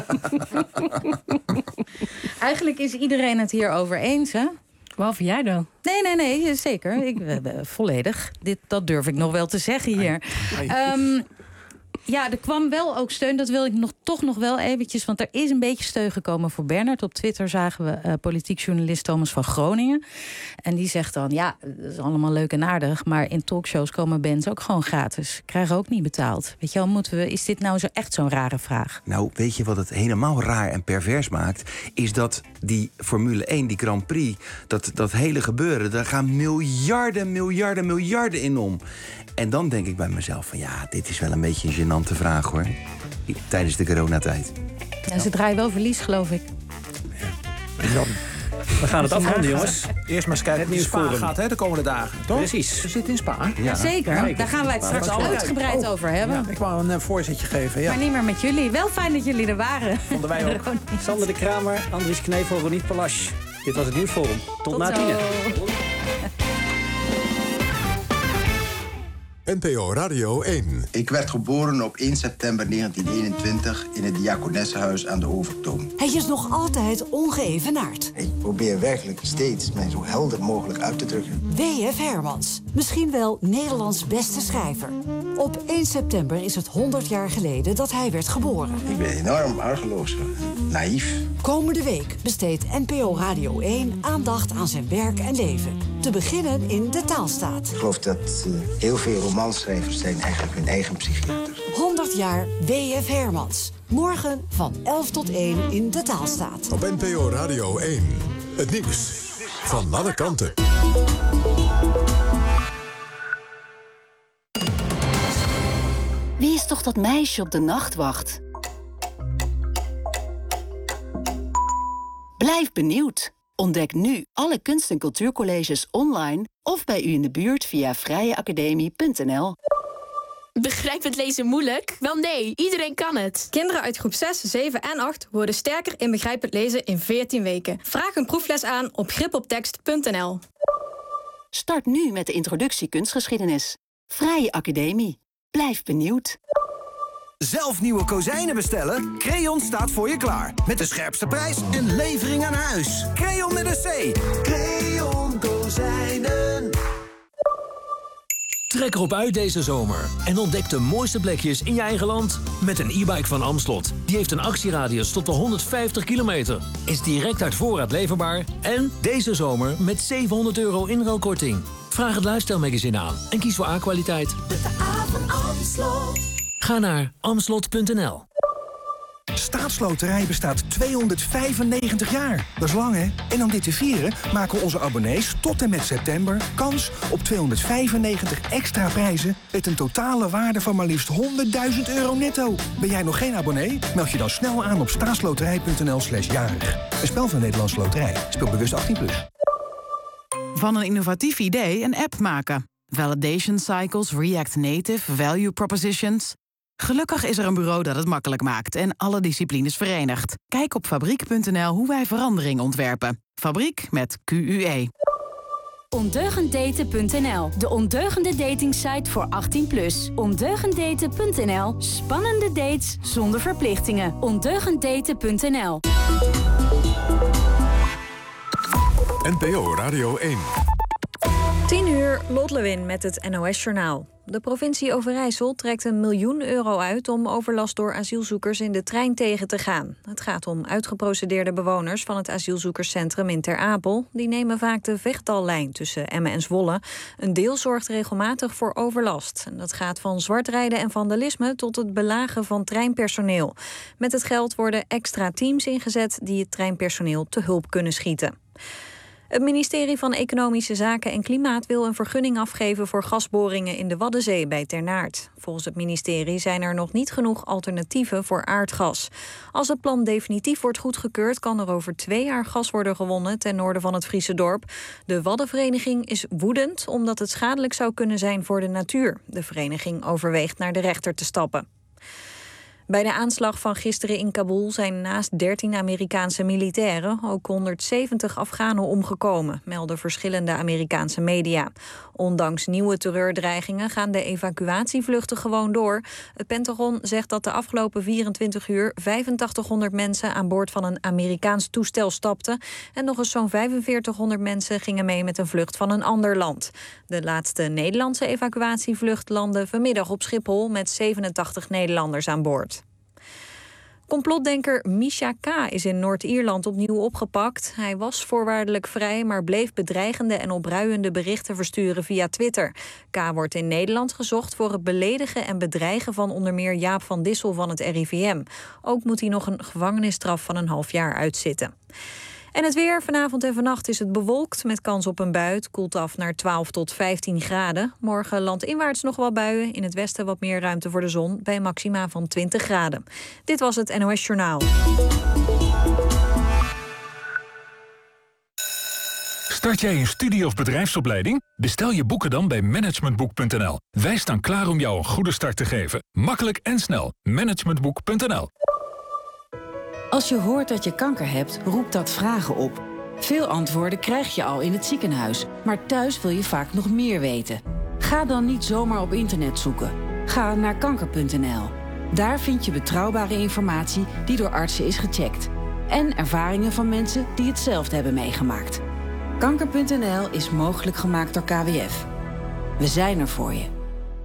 Eigenlijk is iedereen het hierover eens, hè? Behalve jij dan? Nee, zeker. Volledig. Dat durf ik nog wel te zeggen hier. Ja, er kwam wel ook steun. Dat wil ik toch nog wel eventjes. Want er is een beetje steun gekomen voor Bernhard. Op Twitter zagen we politiek journalist Thomas van Groningen. En die zegt dan, ja, dat is allemaal leuk en aardig. Maar in talkshows komen bands ook gewoon gratis. Krijgen ook niet betaald. Weet je wel, is dit nou echt zo'n rare vraag? Nou, weet je wat het helemaal raar en pervers maakt? Is dat die Formule 1, die Grand Prix, dat hele gebeuren, daar gaan miljarden in om. En dan denk ik bij mezelf van, ja, dit is wel een beetje een gênante vraag, hoor. Tijdens de coronatijd. En ze draaien wel verlies, geloof ik. Ja. We gaan het afronden, jongens. Eerst maar eens kijken hoe het Spa gaat, hè, de komende dagen. Toch? Precies. We zitten in Spa. Ja. Zeker. Daar gaan wij het straks uitgebreid over hebben. Ja, ik wou een voorzetje geven. Ja. Maar niet meer met jullie. Wel fijn dat jullie er waren. Vonden wij ook. Sander de Kramer, Andries Knevel, Ronit Palasch. Dit was het Nieuwsforum. Tot na 10. NPO Radio 1. Ik werd geboren op 1 september 1921 in het Diakonessenhuis aan de Overtoom. Hij is nog altijd ongeëvenaard. Ik probeer werkelijk steeds mij zo helder mogelijk uit te drukken. W.F. Hermans, misschien wel Nederlands beste schrijver. Op 1 september is het 100 jaar geleden dat hij werd geboren. Ik ben enorm argeloos, naïef. Komende week besteedt NPO Radio 1 aandacht aan zijn werk en leven. Te beginnen in de Taalstaat. Ik geloof dat heel veel romanschrijvers zijn eigenlijk hun eigen psychiater. 100 jaar W.F. Hermans. Morgen van 11 tot 1 in de Taalstaat. Op NPO Radio 1. Het nieuws van alle kanten. Wie is toch dat meisje op de nachtwacht? Blijf benieuwd. Ontdek nu alle kunst- en cultuurcolleges online of bij u in de buurt via vrijeacademie.nl. Begrijp het lezen moeilijk? Wel nee, iedereen kan het. Kinderen uit groep 6, 7 en 8 worden sterker in begrijpend lezen in 14 weken. Vraag een proefles aan op gripoptekst.nl. Start nu met de introductie kunstgeschiedenis. Vrije Academie. Blijf benieuwd. Zelf nieuwe kozijnen bestellen? Creon staat voor je klaar. Met de scherpste prijs en levering aan huis. Creon met een C. Creon Kozijnen. Trek erop uit deze zomer en ontdek de mooiste plekjes in je eigen land. Met een e-bike van Amslot. Die heeft een actieradius tot wel 150 kilometer. Is direct uit voorraad leverbaar. En deze zomer met €700 inruilkorting. Vraag het Lifestyle Magazine aan en kies voor A-kwaliteit. Met de A van Amslot. Ga naar amslot.nl. Staatsloterij bestaat 295 jaar. Dat is lang, hè? En om dit te vieren maken onze abonnees tot en met september kans op 295 extra prijzen met een totale waarde van maar liefst €100.000 netto. Ben jij nog geen abonnee? Meld je dan snel aan op staatsloterij.nl/jarig. Een spel van Nederlandse Loterij. Speel bewust 18+. Van een innovatief idee een app maken. Validation cycles, React Native, value propositions. Gelukkig is er een bureau dat het makkelijk maakt en alle disciplines verenigt. Kijk op fabriek.nl hoe wij verandering ontwerpen. Fabriek met QUE. Ondeugenddaten.nl, de ondeugende datingsite voor 18+. Ondeugenddaten.nl, spannende dates zonder verplichtingen. Ondeugenddaten.nl. NPO Radio 1. 10 uur, Lot Lewin met het NOS-journaal. De provincie Overijssel trekt €1 miljoen uit om overlast door asielzoekers in de trein tegen te gaan. Het gaat om uitgeprocedeerde bewoners van het asielzoekerscentrum in Ter Apel. Die nemen vaak de Vechtal-lijn tussen Emmen en Zwolle. Een deel zorgt regelmatig voor overlast. En dat gaat van zwartrijden en vandalisme tot het belagen van treinpersoneel. Met het geld worden extra teams ingezet die het treinpersoneel te hulp kunnen schieten. Het ministerie van Economische Zaken en Klimaat wil een vergunning afgeven voor gasboringen in de Waddenzee bij Ternaard. Volgens het ministerie zijn er nog niet genoeg alternatieven voor aardgas. Als het plan definitief wordt goedgekeurd, kan er over 2 jaar gas worden gewonnen ten noorden van het Friese dorp. De Waddenvereniging is woedend omdat het schadelijk zou kunnen zijn voor de natuur. De vereniging overweegt naar de rechter te stappen. Bij de aanslag van gisteren in Kabul zijn naast 13 Amerikaanse militairen ook 170 Afghanen omgekomen, melden verschillende Amerikaanse media. Ondanks nieuwe terreurdreigingen gaan de evacuatievluchten gewoon door. Het Pentagon zegt dat de afgelopen 24 uur 8500 mensen aan boord van een Amerikaans toestel stapten en nog eens zo'n 4500 mensen gingen mee met een vlucht van een ander land. De laatste Nederlandse evacuatievlucht landde vanmiddag op Schiphol met 87 Nederlanders aan boord. Complotdenker Misha K. is in Noord-Ierland opnieuw opgepakt. Hij was voorwaardelijk vrij, maar bleef bedreigende en opruiende berichten versturen via Twitter. K. wordt in Nederland gezocht voor het beledigen en bedreigen van onder meer Jaap van Dissel van het RIVM. Ook moet hij nog een gevangenisstraf van een half jaar uitzitten. En het weer. Vanavond en vannacht is het bewolkt met kans op een bui. Het koelt af naar 12 tot 15 graden. Morgen landinwaarts nog wel buien. In het westen wat meer ruimte voor de zon bij maxima van 20 graden. Dit was het NOS Journaal. Start jij een studie- of bedrijfsopleiding? Bestel je boeken dan bij managementboek.nl. Wij staan klaar om jou een goede start te geven. Makkelijk en snel. Managementboek.nl. Als je hoort dat je kanker hebt, roept dat vragen op. Veel antwoorden krijg je al in het ziekenhuis, maar thuis wil je vaak nog meer weten. Ga dan niet zomaar op internet zoeken. Ga naar kanker.nl. Daar vind je betrouwbare informatie die door artsen is gecheckt. En ervaringen van mensen die hetzelfde hebben meegemaakt. Kanker.nl is mogelijk gemaakt door KWF. We zijn er voor je.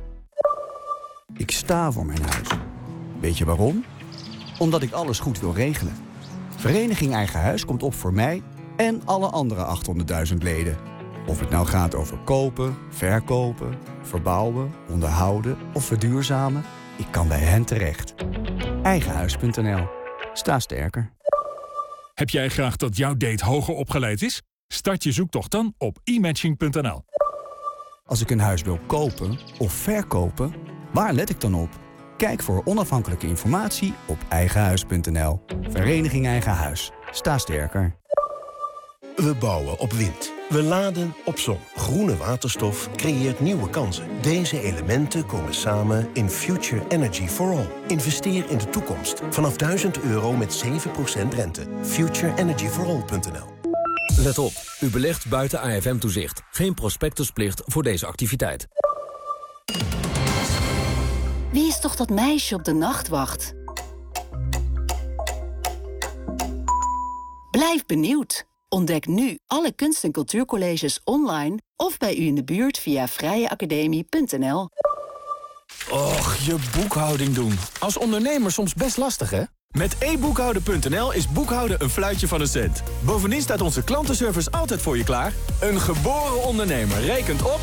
Ik sta voor mijn huis. Weet je waarom? Omdat ik alles goed wil regelen. Vereniging Eigen Huis komt op voor mij en alle andere 800.000 leden. Of het nou gaat over kopen, verkopen, verbouwen, onderhouden of verduurzamen, ik kan bij hen terecht. Eigenhuis.nl. Sta sterker. Heb jij graag dat jouw date hoger opgeleid is? Start je zoektocht dan op e-matching.nl. Als ik een huis wil kopen of verkopen, waar let ik dan op? Kijk voor onafhankelijke informatie op eigenhuis.nl. Vereniging Eigen Huis. Sta sterker. We bouwen op wind. We laden op zon. Groene waterstof creëert nieuwe kansen. Deze elementen komen samen in Future Energy for All. Investeer in de toekomst. Vanaf €1000 met 7% rente. futureenergyforall.nl. Let op, u belegt buiten AFM-toezicht. Geen prospectusplicht voor deze activiteit. Wie is toch dat meisje op de nachtwacht? Blijf benieuwd. Ontdek nu alle kunst- en cultuurcolleges online of bij u in de buurt via vrijeacademie.nl. Och, je boekhouding doen. Als ondernemer soms best lastig, hè? Met eboekhouden.nl is boekhouden een fluitje van een cent. Bovendien staat onze klantenservice altijd voor je klaar. Een geboren ondernemer rekent op...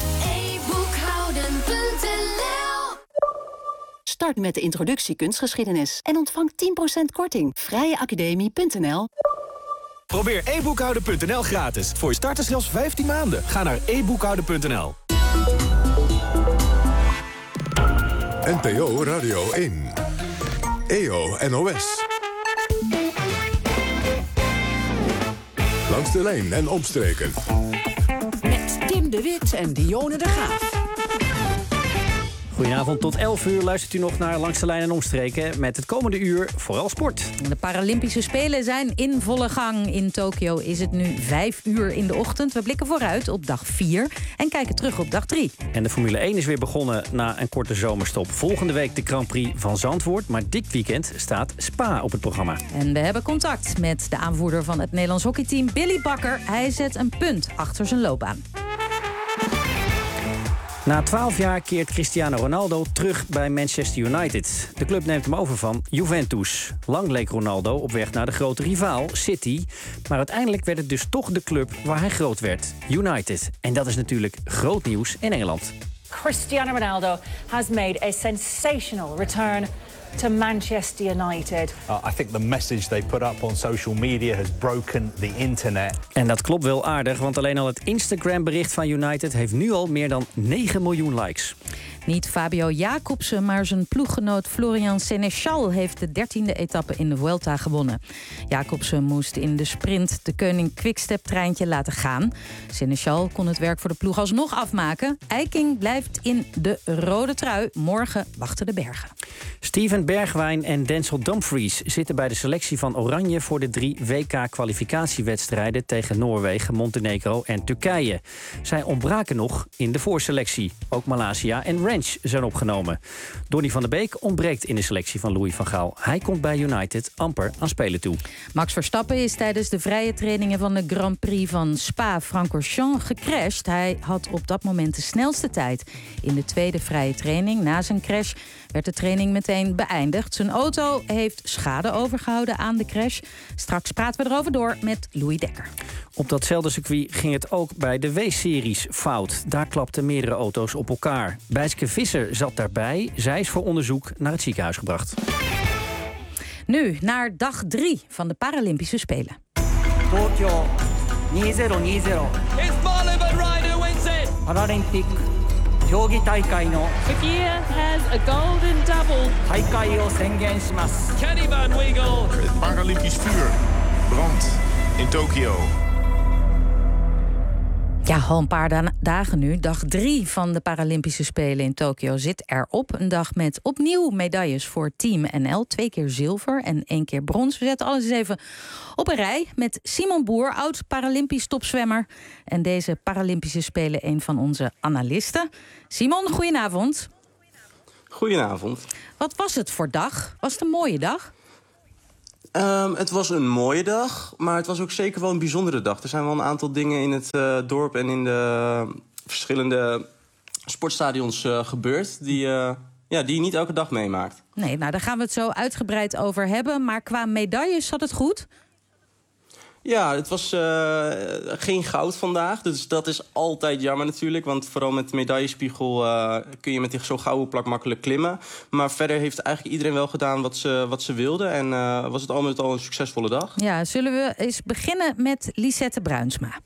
eboekhouden.nl. Start met de introductie kunstgeschiedenis en ontvang 10% korting. vrijeacademie.nl. Probeer eboekhouden.nl gratis. Voor je starters zelfs 15 maanden. Ga naar eboekhouden.nl. NPO Radio 1. EO NOS. Langs de lijn en omstreken. Met Tim de Wit en Dionne de Graaf. Goedenavond, tot 11 uur luistert u nog naar Langs de Lijn en Omstreken. Met het komende uur vooral sport. De Paralympische Spelen zijn in volle gang. In Tokio is het nu 5 uur in de ochtend. We blikken vooruit op dag 4 en kijken terug op dag 3. En de Formule 1 is weer begonnen na een korte zomerstop. Volgende week de Grand Prix van Zandvoort. Maar dit weekend staat Spa op het programma. En we hebben contact met de aanvoerder van het Nederlands hockeyteam, Billy Bakker. Hij zet een punt achter zijn loopbaan. Na 12 jaar keert Cristiano Ronaldo terug bij Manchester United. De club neemt hem over van Juventus. Lang leek Ronaldo op weg naar de grote rivaal, City. Maar uiteindelijk werd het dus toch de club waar hij groot werd, United. En dat is natuurlijk groot nieuws in Engeland. Cristiano Ronaldo has made a sensational return to Manchester United. I think the message they put up on social media has broken the internet. En dat klopt wel aardig, want alleen al het Instagram-bericht van United heeft nu al meer dan 9 miljoen likes. Niet Fabio Jacobsen, maar zijn ploeggenoot Florian Sénéchal heeft de 13e etappe in de Vuelta gewonnen. Jacobsen moest in de sprint de Koning Quickstep-treintje laten gaan. Sénéchal kon het werk voor de ploeg alsnog afmaken. Eiking blijft in de rode trui. Morgen wachten de bergen. Steven Bergwijn en Denzel Dumfries zitten bij de selectie van Oranje voor de 3 WK-kwalificatiewedstrijden tegen Noorwegen, Montenegro en Turkije. Zij ontbraken nog in de voorselectie. Ook Malaysia en Ranch zijn opgenomen. Donny van der Beek ontbreekt in de selectie van Louis van Gaal. Hij komt bij United amper aan spelen toe. Max Verstappen is tijdens de vrije trainingen van de Grand Prix van Spa-Francorchamps gecrashed. Hij had op dat moment de snelste tijd. In de tweede vrije training na zijn crash werd de training meteen beëindigd. Zijn auto heeft schade overgehouden aan de crash. Straks praten we erover door met Louis Dekker. Op datzelfde circuit ging het ook bij de W-series fout. Daar klapten meerdere auto's op elkaar. Bijtske Visser zat daarbij. Zij is voor onderzoek naar het ziekenhuis gebracht. Nu naar dag 3 van de Paralympische Spelen. Tokyo 2020. It's Marlon Van Rijn who wins it. Paralympic If Year has a golden double. Kenny Van Weigel. Het Paralympisch vuur brandt in Tokio. Ja, al een paar dagen nu. Dag 3 van de Paralympische Spelen in Tokio zit erop. Een dag met opnieuw medailles voor Team NL. 2 keer zilver en 1 keer brons. We zetten alles eens even op een rij met Simon Boer, oud-Paralympisch topzwemmer. En deze Paralympische Spelen een van onze analisten. Simon, goedenavond. Goedenavond. Wat was het voor dag? Was het een mooie dag? Het was een mooie dag, maar het was ook zeker wel een bijzondere dag. Er zijn wel een aantal dingen in het dorp en in de verschillende sportstadions gebeurd die je niet elke dag meemaakt. Nee, nou daar gaan we het zo uitgebreid over hebben. Maar qua medailles zat het goed? Ja, het was geen goud vandaag. Dus dat is altijd jammer natuurlijk. Want vooral met de medaillespiegel kun je met zo'n gouden plak makkelijk klimmen. Maar verder heeft eigenlijk iedereen wel gedaan wat ze wilden. En was het al met al een succesvolle dag. Ja, zullen we eens beginnen met Lisette Bruinsma.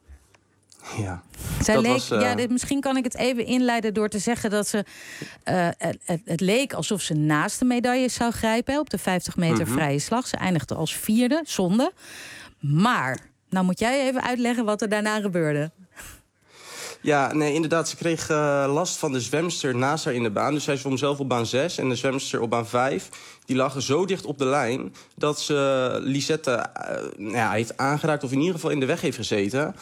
Ja, Zij leek, misschien kan ik het even inleiden door te zeggen dat ze... het leek alsof ze naast de medailles zou grijpen op de 50 meter vrije slag. Ze eindigde als 4e, zonde. Maar, nou moet jij even uitleggen wat er daarna gebeurde. Ja, nee, inderdaad. Ze kreeg last van de zwemster naast haar in de baan. Dus zij zwom zelf op baan 6 en de zwemster op baan 5. Die lag zo dicht op de lijn dat ze Lisette heeft aangeraakt... of in ieder geval in de weg heeft gezeten.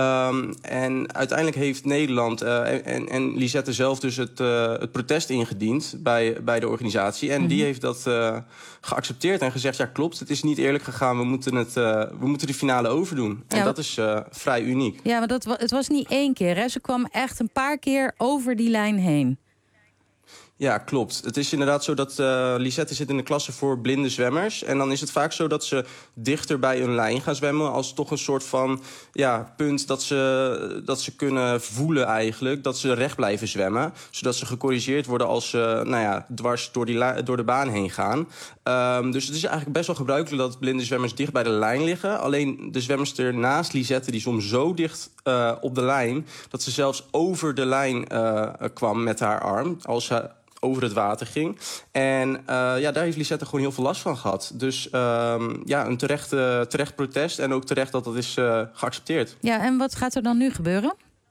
En uiteindelijk heeft Nederland en Lisette zelf dus het protest ingediend bij de organisatie. En die heeft dat geaccepteerd en gezegd... ja, klopt, het is niet eerlijk gegaan, we moeten de finale overdoen. En dat is vrij uniek. Ja, maar het was niet 1 keer, hè? Ze kwam echt een paar keer over die lijn heen. Ja, klopt. Het is inderdaad zo dat Lisette zit in de klasse voor blinde zwemmers. En dan is het vaak zo dat ze dichter bij een lijn gaan zwemmen... als toch een soort van punt dat ze kunnen voelen eigenlijk... dat ze recht blijven zwemmen. Zodat ze gecorrigeerd worden als ze dwars door de baan heen gaan. Dus het is eigenlijk best wel gebruikelijk dat blinde zwemmers dicht bij de lijn liggen. Alleen de zwemster naast Lisette die zwom zo dicht op de lijn... dat ze zelfs over de lijn kwam met haar arm... als ze over het water ging. En daar heeft Lisette gewoon heel veel last van gehad. Dus een terecht protest en ook terecht dat is geaccepteerd. Ja, en wat gaat er dan nu gebeuren?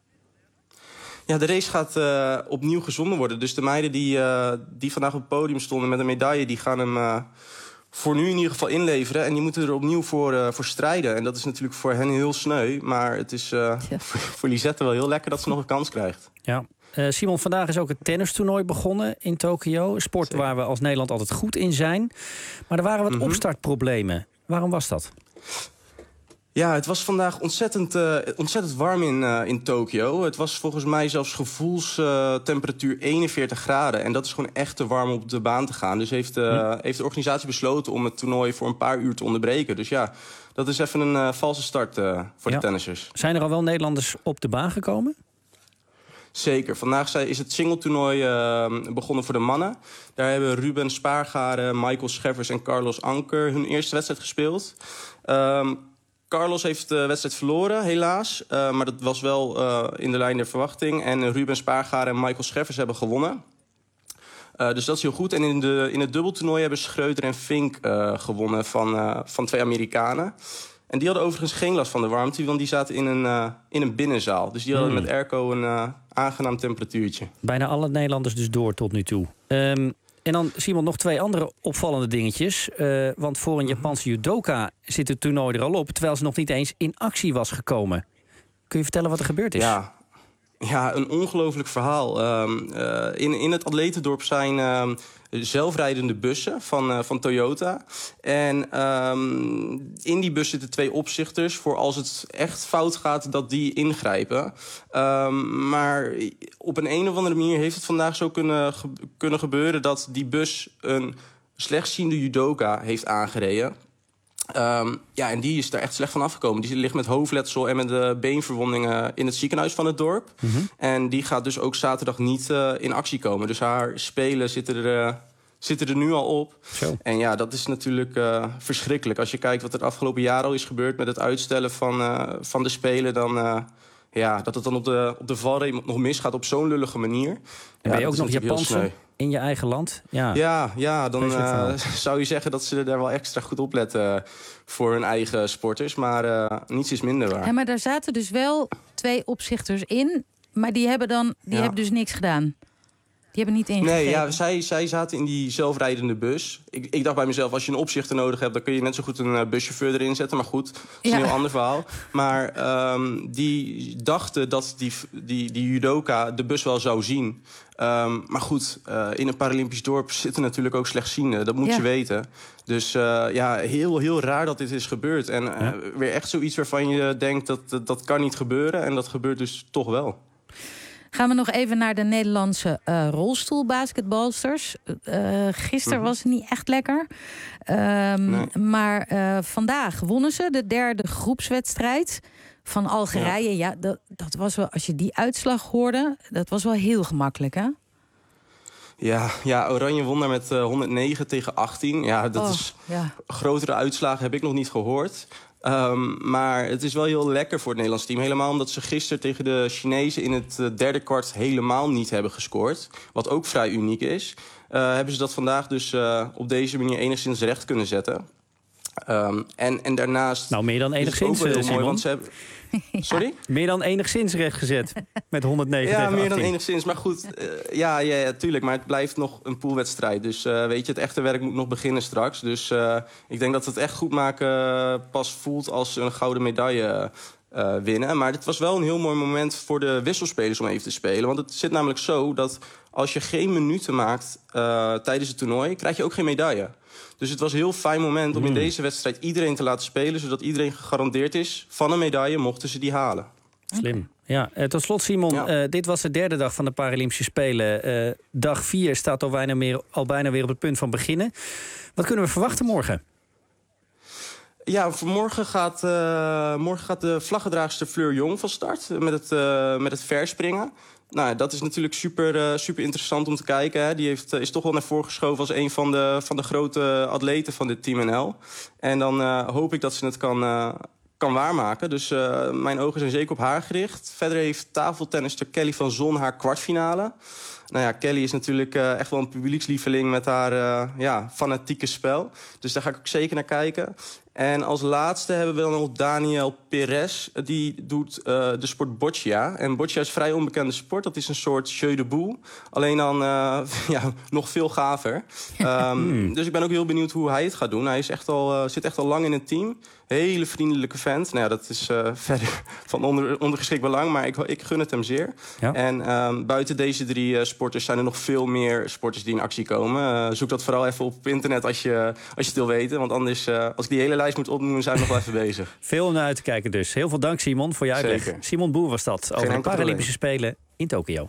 Ja, de race gaat opnieuw gezonden worden. Dus de meiden die vandaag op het podium stonden met een medaille... die gaan hem voor nu in ieder geval inleveren. En die moeten er opnieuw voor strijden. En dat is natuurlijk voor hen heel sneu. Maar het is voor Lisette wel heel lekker dat ze nog een kans krijgt. Ja. Simon, vandaag is ook het tennistoernooi begonnen in Tokio. Een sport waar we als Nederland altijd goed in zijn. Maar er waren wat opstartproblemen. Waarom was dat? Ja, het was vandaag ontzettend warm in Tokio. Het was volgens mij zelfs gevoelstemperatuur 41 graden. En dat is gewoon echt te warm om op de baan te gaan. Dus heeft de organisatie besloten om het toernooi voor een paar uur te onderbreken. Dus ja, dat is even een valse start voor de tennissers. Zijn er al wel Nederlanders op de baan gekomen? Zeker. Vandaag is het singletoernooi begonnen voor de mannen. Daar hebben Ruben Spaargaren, Michael Scheffers en Carlos Anker hun eerste wedstrijd gespeeld. Carlos heeft de wedstrijd verloren, helaas. Maar dat was wel in de lijn der verwachting. En Ruben Spaargaren en Michael Scheffers hebben gewonnen. Dus dat is heel goed. En in het dubbeltoernooi hebben Schreuder en Fink gewonnen van 2 Amerikanen. En die hadden overigens geen last van de warmte, want die zaten in een binnenzaal. Dus die hadden met airco een aangenaam temperatuurtje. Bijna alle Nederlanders dus door tot nu toe. En dan, Simon, nog 2 andere opvallende dingetjes. Want voor een Japanse judoka zit het toernooi er al op... terwijl ze nog niet eens in actie was gekomen. Kun je vertellen wat er gebeurd is? Ja, een ongelooflijk verhaal. In het atletendorp zijn zelfrijdende bussen van Toyota. En in die bus zitten 2 opzichters... voor als het echt fout gaat, dat die ingrijpen. Maar op een of andere manier heeft het vandaag zo kunnen gebeuren... dat die bus een slechtziende judoka heeft aangereden... en die is daar echt slecht van afgekomen. Die ligt met hoofdletsel en met beenverwondingen in het ziekenhuis van het dorp. En die gaat dus ook zaterdag niet in actie komen. Dus haar spelen zitten er nu al op. Zo. En ja, dat is natuurlijk verschrikkelijk. Als je kijkt wat er het afgelopen jaar al is gebeurd... met het uitstellen van de spelen... dan dat het dan op de valreep nog misgaat op zo'n lullige manier. En ben je ook nog Japanse in je eigen land? Ja, dan zou je zeggen dat ze daar wel extra goed op letten voor hun eigen sporters. Maar niets is minder waar. Ja, maar daar zaten dus wel 2 opzichters in, maar die hebben dus niks gedaan. Die hebben niet ingegrepen. Nee, zij zaten in die zelfrijdende bus. Ik dacht bij mezelf, als je een opzichter nodig hebt... dan kun je net zo goed een buschauffeur erin zetten. Maar goed, dat is een heel ander verhaal. Maar die dachten dat die judoka de bus wel zou zien. Maar goed, in een Paralympisch dorp zitten natuurlijk ook slechtzienden. Dat moet je weten. Dus heel, heel raar dat dit is gebeurd. En weer echt zoiets waarvan je denkt dat kan niet gebeuren. En dat gebeurt dus toch wel. Gaan we nog even naar de Nederlandse rolstoelbasketbalsters. Gisteren was het niet echt lekker. Nee. Maar vandaag wonnen ze de derde groepswedstrijd van Algerije. Ja, dat was wel, als je die uitslag hoorde, dat was wel heel gemakkelijk, hè? Ja, Oranje won daar met 109 tegen 18. Ja, dat is grotere uitslagen heb ik nog niet gehoord. Maar het is wel heel lekker voor het Nederlands team. Helemaal omdat ze gisteren tegen de Chinezen in het derde kwart helemaal niet hebben gescoord. Wat ook vrij uniek is. Hebben ze dat vandaag dus op deze manier enigszins recht kunnen zetten. En daarnaast... Nou, meer dan enigszins, mooi, want ze hebben... Sorry? Meer dan enigszins rechtgezet met 109 tegen 18. Ja, meer dan enigszins. Maar goed, ja, tuurlijk. Maar het blijft nog een poolwedstrijd. Dus weet je, het echte werk moet nog beginnen straks. Dus ik denk dat het echt goed maken pas voelt als ze een gouden medaille winnen. Maar het was wel een heel mooi moment voor de wisselspelers om even te spelen. Want het zit namelijk zo dat als je geen minuten maakt tijdens het toernooi, krijg je ook geen medaille. Dus het was een heel fijn moment om in deze wedstrijd iedereen te laten spelen, zodat iedereen gegarandeerd is van een medaille, mochten ze die halen. Slim. Ja, tot slot Simon, dit was de derde dag van de Paralympische Spelen. Dag 4 staat al bijna weer op het punt van beginnen. Wat kunnen we verwachten morgen? Ja, morgen gaat de vlaggedraagster Fleur Jong van start met het verspringen. Nou, dat is natuurlijk super interessant om te kijken. Hè. Die is toch wel naar voren geschoven als een van de grote atleten van dit Team NL. En dan hoop ik dat ze het kan waarmaken. Dus mijn ogen zijn zeker op haar gericht. Verder heeft tafeltennister Kelly van Zon haar kwartfinale. Nou ja, Kelly is natuurlijk echt wel een publiekslieveling met haar fanatieke spel. Dus daar ga ik ook zeker naar kijken. En als laatste hebben we dan nog Daniel Perez. Die doet de sport boccia. En boccia is een vrij onbekende sport. Dat is een soort jeu de boule. Alleen dan nog veel gaver. Dus ik ben ook heel benieuwd hoe hij het gaat doen. Hij is zit echt al lang in het team. Hele vriendelijke vent. Nou ja, dat is verder van ondergeschikt belang. Maar ik gun het hem zeer. Ja. En buiten deze 3 sporters zijn er nog veel meer sporters die in actie komen. Zoek dat vooral even op internet als je het wil weten. Want anders, als ik die hele lijst moet opnoemen, zijn we nog wel even bezig. Veel om naar uit te kijken dus. Heel veel dank Simon voor je uitleg. Zeker. Simon Boer was dat over de Paralympische Spelen in Tokio.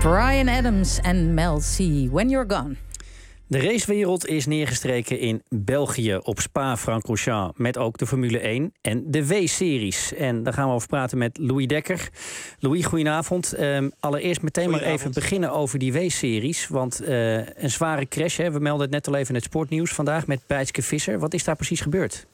Bryan Adams en Mel C. When You're Gone. De racewereld is neergestreken in België op Spa-Francorchamps. Met ook de Formule 1 en de W-series. En daar gaan we over praten met Louis Dekker. Louis, goedenavond. Allereerst meteen maar even beginnen over die W-series. Want een zware crash, hè? We melden het net al even in het sportnieuws vandaag met Bijtske Visser. Wat is daar precies gebeurd?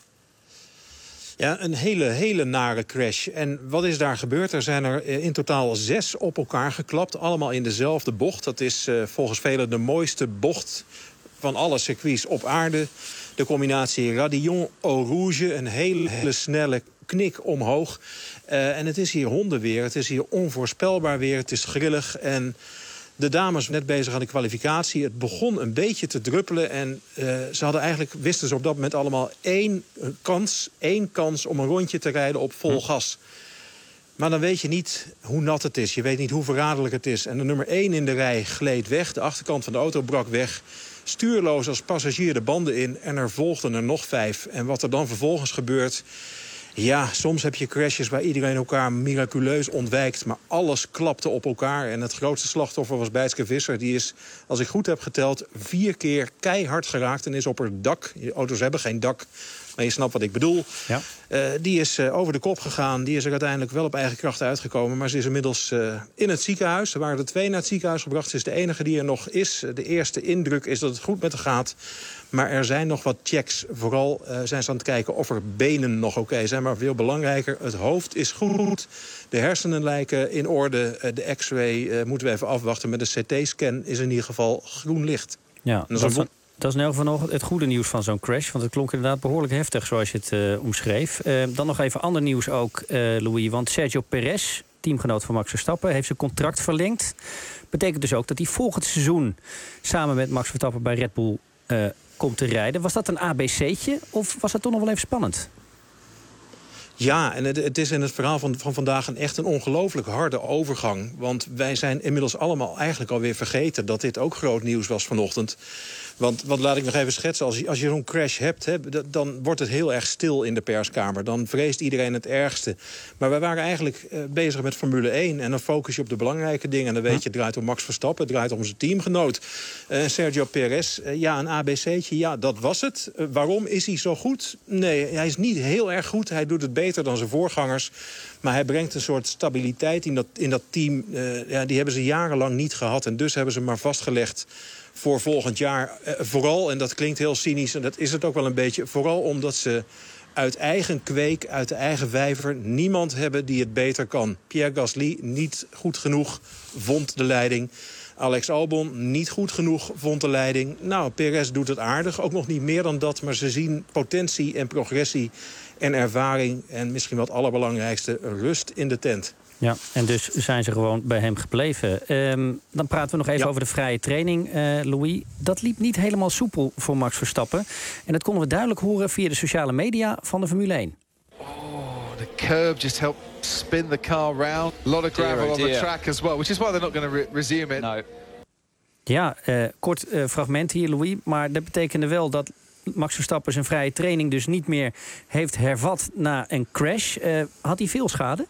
Ja, een hele nare crash. En wat is daar gebeurd? Er zijn er in totaal 6 op elkaar geklapt. Allemaal in dezelfde bocht. Dat is volgens velen de mooiste bocht van alle circuits op aarde. De combinatie Radillon-Eau Rouge. Een hele snelle knik omhoog. En het is hier hondenweer. Het is hier onvoorspelbaar weer. Het is grillig. En de dames net bezig aan de kwalificatie. Het begon een beetje te druppelen. En ze hadden eigenlijk, wisten ze op dat moment allemaal één kans om een rondje te rijden op vol gas. Maar dan weet je niet hoe nat het is. Je weet niet hoe verraderlijk het is. En de nummer 1 in de rij gleed weg. De achterkant van de auto brak weg. Stuurloos als passagier de banden in. En er volgden er nog 5. En wat er dan vervolgens gebeurt... Ja, soms heb je crashes waar iedereen elkaar miraculeus ontwijkt. Maar alles klapte op elkaar. En het grootste slachtoffer was Bijtske Visser. Die is, als ik goed heb geteld, 4 keer keihard geraakt. En is op haar dak. Auto's hebben geen dak. Maar je snapt wat ik bedoel. Ja. Die is over de kop gegaan. Die is er uiteindelijk wel op eigen kracht uitgekomen. Maar ze is inmiddels in het ziekenhuis. Er waren er 2 naar het ziekenhuis gebracht. Ze is de enige die er nog is. De eerste indruk is dat het goed met haar gaat. Maar er zijn nog wat checks. Vooral zijn ze aan het kijken of er benen nog oké zijn. Maar veel belangrijker, het hoofd is goed. De hersenen lijken in orde. De x-ray moeten we even afwachten. Met een CT-scan is in ieder geval groen licht. Ja, dat is in elk geval nog het goede nieuws van zo'n crash. Want het klonk inderdaad behoorlijk heftig zoals je het omschreef. Dan nog even ander nieuws ook, Louis. Want Sergio Perez, teamgenoot van Max Verstappen, heeft zijn contract verlengd. Betekent dus ook dat hij volgend seizoen samen met Max Verstappen bij Red Bull komt te rijden. Was dat een ABC'tje of was dat toch nog wel even spannend? Ja, en het is in het verhaal van vandaag echt een ongelooflijk harde overgang. Want wij zijn inmiddels allemaal eigenlijk alweer vergeten dat dit ook groot nieuws was vanochtend. Want wat laat ik nog even schetsen. Als je zo'n crash hebt, dan wordt het heel erg stil in de perskamer. Dan vreest iedereen het ergste. Maar wij waren eigenlijk bezig met Formule 1. En dan focus je op de belangrijke dingen. En dan weet je, het draait om Max Verstappen. Het draait om zijn teamgenoot. Sergio Perez, ja, een ABC'tje. Ja, dat was het. Waarom is hij zo goed? Nee, hij is niet heel erg goed. Hij doet het beter dan zijn voorgangers. Maar hij brengt een soort stabiliteit in dat team. Die hebben ze jarenlang niet gehad. En dus hebben ze maar vastgelegd voor volgend jaar. Vooral, en dat klinkt heel cynisch, en dat is het ook wel een beetje, vooral omdat ze uit eigen kweek, uit de eigen vijver, niemand hebben die het beter kan. Pierre Gasly niet goed genoeg, vond de leiding. Alex Albon niet goed genoeg, vond de leiding. Nou, Perez doet het aardig, ook nog niet meer dan dat, maar ze zien potentie en progressie en ervaring en misschien wat het allerbelangrijkste, rust in de tent. Ja, en dus zijn ze gewoon bij hem gebleven. Dan praten we nog even over de vrije training, Louis. Dat liep niet helemaal soepel voor Max Verstappen. En dat konden we duidelijk horen via de sociale media van de Formule 1. Oh, the curb just helped spin the car round. A lot of gravel on the track as well, which is why they're not going to resume it. No. Ja, kort fragment hier, Louis. Maar dat betekende wel dat Max Verstappen zijn vrije training dus niet meer heeft hervat na een crash. Had hij veel schade?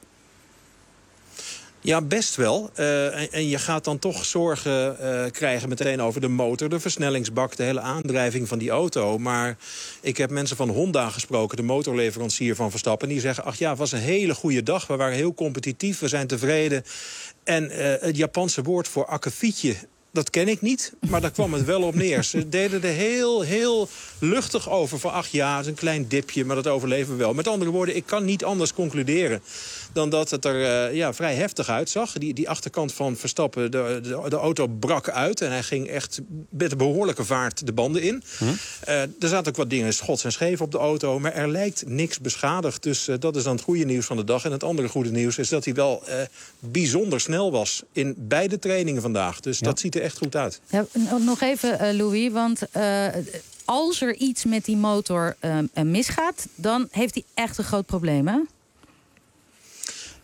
Ja, best wel. En je gaat dan toch zorgen krijgen meteen over de motor, de versnellingsbak, de hele aandrijving van die auto. Maar ik heb mensen van Honda gesproken, de motorleverancier van Verstappen. Die zeggen, ach ja, het was een hele goede dag. We waren heel competitief, we zijn tevreden. En het Japanse woord voor akkefietje, dat ken ik niet, maar daar kwam het wel op neer. Ze deden er heel luchtig over. Van ach ja, het is een klein dipje, maar dat overleven we wel. Met andere woorden, ik kan niet anders concluderen dan dat het er vrij heftig uitzag. Die achterkant van Verstappen, de auto brak uit. En hij ging echt met een behoorlijke vaart de banden in. Er zaten ook wat dingen schots en scheef op de auto. Maar er lijkt niks beschadigd. Dus dat is dan het goede nieuws van de dag. En het andere goede nieuws is dat hij wel bijzonder snel was in beide trainingen vandaag. Dus dat ziet er echt goed uit. Ja, nog even, Louis, want als er iets met die motor misgaat, dan heeft hij echt een groot probleem, hè?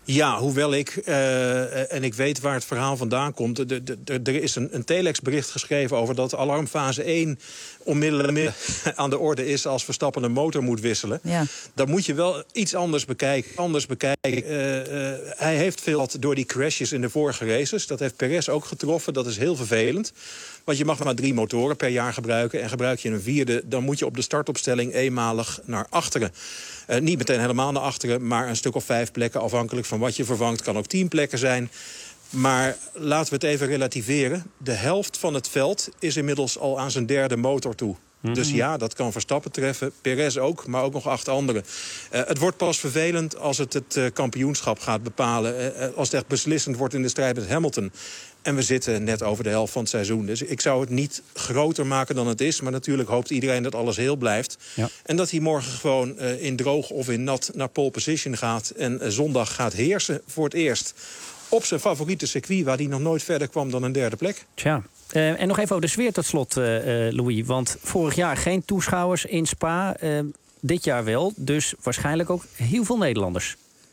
Ja, hoewel ik, en ik weet waar het verhaal vandaan komt... er is een telexbericht geschreven over dat alarmfase 1... onmiddellijk aan de orde is als Verstappen een motor moet wisselen. Ja. Dan moet je wel iets anders bekijken. Hij heeft veel door die crashes in de vorige races. Dat heeft Perez ook getroffen, dat is heel vervelend. Want je mag maar 3 motoren per jaar gebruiken. En gebruik je een 4e, dan moet je op de startopstelling eenmalig naar achteren. Niet meteen helemaal naar achteren, maar een stuk of 5 plekken... afhankelijk van wat je vervangt, kan ook 10 plekken zijn. Maar laten we het even relativeren. De helft van het veld is inmiddels al aan zijn 3e motor toe. Dus ja, dat kan Verstappen treffen. Perez ook, maar ook nog 8 anderen. Het wordt pas vervelend als het kampioenschap gaat bepalen. Als het echt beslissend wordt in de strijd met Hamilton. En we zitten net over de helft van het seizoen. Dus ik zou het niet groter maken dan het is. Maar natuurlijk hoopt iedereen dat alles heel blijft. Ja. En dat hij morgen gewoon in droog of in nat naar pole position gaat. En zondag gaat heersen voor het eerst. Op zijn favoriete circuit, waar hij nog nooit verder kwam dan een 3e plek. Tja. En nog even over de sfeer tot slot, Louis. Want vorig jaar geen toeschouwers in Spa. Dit jaar wel. Dus waarschijnlijk ook heel veel Nederlanders.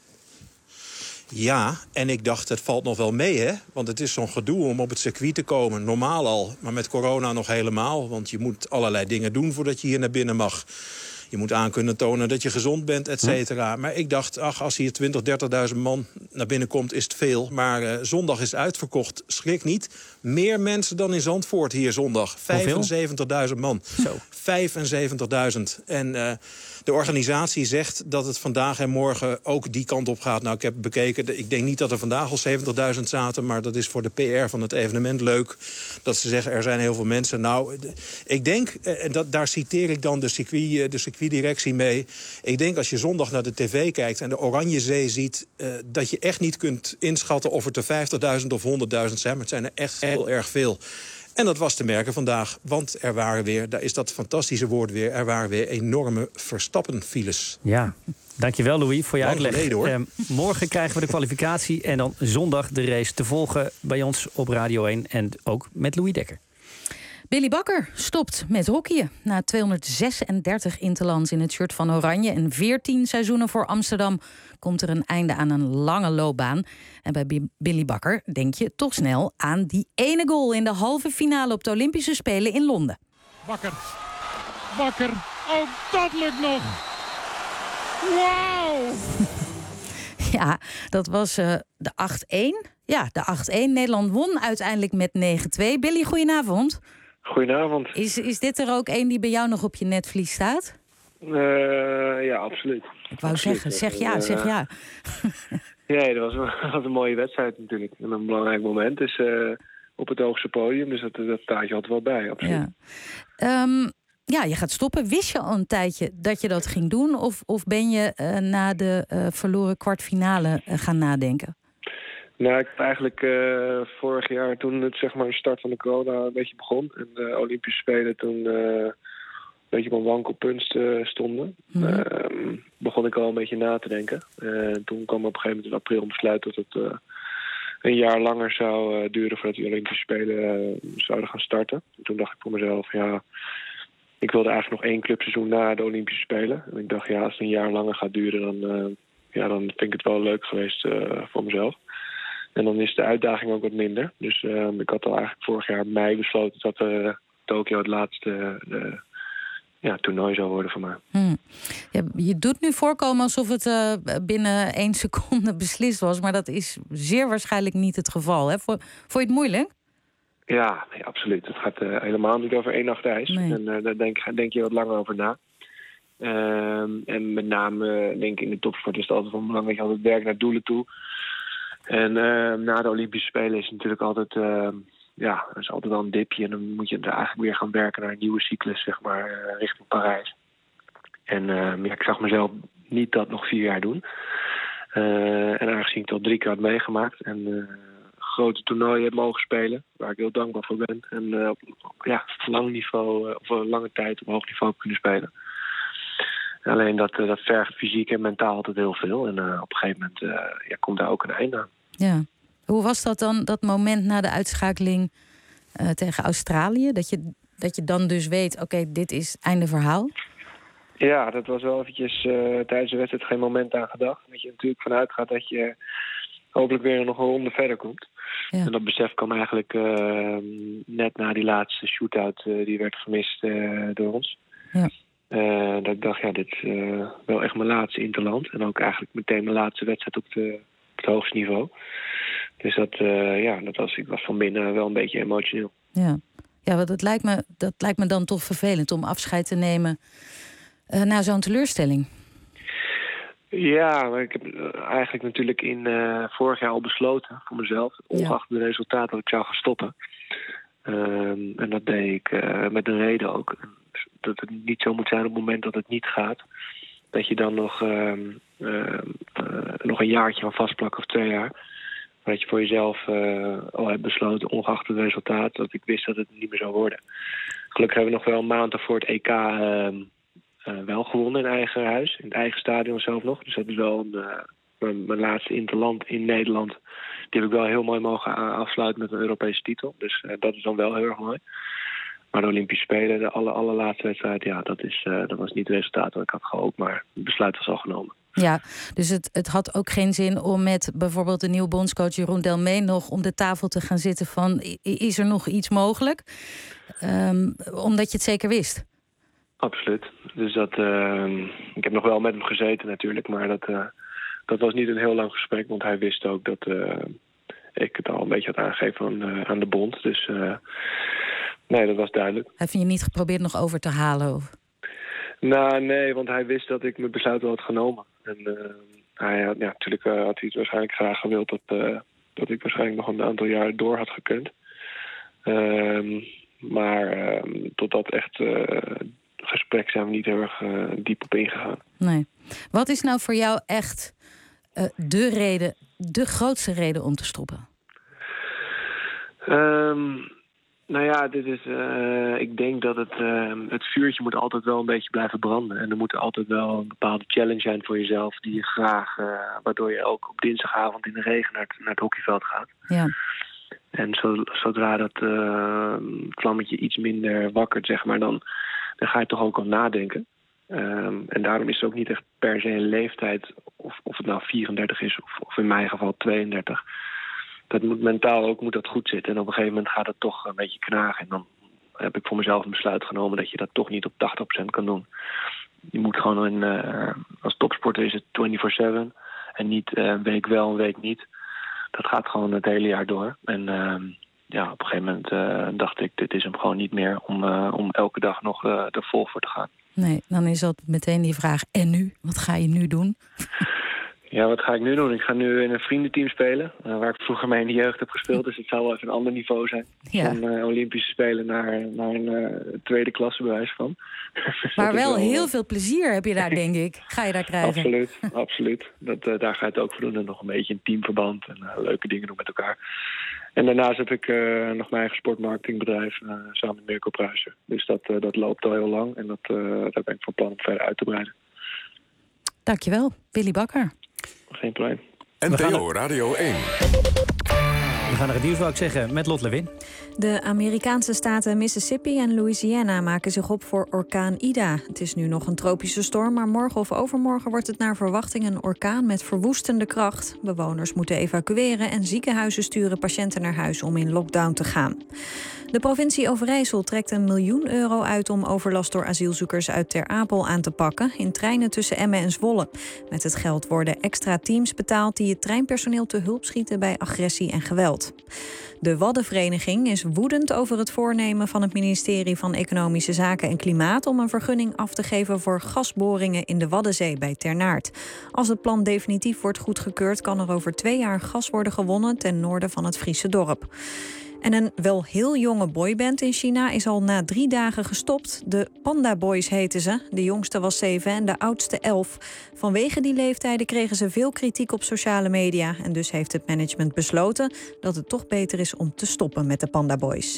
Ja, en ik dacht, het valt nog wel mee, hè? Want het is zo'n gedoe om op het circuit te komen. Normaal al, maar met corona nog helemaal. Want je moet allerlei dingen doen voordat je hier naar binnen mag. Je moet aan kunnen tonen dat je gezond bent, et cetera. Maar ik dacht, als hier 20.000, 30.000 man naar binnen komt, is het veel. Maar zondag is uitverkocht. Schrik niet. Meer mensen dan in Zandvoort hier zondag. 75.000 man. Zo. 75.000. En de organisatie zegt dat het vandaag en morgen ook die kant op gaat. Nou, ik heb bekeken. Ik denk niet dat er vandaag al 70.000 zaten. Maar dat is voor de PR van het evenement leuk. Dat ze zeggen, er zijn heel veel mensen. Nou, ik denk, en daar citeer ik dan de circuitdirectie mee. Ik denk als je zondag naar de tv kijkt en de Oranje Zee ziet, dat je echt niet kunt inschatten of het er 50.000 of 100.000 zijn. Maar het zijn er echt heel erg veel. En dat was te merken vandaag, want er waren weer, daar is dat fantastische woord weer, er waren weer enorme Verstappen-files. Ja, dankjewel Louis voor je uitleg. Morgen krijgen we de kwalificatie en dan zondag de race te volgen bij ons op Radio 1 en ook met Louis Dekker. Billy Bakker stopt met hockeyen. Na 236 interlands in het shirt van Oranje en 14 seizoenen voor Amsterdam komt er een einde aan een lange loopbaan. En bij Billy Bakker denk je toch snel aan die ene goal in de halve finale op de Olympische Spelen in Londen. Bakker, ook dat lukt nog. Wauw! Ja, dat was de 8-1. Ja, de 8-1. Nederland won uiteindelijk met 9-2. Billy, goedenavond. Goedenavond. Is dit er ook één die bij jou nog op je netvlies staat? Ja, absoluut. Ik wou zeggen, zeg ja. Ja, dat was een mooie wedstrijd natuurlijk. En een belangrijk moment is op het hoogste podium. Dus dat staat je altijd wel bij, absoluut. Ja. Je gaat stoppen. Wist je al een tijdje dat je dat ging doen? Of ben je na de verloren kwartfinale gaan nadenken? Nou, ik heb eigenlijk vorig jaar, toen het zeg maar de start van de corona een beetje begon, en de Olympische Spelen toen een beetje op een wankelpunt stonden, begon ik al een beetje na te denken. Toen kwam op een gegeven moment in april een besluit dat het een jaar langer zou duren voordat de Olympische Spelen zouden gaan starten. En toen dacht ik voor mezelf, ja, ik wilde eigenlijk nog 1 clubseizoen na de Olympische Spelen. En ik dacht, ja, als het een jaar langer gaat duren, dan vind ik het wel leuk geweest voor mezelf. En dan is de uitdaging ook wat minder. Dus ik had al eigenlijk vorig jaar mei besloten dat Tokio het laatste toernooi zou worden voor mij. Ja, je doet nu voorkomen alsof het binnen 1 seconde beslist was. Maar dat is zeer waarschijnlijk niet het geval. Hè? Vond je het moeilijk? Ja, nee, absoluut. Het gaat helemaal niet over 1 nacht ijs. Nee. En daar denk je wat langer over na. En met name, denk ik, in de topsport is het altijd van belang dat je altijd werkt naar doelen toe. En na de Olympische Spelen is het natuurlijk altijd, er is altijd wel een dipje. En dan moet je er eigenlijk weer gaan werken naar een nieuwe cyclus, zeg maar, richting Parijs. En ik zag mezelf niet dat nog 4 jaar doen. En aangezien ik het al 3 keer had meegemaakt en grote toernooien heb mogen spelen, waar ik heel dankbaar voor ben. En op lang niveau, of een lange tijd op hoog niveau kunnen spelen. Alleen dat vergt fysiek en mentaal altijd heel veel. En op een gegeven moment komt daar ook een einde aan. Ja. Hoe was dat dan, dat moment na de uitschakeling tegen Australië? Dat je dan dus weet, oké, dit is einde verhaal? Ja, dat was wel eventjes tijdens de wedstrijd geen moment aan gedacht. Dat je natuurlijk vanuit gaat dat je hopelijk weer nog een ronde verder komt. Ja. En dat besef kwam eigenlijk net na die laatste shootout die werd gemist door ons. Ja. Dat ik dacht, dit is wel echt mijn laatste interland. En ook eigenlijk meteen mijn laatste wedstrijd op het hoogste niveau. Dus ik was van binnen wel een beetje emotioneel. Ja, want dat lijkt me dan toch vervelend om afscheid te nemen na zo'n teleurstelling. Ja, maar ik heb eigenlijk natuurlijk vorig jaar al besloten voor mezelf, ongeacht de resultaten, dat ik zou gaan stoppen. En dat deed ik met een reden ook. Dat het niet zo moet zijn op het moment dat het niet gaat. Dat je dan nog een jaartje van vastplakken of 2 jaar. Maar dat je voor jezelf al hebt besloten, ongeacht het resultaat, dat ik wist dat het niet meer zou worden. Gelukkig hebben we nog wel een maand ervoor het EK wel gewonnen in eigen huis. In het eigen stadion zelf nog. Dus dat is wel mijn laatste interland in Nederland. Die heb ik wel heel mooi mogen afsluiten met een Europese titel. Dus dat is dan wel heel erg mooi. Maar de Olympische Spelen, de allerlaatste wedstrijd, dat was niet het resultaat dat ik had gehoopt. Maar het besluit was al genomen. Ja, dus het had ook geen zin om met bijvoorbeeld de nieuwe bondscoach Jeroen Delmee nog om de tafel te gaan zitten van, is er nog iets mogelijk? Omdat je het zeker wist. Absoluut. Dus ik heb nog wel met hem gezeten natuurlijk, maar dat was niet een heel lang gesprek, want hij wist ook dat ik het al een beetje had aangegeven aan de bond. Dus nee, dat was duidelijk. Heb je niet geprobeerd nog over te halen? Of? Nou, nee, want hij wist dat ik mijn besluit wel had genomen. En natuurlijk had hij het waarschijnlijk graag gewild dat ik waarschijnlijk nog een aantal jaar door had gekund. Maar tot dat echt gesprek zijn we niet heel erg diep op ingegaan. Nee. Wat is nou voor jou echt de grootste reden om te stoppen? Ik denk dat het vuurtje moet altijd wel een beetje blijven branden. En er moet altijd wel een bepaalde challenge zijn voor jezelf die je graag, waardoor je ook op dinsdagavond in de regen naar het hockeyveld gaat. Ja. En zodra dat vlammetje iets minder wakkert, zeg maar, dan ga je toch ook al nadenken. En daarom is het ook niet echt per se een leeftijd, of het nou 34 is of in mijn geval 32. Dat moet mentaal ook dat goed zitten. En op een gegeven moment gaat het toch een beetje knagen. En dan heb ik voor mezelf een besluit genomen dat je dat toch niet op 80% kan doen. Je moet gewoon als topsporter is het 24/7. En niet een week wel, een week niet. Dat gaat gewoon het hele jaar door. En op een gegeven moment dacht ik, dit is hem gewoon niet meer om elke dag nog er vol voor te gaan. Nee, dan is dat meteen die vraag, en nu? Wat ga je nu doen? Ja, wat ga ik nu doen? Ik ga nu in een vriendenteam spelen, waar ik vroeger mee in de jeugd heb gespeeld. Dus het zal wel even een ander niveau zijn. Ja. Van Olympische Spelen naar een tweede klasse bewijs van. Maar wel heel veel plezier heb je daar, denk ik. Ga je daar krijgen? Absoluut. Daar ga je het ook voor doen. En nog een beetje in teamverband en leuke dingen doen met elkaar. En daarnaast heb ik nog mijn eigen sportmarketingbedrijf samen met Mirko Pruijsen. Dus dat loopt al heel lang en daar ben ik van plan om verder uit te breiden. Dankjewel, Willy Bakker. Geen probleem. NPO Radio 1. We gaan naar het nieuws, wou ik zeggen, met Lot Lewin. De Amerikaanse staten Mississippi en Louisiana maken zich op voor orkaan Ida. Het is nu nog een tropische storm, maar morgen of overmorgen wordt het naar verwachting een orkaan met verwoestende kracht. Bewoners moeten evacueren en ziekenhuizen sturen patiënten naar huis om in lockdown te gaan. De provincie Overijssel trekt €1 miljoen uit om overlast door asielzoekers uit Ter Apel aan te pakken in treinen tussen Emmen en Zwolle. Met het geld worden extra teams betaald die het treinpersoneel te hulp schieten bij agressie en geweld. De Waddenvereniging is woedend over het voornemen van het ministerie van Economische Zaken en Klimaat om een vergunning af te geven voor gasboringen in de Waddenzee bij Ternaard. Als het plan definitief wordt goedgekeurd, kan er over 2 jaar gas worden gewonnen ten noorden van het Friese dorp. En een wel heel jonge boyband in China is al na 3 dagen gestopt. De Panda Boys heten ze. De jongste was 7 en de oudste 11. Vanwege die leeftijden kregen ze veel kritiek op sociale media. En dus heeft het management besloten dat het toch beter is om te stoppen met de Panda Boys.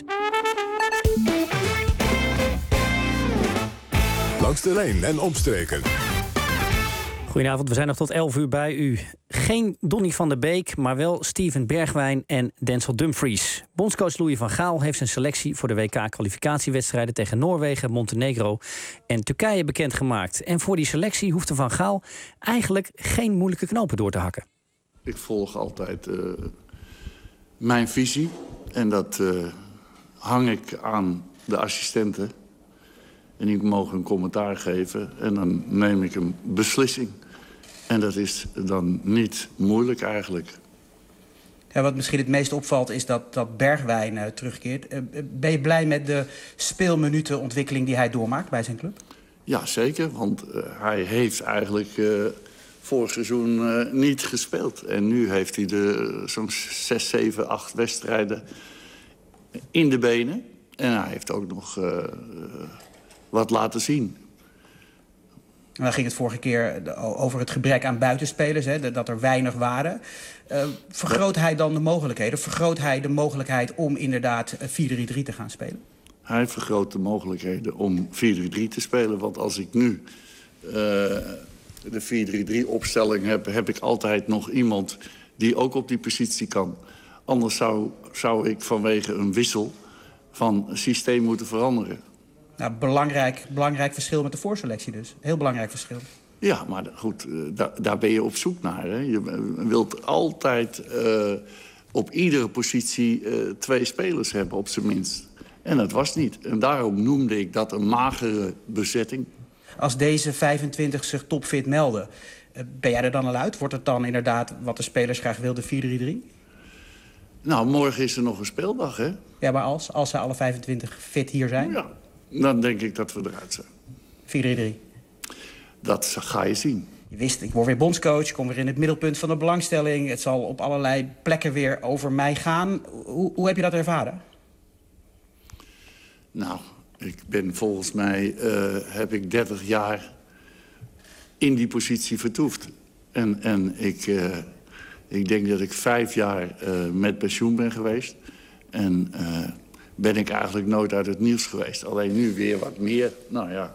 Langs de lijn en omstreken. Goedenavond, we zijn nog tot 11 uur bij u. Geen Donny van der Beek, maar wel Steven Bergwijn en Denzel Dumfries. Bondscoach Louis van Gaal heeft zijn selectie voor de WK-kwalificatiewedstrijden tegen Noorwegen, Montenegro en Turkije bekendgemaakt. En voor die selectie hoefde Van Gaal eigenlijk geen moeilijke knopen door te hakken. Ik volg altijd mijn visie en dat hang ik aan de assistenten. En die mogen een commentaar geven en dan neem ik een beslissing. En dat is dan niet moeilijk eigenlijk. Ja, wat misschien het meest opvalt is dat Bergwijn terugkeert. Ben je blij met de speelminutenontwikkeling die hij doormaakt bij zijn club? Ja, zeker. Want hij heeft eigenlijk vorig seizoen niet gespeeld. En nu heeft hij zo'n 6, 7, 8 wedstrijden in de benen. En hij heeft ook nog wat laten zien. En dan ging het vorige keer over het gebrek aan buitenspelers, hè, dat er weinig waren. Vergroot hij dan de mogelijkheden? Vergroot hij de mogelijkheid om inderdaad 4-3-3 te gaan spelen? Hij vergroot de mogelijkheden om 4-3-3 te spelen. Want als ik nu de 4-3-3 opstelling heb ik altijd nog iemand die ook op die positie kan. Anders zou ik vanwege een wissel van systeem moeten veranderen. Nou, belangrijk verschil met de voorselectie dus. Heel belangrijk verschil. Ja, maar goed, daar ben je op zoek naar. Hè. Je wilt altijd op iedere positie 2 spelers hebben, op zijn minst. En dat was niet. En daarom noemde ik dat een magere bezetting. Als deze 25 zich topfit melden, ben jij er dan al uit? Wordt het dan inderdaad wat de spelers graag wilden, 4-3-3? Nou, morgen is er nog een speeldag, hè? Ja, maar als ze alle 25 fit hier zijn? Ja, dan denk ik dat we eruit zijn. 4-3-3? Dat ga je zien. Je wist, ik word weer bondscoach, ik kom weer in het middelpunt van de belangstelling. Het zal op allerlei plekken weer over mij gaan. Hoe heb je dat ervaren? Nou, ik ben volgens mij heb ik 30 jaar in die positie vertoefd. En ik denk dat ik 5 jaar met pensioen ben geweest. En ben ik eigenlijk nooit uit het nieuws geweest. Alleen nu weer wat meer. Nou ja,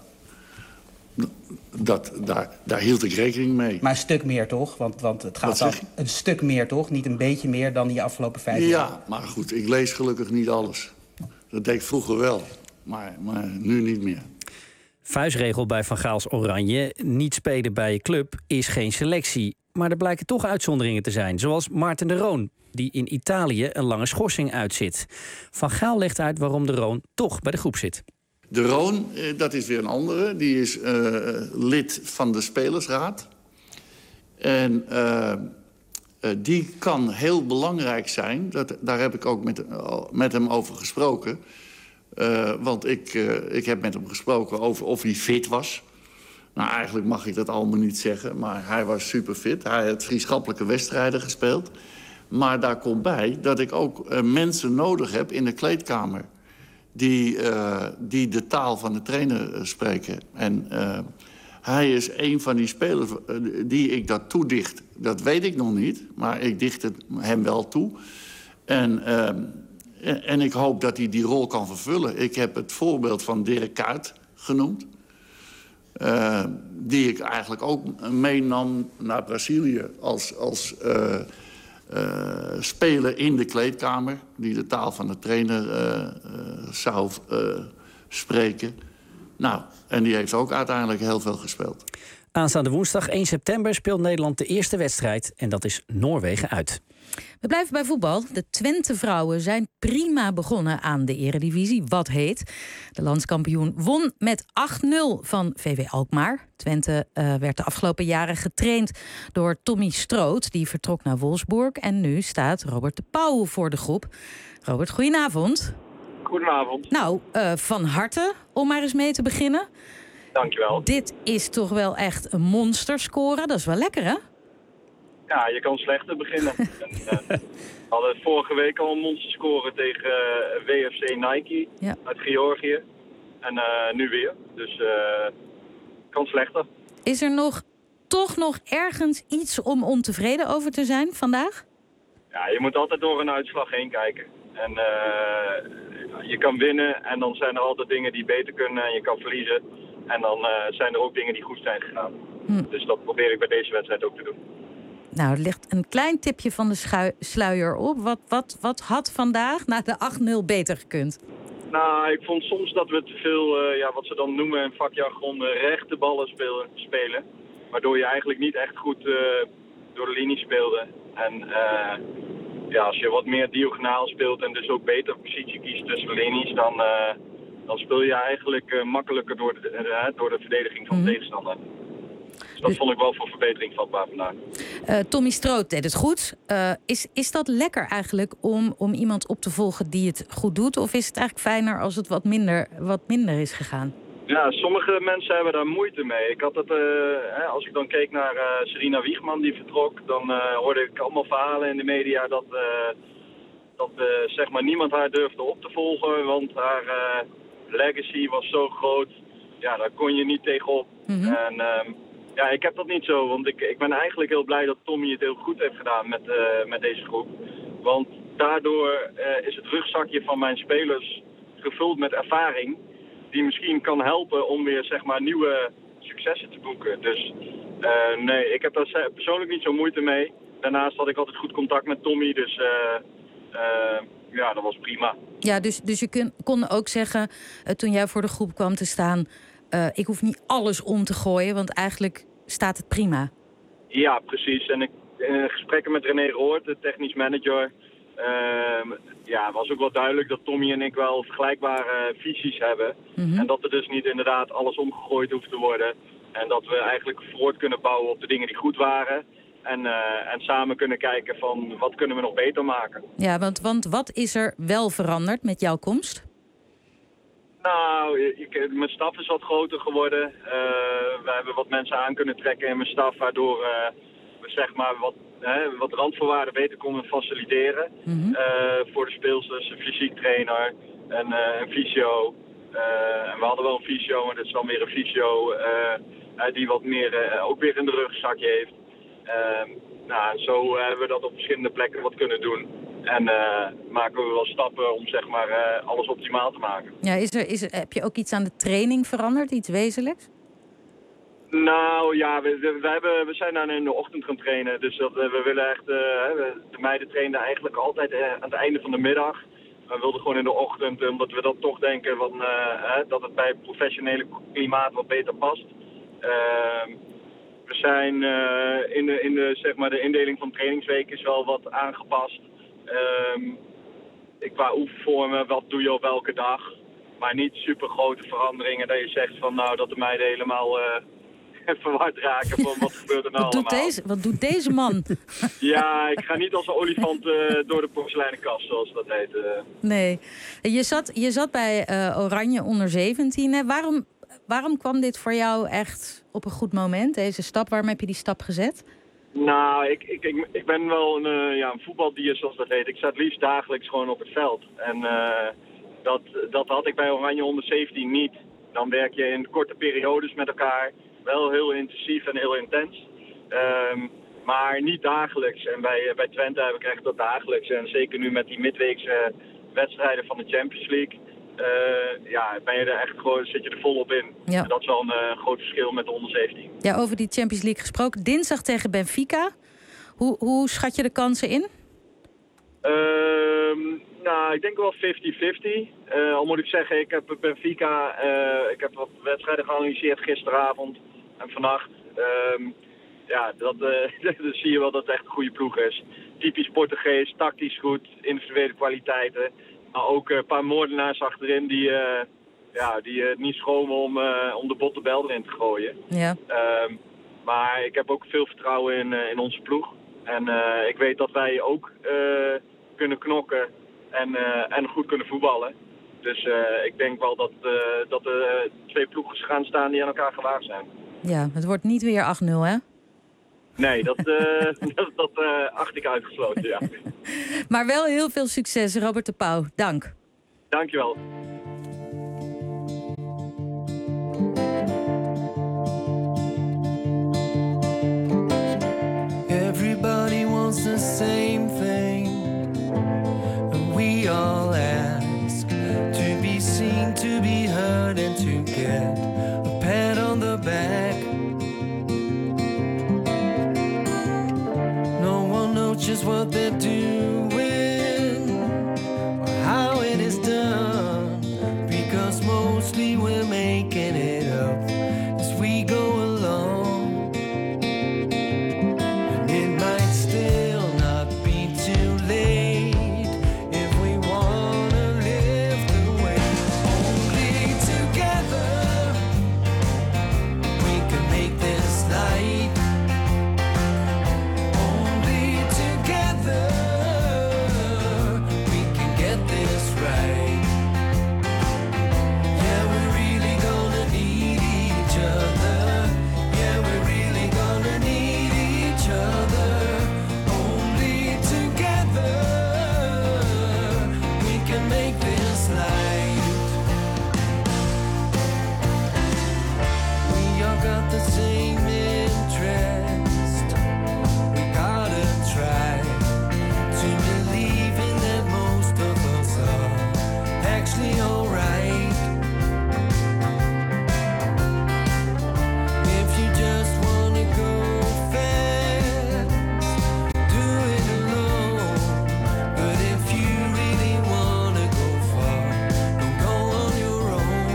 daar hield ik rekening mee. Maar een stuk meer toch? Want het gaat dan een stuk meer toch? Niet een beetje meer dan die afgelopen 5 jaar? Ja, maar goed, ik lees gelukkig niet alles. Dat deed ik vroeger wel, maar nu niet meer. Vuistregel bij Van Gaals Oranje. Niet spelen bij je club is geen selectie. Maar er blijken toch uitzonderingen te zijn. Zoals Maarten de Roon, die in Italië een lange schorsing uitzit. Van Gaal legt uit waarom de Roon toch bij de groep zit. De Roon, dat is weer een andere. Die is lid van de Spelersraad. En die kan heel belangrijk zijn. Daar heb ik ook met hem over gesproken. Want ik heb met hem gesproken over of hij fit was. Nou, eigenlijk mag ik dat allemaal niet zeggen, maar hij was super fit. Hij had vriendschappelijke wedstrijden gespeeld. Maar daar komt bij dat ik ook mensen nodig heb in de kleedkamer die de taal van de trainer spreken. En hij is een van die spelers die ik dat toedicht. Dat weet ik nog niet, maar ik dicht het hem wel toe. En ik hoop dat hij die rol kan vervullen. Ik heb het voorbeeld van Dirk Kuyt genoemd. Die ik eigenlijk ook meenam naar Brazilië als speler in de kleedkamer. Die de taal van de trainer zou spreken. Nou, en die heeft ook uiteindelijk heel veel gespeeld. Aanstaande woensdag 1 september speelt Nederland de eerste wedstrijd. En dat is Noorwegen uit. We blijven bij voetbal. De Twente-vrouwen zijn prima begonnen aan de eredivisie. Wat heet. De landskampioen won met 8-0 van VV Alkmaar. Twente werd de afgelopen jaren getraind door Tommy Stroot. Die vertrok naar Wolfsburg. En nu staat Robert de Pauw voor de groep. Robert, goedenavond. Goedenavond. Nou, van harte om maar eens mee te beginnen. Dankjewel. Dit is toch wel echt een monsterscore. Dat is wel lekker, hè? Ja, je kan slechter beginnen. We hadden vorige week al een monsterscore tegen WFC Nike uit Georgië. En nu weer. Dus kan slechter. Is er toch nog ergens iets om ontevreden over te zijn vandaag? Ja, je moet altijd door een uitslag heen kijken. En je kan winnen en dan zijn er altijd dingen die beter kunnen en je kan verliezen. En dan zijn er ook dingen die goed zijn gegaan. Dus dat probeer ik bij deze wedstrijd ook te doen. Nou, er ligt een klein tipje van de sluier op. Wat had vandaag na de 8-0 beter gekund? Nou, ik vond soms dat we te veel, wat ze dan noemen in vakjargon, rechte ballen spelen. Waardoor je eigenlijk niet echt goed door de linie speelde. En als je wat meer diagonaal speelt en dus ook beter positie kiest tussen de linies, dan speel je eigenlijk makkelijker door de verdediging van de tegenstander. Dus dat vond ik wel voor verbetering vatbaar vandaag. Tommy Stroot deed het goed. Is dat lekker eigenlijk om iemand op te volgen die het goed doet? Of is het eigenlijk fijner als het wat minder is gegaan? Ja, sommige mensen hebben daar moeite mee. Ik had het, als ik dan keek naar Serena Wiegman die vertrok, dan hoorde ik allemaal verhalen in de media dat zeg maar niemand haar durfde op te volgen, want haar legacy was zo groot. Ja, daar kon je niet tegenop. Mm-hmm. En ik heb dat niet zo, want ik ben eigenlijk heel blij dat Tommy het heel goed heeft gedaan met deze groep. Want daardoor is het rugzakje van mijn spelers gevuld met ervaring die misschien kan helpen om weer zeg maar nieuwe successen te boeken. Dus nee, ik heb daar persoonlijk niet zo moeite mee. Daarnaast had ik altijd goed contact met Tommy, dus dat was prima. Ja, dus je kon ook zeggen, toen jij voor de groep kwam te staan, ik hoef niet alles om te gooien, want eigenlijk staat het prima. Ja, precies. En in gesprekken met René Roord, de technisch manager, was ook wel duidelijk dat Tommy en ik wel vergelijkbare visies hebben. Mm-hmm. En dat er dus niet inderdaad alles omgegooid hoeft te worden. En dat we eigenlijk voort kunnen bouwen op de dingen die goed waren. En samen kunnen kijken van wat kunnen we nog beter maken. Ja, want wat is er wel veranderd met jouw komst? Nou, mijn staf is wat groter geworden. We hebben wat mensen aan kunnen trekken in mijn staf, waardoor we zeg maar wat randvoorwaarden beter konden faciliteren. Mm-hmm. Voor de speelsters, een fysiek trainer, een fysio. En we hadden wel een fysio, maar dat is dan weer een fysio die wat meer ook weer in de rugzakje heeft. Zo hebben we dat op verschillende plekken wat kunnen doen. En maken we wel stappen om zeg maar alles optimaal te maken. Ja, heb je ook iets aan de training veranderd, iets wezenlijks? Nou ja, we zijn dan in de ochtend gaan trainen. Dus we willen echt, de meiden trainden eigenlijk altijd aan het einde van de middag. We wilden gewoon in de ochtend, omdat we dat toch denken dat het bij het professionele klimaat wat beter past. We zijn in de indeling van trainingsweek is wel wat aangepast. Qua oefenvormen, wat doe je op welke dag. Maar niet super grote veranderingen dat je zegt van dat de meiden helemaal verward raken van wat gebeurt er nou allemaal. Wat doet deze man? Ja, ik ga niet als een olifant door de porseleinen kast, zoals dat heet. Nee. Je zat bij Oranje onder 17. Hè? Waarom kwam dit voor jou echt op een goed moment, deze stap? Waarom heb je die stap gezet? Nou, ik ben wel een voetbaldier, zoals dat heet. Ik sta het liefst dagelijks gewoon op het veld. En dat had ik bij Oranje onder 17 niet. Dan werk je in korte periodes met elkaar. Wel heel intensief en heel intens. Maar niet dagelijks. En bij Twente heb ik echt dat dagelijks. En zeker nu met die midweekse wedstrijden van de Champions League. Ben je er echt gewoon, zit je er volop in. Ja. En dat is wel een groot verschil met de onder 17. Ja, over die Champions League gesproken. Dinsdag tegen Benfica. Hoe schat je de kansen in? Ik denk wel 50-50. Al moet ik zeggen, ik heb Benfica, ik heb wat wedstrijden geanalyseerd gisteravond en vannacht. Dan zie je wel dat het echt een goede ploeg is. Typisch Portugees, tactisch goed, individuele kwaliteiten. Maar ook een paar moordenaars achterin die niet schromen om de botte bel erin te gooien. Ja. Maar ik heb ook veel vertrouwen in onze ploeg. En ik weet dat wij ook kunnen knokken en goed kunnen voetballen. Dus ik denk wel dat er twee ploegen gaan staan die aan elkaar gewaagd zijn. Ja, het wordt niet weer 8-0, hè? Nee, dat acht ik uitgesloten, ja. Maar wel heel veel succes, Robert de Pauw. Dank. Dankjewel. Everybody wants the same thing, and we all ask to be seen, to be heard, and to get a knows what they're doing or how it is done, because mostly we're making it up as we go along. And it might still not be too late if we wanna live the way. Only together we can make this light. Only together we can get this right. Yeah, we're really gonna need each other. Yeah, we're really gonna need each other. Only together we can make this light. We all got the same interest. We gotta try to believe in that most of us are actually alright. If you just wanna go fast, do it alone. But if you really wanna go far, don't go on your own.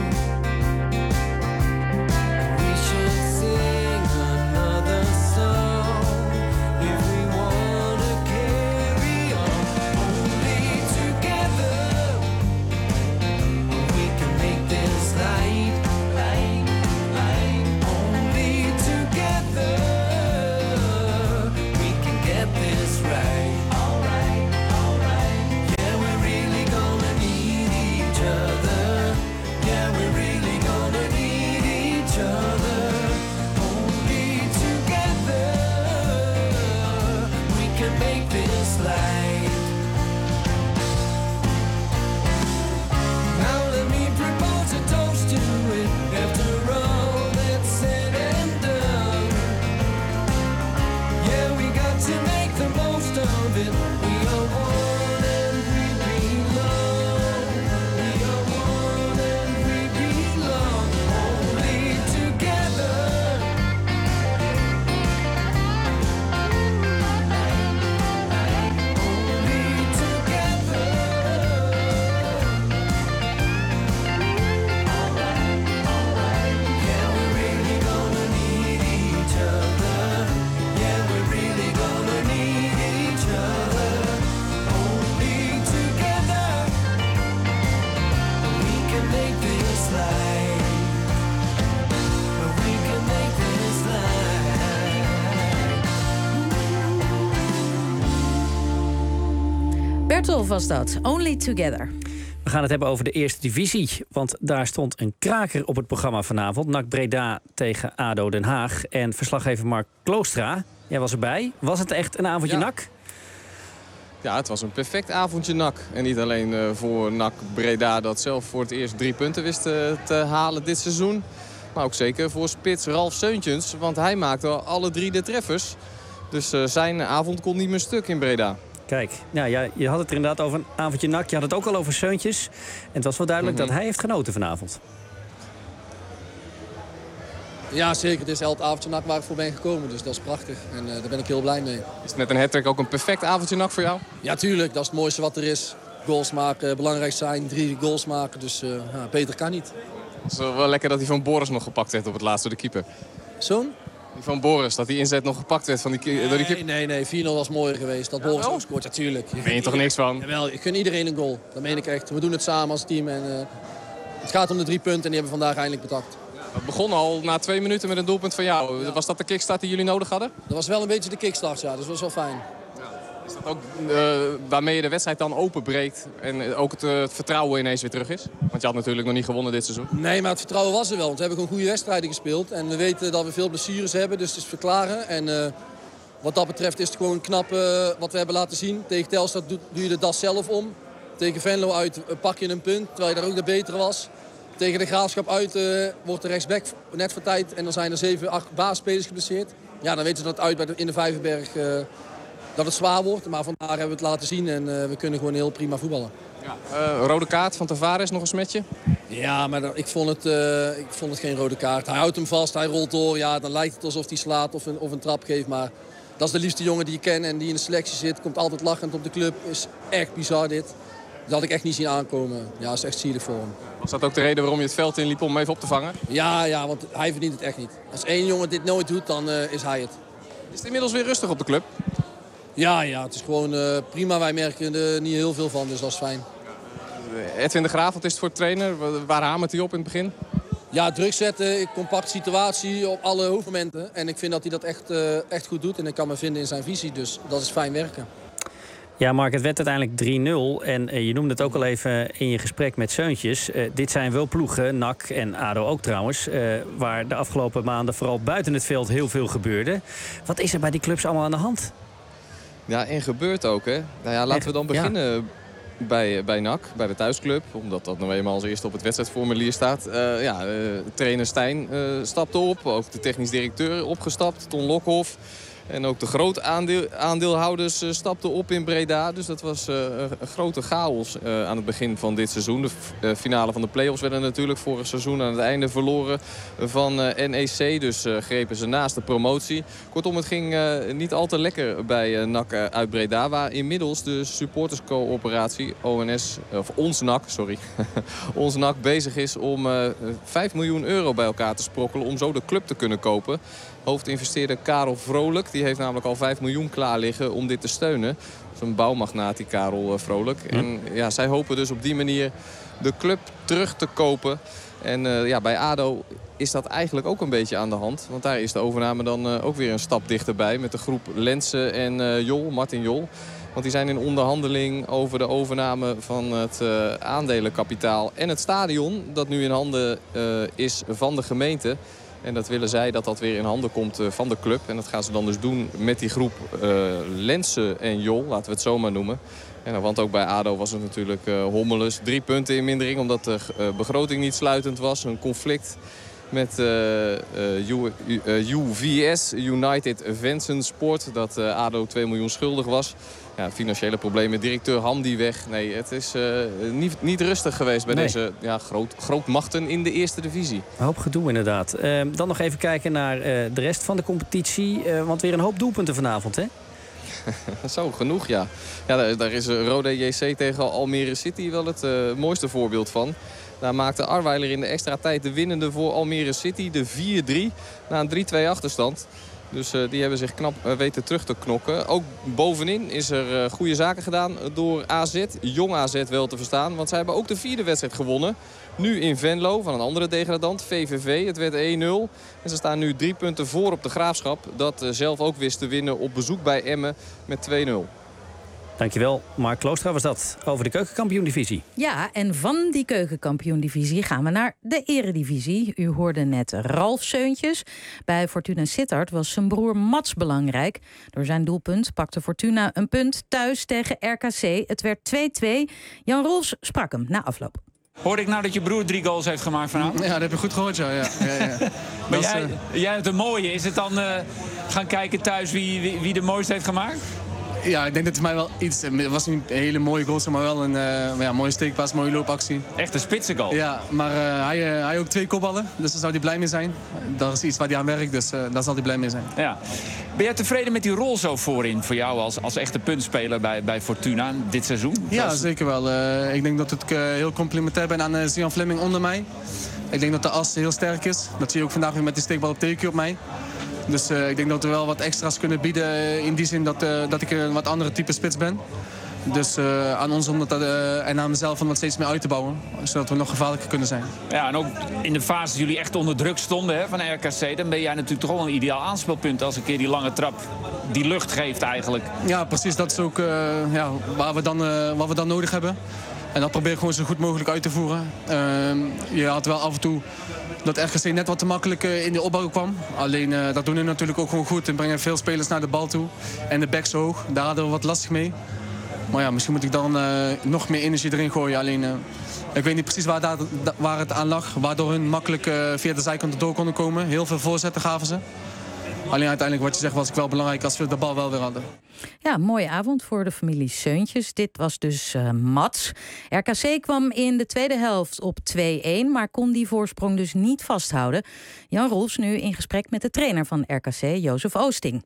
We should sing another song if we wanna carry on. Only together we can make this light. Only together we can get this right. Yeah, we're really gonna need each other. Yeah, we're really gonna need each other. Only together we can make this light. Now let me propose a toast to it. After all that's said and done, yeah, we got to make the most of it. We are one and we belong. We are one and we belong. Only together. Only together. Yeah, we're really gonna need each other. Yeah, we're really gonna need each other. Only together we can make this light. We can make this light. Bertolf was dat. Only Together. We gaan het hebben over de eerste divisie. Want daar stond een kraker op het programma vanavond. NAC Breda tegen ADO Den Haag. En verslaggever Mark Kloostra, jij was erbij. Was het echt een avondje NAC? Ja, het was een perfect avondje NAC. En niet alleen voor NAC Breda dat zelf voor het eerst 3 punten wist te halen dit seizoen. Maar ook zeker voor spits Ralf Seuntjens. Want hij maakte alle 3 de treffers. Dus zijn avond kon niet meer stuk in Breda. Kijk, ja, je had het er inderdaad over een avondje NAC. Je had het ook al over Seuntjes. En het was wel duidelijk dat hij heeft genoten vanavond. Ja, zeker. Het is het avondje NAC waar ik voor ben gekomen. Dus dat is prachtig. En daar ben ik heel blij mee. Is het met een hat-trick ook een perfect avondje NAC voor jou? Ja, tuurlijk. Dat is het mooiste wat er is. Goals maken, belangrijk zijn. 3 goals maken. Dus beter kan niet. Het is wel lekker dat hij van Boris nog gepakt werd op het laatst door de keeper. Zo'n? Die van Boris, dat die inzet nog gepakt werd door de keeper. Nee. 4-0 was mooier geweest. Dat Boris nog scoort, natuurlijk. Daar ben je toch niks van? Jawel, ik gun iedereen een goal. Dat meen ik echt. We doen het samen als team. En, het gaat om de 3 punten en die hebben we vandaag eindelijk bepakt. Het begon al na 2 minuten met een doelpunt van jou. Ja. Was dat de kickstart die jullie nodig hadden? Dat was wel een beetje de kickstart, ja. Dus dat was wel fijn. Is dat ook waarmee je de wedstrijd dan openbreekt en ook het vertrouwen ineens weer terug is? Want je had natuurlijk nog niet gewonnen dit seizoen. Nee, maar het vertrouwen was er wel. Want we hebben gewoon goede wedstrijden gespeeld. En we weten dat we veel blessures hebben, dus het is verklaren. En wat dat betreft is het gewoon knap wat we hebben laten zien. Tegen Telstar doe je de das zelf om. Tegen Venlo uit pak je een punt, terwijl je daar ook de betere was. Tegen de Graafschap uit wordt de rechtsback net voor tijd. En dan zijn er 7, 8 basisspelers geblesseerd. Ja, dan weten ze dat uit in de Vijverberg dat het zwaar wordt. Maar vandaag hebben we het laten zien en we kunnen gewoon heel prima voetballen. Ja. Rode kaart van Tavares, nog een smetje? Ja, maar ik vond het geen rode kaart. Hij houdt hem vast, hij rolt door. Ja, dan lijkt het alsof hij slaat of een trap geeft. Maar Dat is de liefste jongen die ik ken en die in de selectie zit. Komt altijd lachend op de club. Is echt bizar dit. Dat had ik echt niet zien aankomen. Ja, dat is echt zielig voor hem. Was dat ook de reden waarom je het veld inliep om hem even op te vangen? Ja, want hij verdient het echt niet. Als één jongen dit nooit doet, dan is hij het. Is het inmiddels weer rustig op de club? Ja, het is gewoon prima. Wij merken er niet heel veel van, dus dat is fijn. Edwin de Graaf, wat is het voor trainer? Waar hamert hij op in het begin? Ja, druk zetten, compact situatie op alle hoofdmomenten. En ik vind dat hij dat echt goed doet. En ik kan me vinden in zijn visie, dus dat is fijn werken. Ja, Mark, het werd uiteindelijk 3-0. En je noemde het ook al even in je gesprek met Seuntjes. Dit zijn wel ploegen, NAC en ADO ook trouwens, waar de afgelopen maanden vooral buiten het veld heel veel gebeurde. Wat is er bij die clubs allemaal aan de hand? Ja, en gebeurt ook, hè. Nou ja, laten we dan beginnen bij NAC, bij de thuisclub. Omdat dat nou eenmaal als eerste op het wedstrijdformulier staat. Trainer Stijn stapte op. Ook de technisch directeur opgestapt, Ton Lokhoff. En ook de groot aandeelhouders stapten op in Breda. Dus dat was een grote chaos aan het begin van dit seizoen. De finale van de play-offs werden natuurlijk vorig seizoen aan het einde verloren van NEC. Dus grepen ze naast de promotie. Kortom, het ging niet al te lekker bij NAC uit Breda. Waar inmiddels de supporterscoöperatie ONS, of Ons NAC, sorry. Ons NAC bezig is om 5 miljoen euro bij elkaar te sprokkelen om zo de club te kunnen kopen. Hoofdinvesteerder Karel Vrolijk, die heeft namelijk al 5 miljoen klaar liggen om dit te steunen. Dat is een bouwmagnaat, die Karel Vrolijk. En ja, zij hopen dus op die manier de club terug te kopen. En bij ADO is dat eigenlijk ook een beetje aan de hand. Want daar is de overname dan ook weer een stap dichterbij met de groep Lensen en Martin Jol. Want die zijn in onderhandeling over de overname van het aandelenkapitaal en het stadion. Dat nu in handen is van de gemeente. En dat willen zij dat weer in handen komt van de club. En dat gaan ze dan dus doen met die groep Lensen en Jol, laten we het zo maar noemen. Want ook bij ADO was het natuurlijk hommeles. 3 punten in mindering omdat de begroting niet sluitend was. Een conflict met UVS, United Vensen Sport, dat ADO 2 miljoen schuldig was. Ja, financiële problemen, directeur Hamdi weg. Nee, het is niet rustig geweest bij deze grootmachten in de eerste divisie. Een hoop gedoe inderdaad. Dan nog even kijken naar de rest van de competitie. Want weer een hoop doelpunten vanavond, hè? Zo, genoeg, ja. Daar is Rode JC tegen Almere City wel het mooiste voorbeeld van. Daar maakte Arweiler in de extra tijd de winnende voor Almere City. De 4-3 na een 3-2 achterstand. Dus die hebben zich knap weten terug te knokken. Ook bovenin is er goede zaken gedaan door AZ. Jong AZ wel te verstaan. Want zij hebben ook de 4e wedstrijd gewonnen. Nu in Venlo van een andere degradant, VVV. Het werd 1-0. En ze staan nu 3 punten voor op de Graafschap. Dat zelf ook wist te winnen op bezoek bij Emmen met 2-0. Dankjewel, Mark Kloostra was dat over de keukenkampioen-divisie. Ja, en van die keukenkampioen-divisie gaan we naar de eredivisie. U hoorde net Ralf Seuntjes. Bij Fortuna Sittard was zijn broer Mats belangrijk. Door zijn doelpunt pakte Fortuna een punt thuis tegen RKC. Het werd 2-2. Jan Roels sprak hem na afloop. Hoorde ik nou dat je broer 3 goals heeft gemaakt vanavond? Ja, dat heb je goed gehoord, ja. Maar jij hebt een mooie. Is het dan gaan kijken thuis wie de mooiste heeft gemaakt? Ja, ik denk dat het mij wel iets... Het was niet een hele mooie goal, maar wel een mooie steekpaas, mooie loopactie. Echt een spitsengoal? Ja, maar hij ook 2 kopballen, dus daar zou hij blij mee zijn. Dat is iets waar hij aan werkt, dus daar zal hij blij mee zijn. Ja. Ben jij tevreden met die rol zo voorin voor jou als echte puntspeler bij Fortuna dit seizoen? Ja, zeker wel. Ik denk dat ik heel complimentair ben aan Sian Fleming onder mij. Ik denk dat de as heel sterk is. Dat zie je ook vandaag weer met die steekbal op TQ op mij. Dus ik denk dat we wel wat extra's kunnen bieden in die zin dat ik een wat andere type spits ben. Dus aan ons en aan mezelf om dat steeds meer uit te bouwen. Zodat we nog gevaarlijker kunnen zijn. Ja, en ook in de fase dat jullie echt onder druk stonden van RKC... dan ben jij natuurlijk toch wel een ideaal aanspeelpunt als een keer die lange trap die lucht geeft eigenlijk. Ja, precies. Dat is ook wat we dan nodig hebben. En dat probeer ik gewoon zo goed mogelijk uit te voeren. Je had wel af en toe dat RKC net wat te makkelijk in de opbouw kwam. Alleen dat doen we natuurlijk ook gewoon goed. En brengen veel spelers naar de bal toe. En de backs hoog. Daar hadden we wat lastig mee. Maar ja, misschien moet ik dan nog meer energie erin gooien. Alleen ik weet niet precies waar het aan lag. Waardoor hun makkelijk via de zijkant erdoor konden komen. Heel veel voorzetten gaven ze. Alleen uiteindelijk wat je zegt was ik wel belangrijk als we de bal wel weer hadden. Ja, een mooie avond voor de familie Seuntjes. Dit was dus Mats. RKC kwam in de tweede helft op 2-1, maar kon die voorsprong dus niet vasthouden. Jan Roels nu in gesprek met de trainer van RKC, Jozef Oosting.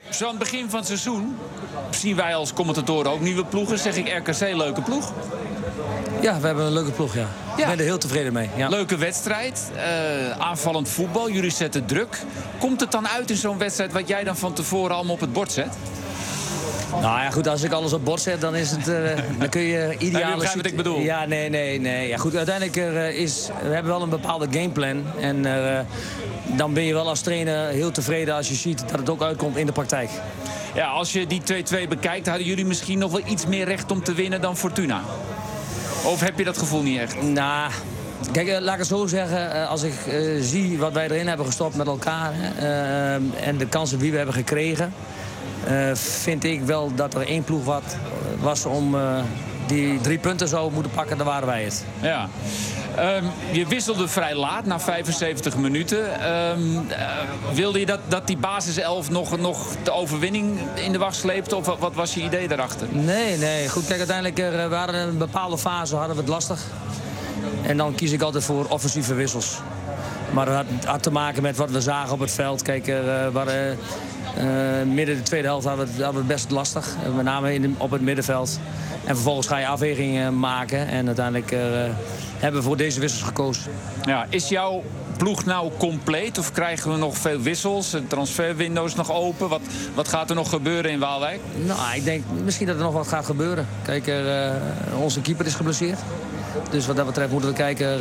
Zo aan het begin van het seizoen zien wij als commentatoren ook nieuwe ploegen. Zeg ik RKC, leuke ploeg? Ja, we hebben een leuke ploeg, ja. Ik ben er heel tevreden mee. Ja. Leuke wedstrijd, aanvallend voetbal, jullie zetten druk. Komt het dan uit in zo'n wedstrijd wat jij dan van tevoren allemaal op het bord zet? Nou ja, goed, als ik alles op bord zet, dan is het... dan kun je ideale... Je begrijpt wat ik bedoel. Ja, nee. Ja, goed, uiteindelijk we hebben wel een bepaalde gameplan. En dan ben je wel als trainer heel tevreden als je ziet dat het ook uitkomt in de praktijk. Ja, als je die 2-2 bekijkt, hadden jullie misschien nog wel iets meer recht om te winnen dan Fortuna? Of heb je dat gevoel niet echt? Nou, kijk, laat ik het zo zeggen. Als ik zie wat wij erin hebben gestopt met elkaar... en de kansen die we hebben gekregen... vind ik wel dat er één ploeg wat was om die 3 punten zou moeten pakken. Dan waren wij het. Ja. Je wisselde vrij laat, na 75 minuten. Wilde je dat die basiself nog de overwinning in de wacht sleepte? Of wat was je idee daarachter? Nee. Goed, kijk, uiteindelijk waren in een bepaalde fase hadden we het lastig. En dan kies ik altijd voor offensieve wissels. Maar dat had te maken met wat we zagen op het veld. Kijk, midden de tweede helft hadden we het best lastig. Met name op het middenveld. En vervolgens ga je afwegingen maken. En uiteindelijk hebben we voor deze wissels gekozen. Ja, is jouw ploeg nou compleet? Of krijgen we nog veel wissels? De transferwindow is nog open. Wat gaat er nog gebeuren in Waalwijk? Nou, ik denk misschien dat er nog wat gaat gebeuren. Kijk, onze keeper is geblesseerd. Dus wat dat betreft moeten we kijken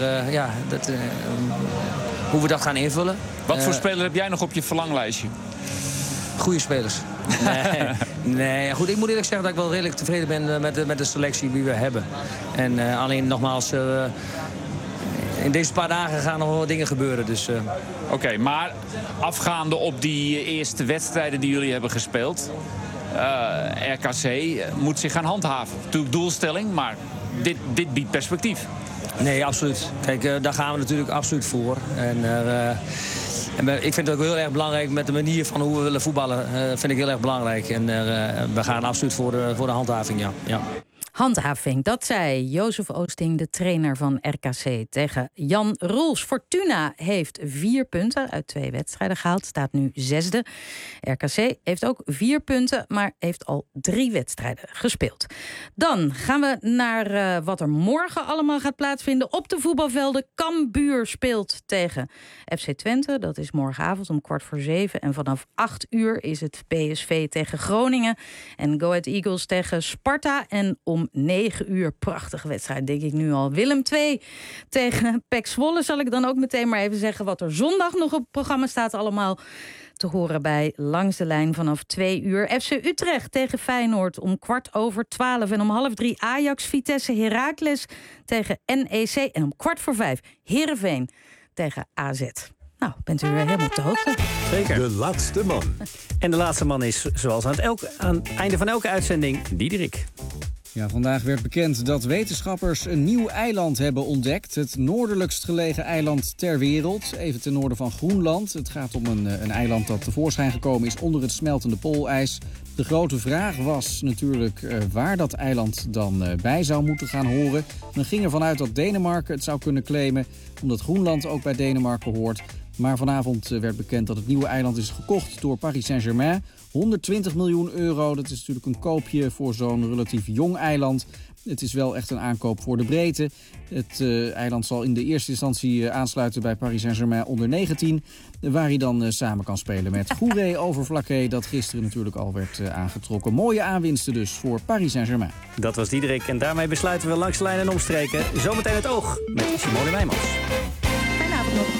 hoe we dat gaan invullen. Wat voor speler heb jij nog op je verlanglijstje? Goede spelers. Nee, goed, ik moet eerlijk zeggen dat ik wel redelijk tevreden ben met de selectie die we hebben. En alleen nogmaals, in deze paar dagen gaan nog wel wat dingen gebeuren. Dus, Oké, maar afgaande op die eerste wedstrijden die jullie hebben gespeeld... RKC moet zich gaan handhaven. Natuurlijk doelstelling, maar dit biedt perspectief. Nee, absoluut. Kijk, daar gaan we natuurlijk absoluut voor. En ik vind het ook heel erg belangrijk met de manier van hoe we willen voetballen. Vind ik heel erg belangrijk. En we gaan absoluut voor de handhaving, ja. Handhaving, dat zei Jozef Oosting, de trainer van RKC, tegen Jan Roels. Fortuna heeft 4 punten uit 2 wedstrijden gehaald, staat nu 6e. RKC heeft ook 4 punten, maar heeft al 3 wedstrijden gespeeld. Dan gaan we naar wat er morgen allemaal gaat plaatsvinden op de voetbalvelden. Cambuur speelt tegen FC Twente, dat is morgenavond om 6:15. En vanaf 8:00 is het PSV tegen Groningen en Go Ahead Eagles tegen Sparta. En om 9:00, prachtige wedstrijd, denk ik nu al. Willem II tegen PEC Zwolle. Zal ik dan ook meteen maar even zeggen wat er zondag nog op het programma staat allemaal te horen bij Langs de Lijn vanaf 2:00. FC Utrecht tegen Feyenoord om 12:15. En om 2:30 Ajax, Vitesse, Heracles tegen NEC. En om 4:45 Heerenveen tegen AZ. Nou, bent u weer helemaal op de hoogte. Zeker. De laatste man. En de laatste man is, zoals aan het einde van elke uitzending, Diederik. Ja, vandaag werd bekend dat wetenschappers een nieuw eiland hebben ontdekt. Het noordelijkst gelegen eiland ter wereld, even ten noorden van Groenland. Het gaat om een eiland dat tevoorschijn gekomen is onder het smeltende poolijs. De grote vraag was natuurlijk waar dat eiland dan bij zou moeten gaan horen. Men ging ervan uit dat Denemarken het zou kunnen claimen, omdat Groenland ook bij Denemarken hoort. Maar vanavond werd bekend dat het nieuwe eiland is gekocht door Paris Saint-Germain. 120 miljoen euro, dat is natuurlijk een koopje voor zo'n relatief jong eiland. Het is wel echt een aankoop voor de breedte. Het eiland zal in de eerste instantie aansluiten bij Paris Saint-Germain onder 19... waar hij dan samen kan spelen met Goeree-Overflakkee... dat gisteren natuurlijk al werd aangetrokken. Mooie aanwinsten dus voor Paris Saint-Germain. Dat was Diederik en daarmee besluiten we Langs de Lijn en Omstreken. Zometeen het oog met Simone Wijmans. Fijne avond nog.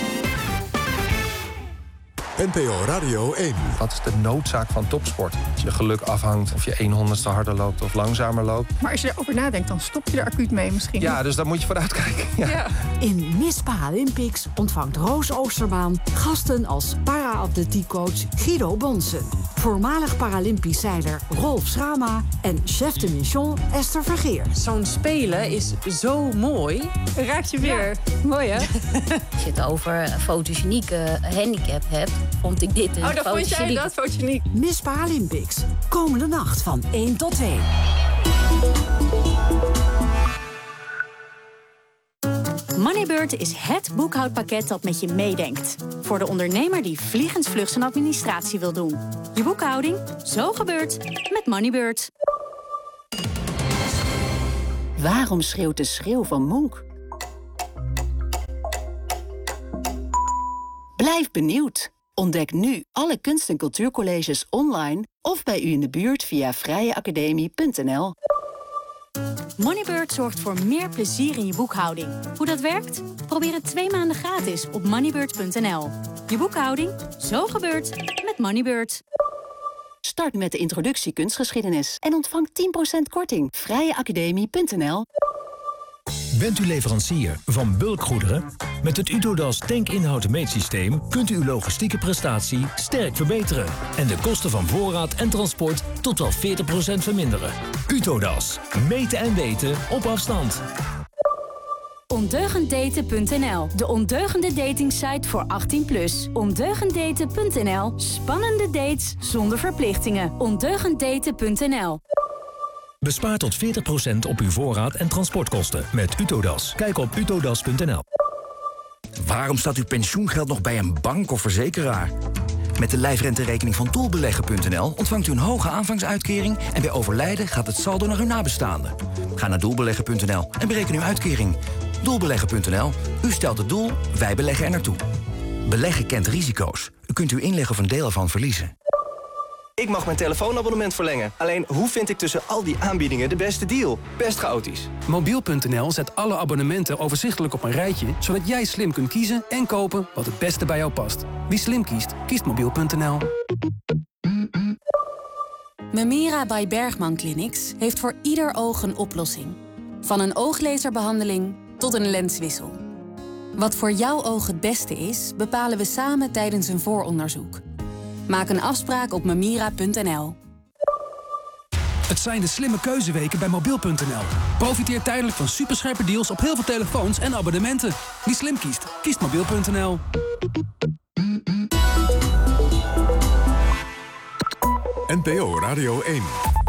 NPO Radio 1. Wat is de noodzaak van topsport? Als je geluk afhangt of je 1/100ste harder loopt of langzamer loopt. Maar als je erover nadenkt, dan stop je er acuut mee misschien. Ja, dus daar moet je voor uitkijken. Ja. In Miss Paralympics ontvangt Roos Oosterbaan gasten als para-atletiekcoach Guido Bonsen, voormalig Paralympisch zeiler Rolf Schrama en chef de mission Esther Vergeer. Zo'n spelen is zo mooi. Raakt je weer. Ja. Mooi, hè? Als je het over fotogenieke handicap hebt, vond ik dit een dat vond jij dat fotogeniek. Miss Paralympics. Komende nacht van 1 tot 2. Moneybird is het boekhoudpakket dat met je meedenkt. Voor de ondernemer die vliegensvlug zijn administratie wil doen. Je boekhouding, zo gebeurt met Moneybird. Waarom schreeuwt de schreeuw van Monk? Blijf benieuwd. Ontdek nu alle kunst- en cultuurcolleges online of bij u in de buurt via vrijeacademie.nl. Moneybird zorgt voor meer plezier in je boekhouding. Hoe dat werkt? Probeer het 2 maanden gratis op moneybird.nl. Je boekhouding, zo gebeurt met Moneybird. Start met de introductie kunstgeschiedenis en ontvang 10% korting. vrijeacademie.nl. Bent u leverancier van bulkgoederen? Met het Utodas tankinhoud-meetsysteem kunt u uw logistieke prestatie sterk verbeteren en de kosten van voorraad en transport tot wel 40% verminderen. Utodas. Meten en weten op afstand. Ondeugenddaten.nl, de ondeugende datingsite voor 18+. Ondeugenddaten.nl, spannende dates zonder verplichtingen. Ondeugenddaten.nl. Bespaar tot 40% op uw voorraad en transportkosten met Utodas. Kijk op utodas.nl. Waarom staat uw pensioengeld nog bij een bank of verzekeraar? Met de lijfrenterekening van doelbeleggen.nl ontvangt u een hoge aanvangsuitkering en bij overlijden gaat het saldo naar uw nabestaanden. Ga naar doelbeleggen.nl en bereken uw uitkering. Doelbeleggen.nl. U stelt het doel, wij beleggen er naartoe. Beleggen kent risico's. U kunt uw inleg of een deel ervan verliezen. Ik mag mijn telefoonabonnement verlengen. Alleen, hoe vind ik tussen al die aanbiedingen de beste deal? Best chaotisch. Mobiel.nl zet alle abonnementen overzichtelijk op een rijtje, zodat jij slim kunt kiezen en kopen wat het beste bij jou past. Wie slim kiest, kiest Mobiel.nl. Memira by Bergman Clinics heeft voor ieder oog een oplossing. Van een ooglaserbehandeling tot een lenswissel. Wat voor jouw oog het beste is, bepalen we samen tijdens een vooronderzoek. Maak een afspraak op memira.nl. Het zijn de slimme keuzeweken bij Mobiel.nl. Profiteer tijdelijk van superscherpe deals op heel veel telefoons en abonnementen. Wie slim kiest, kiest Mobiel.nl. NPO Radio 1.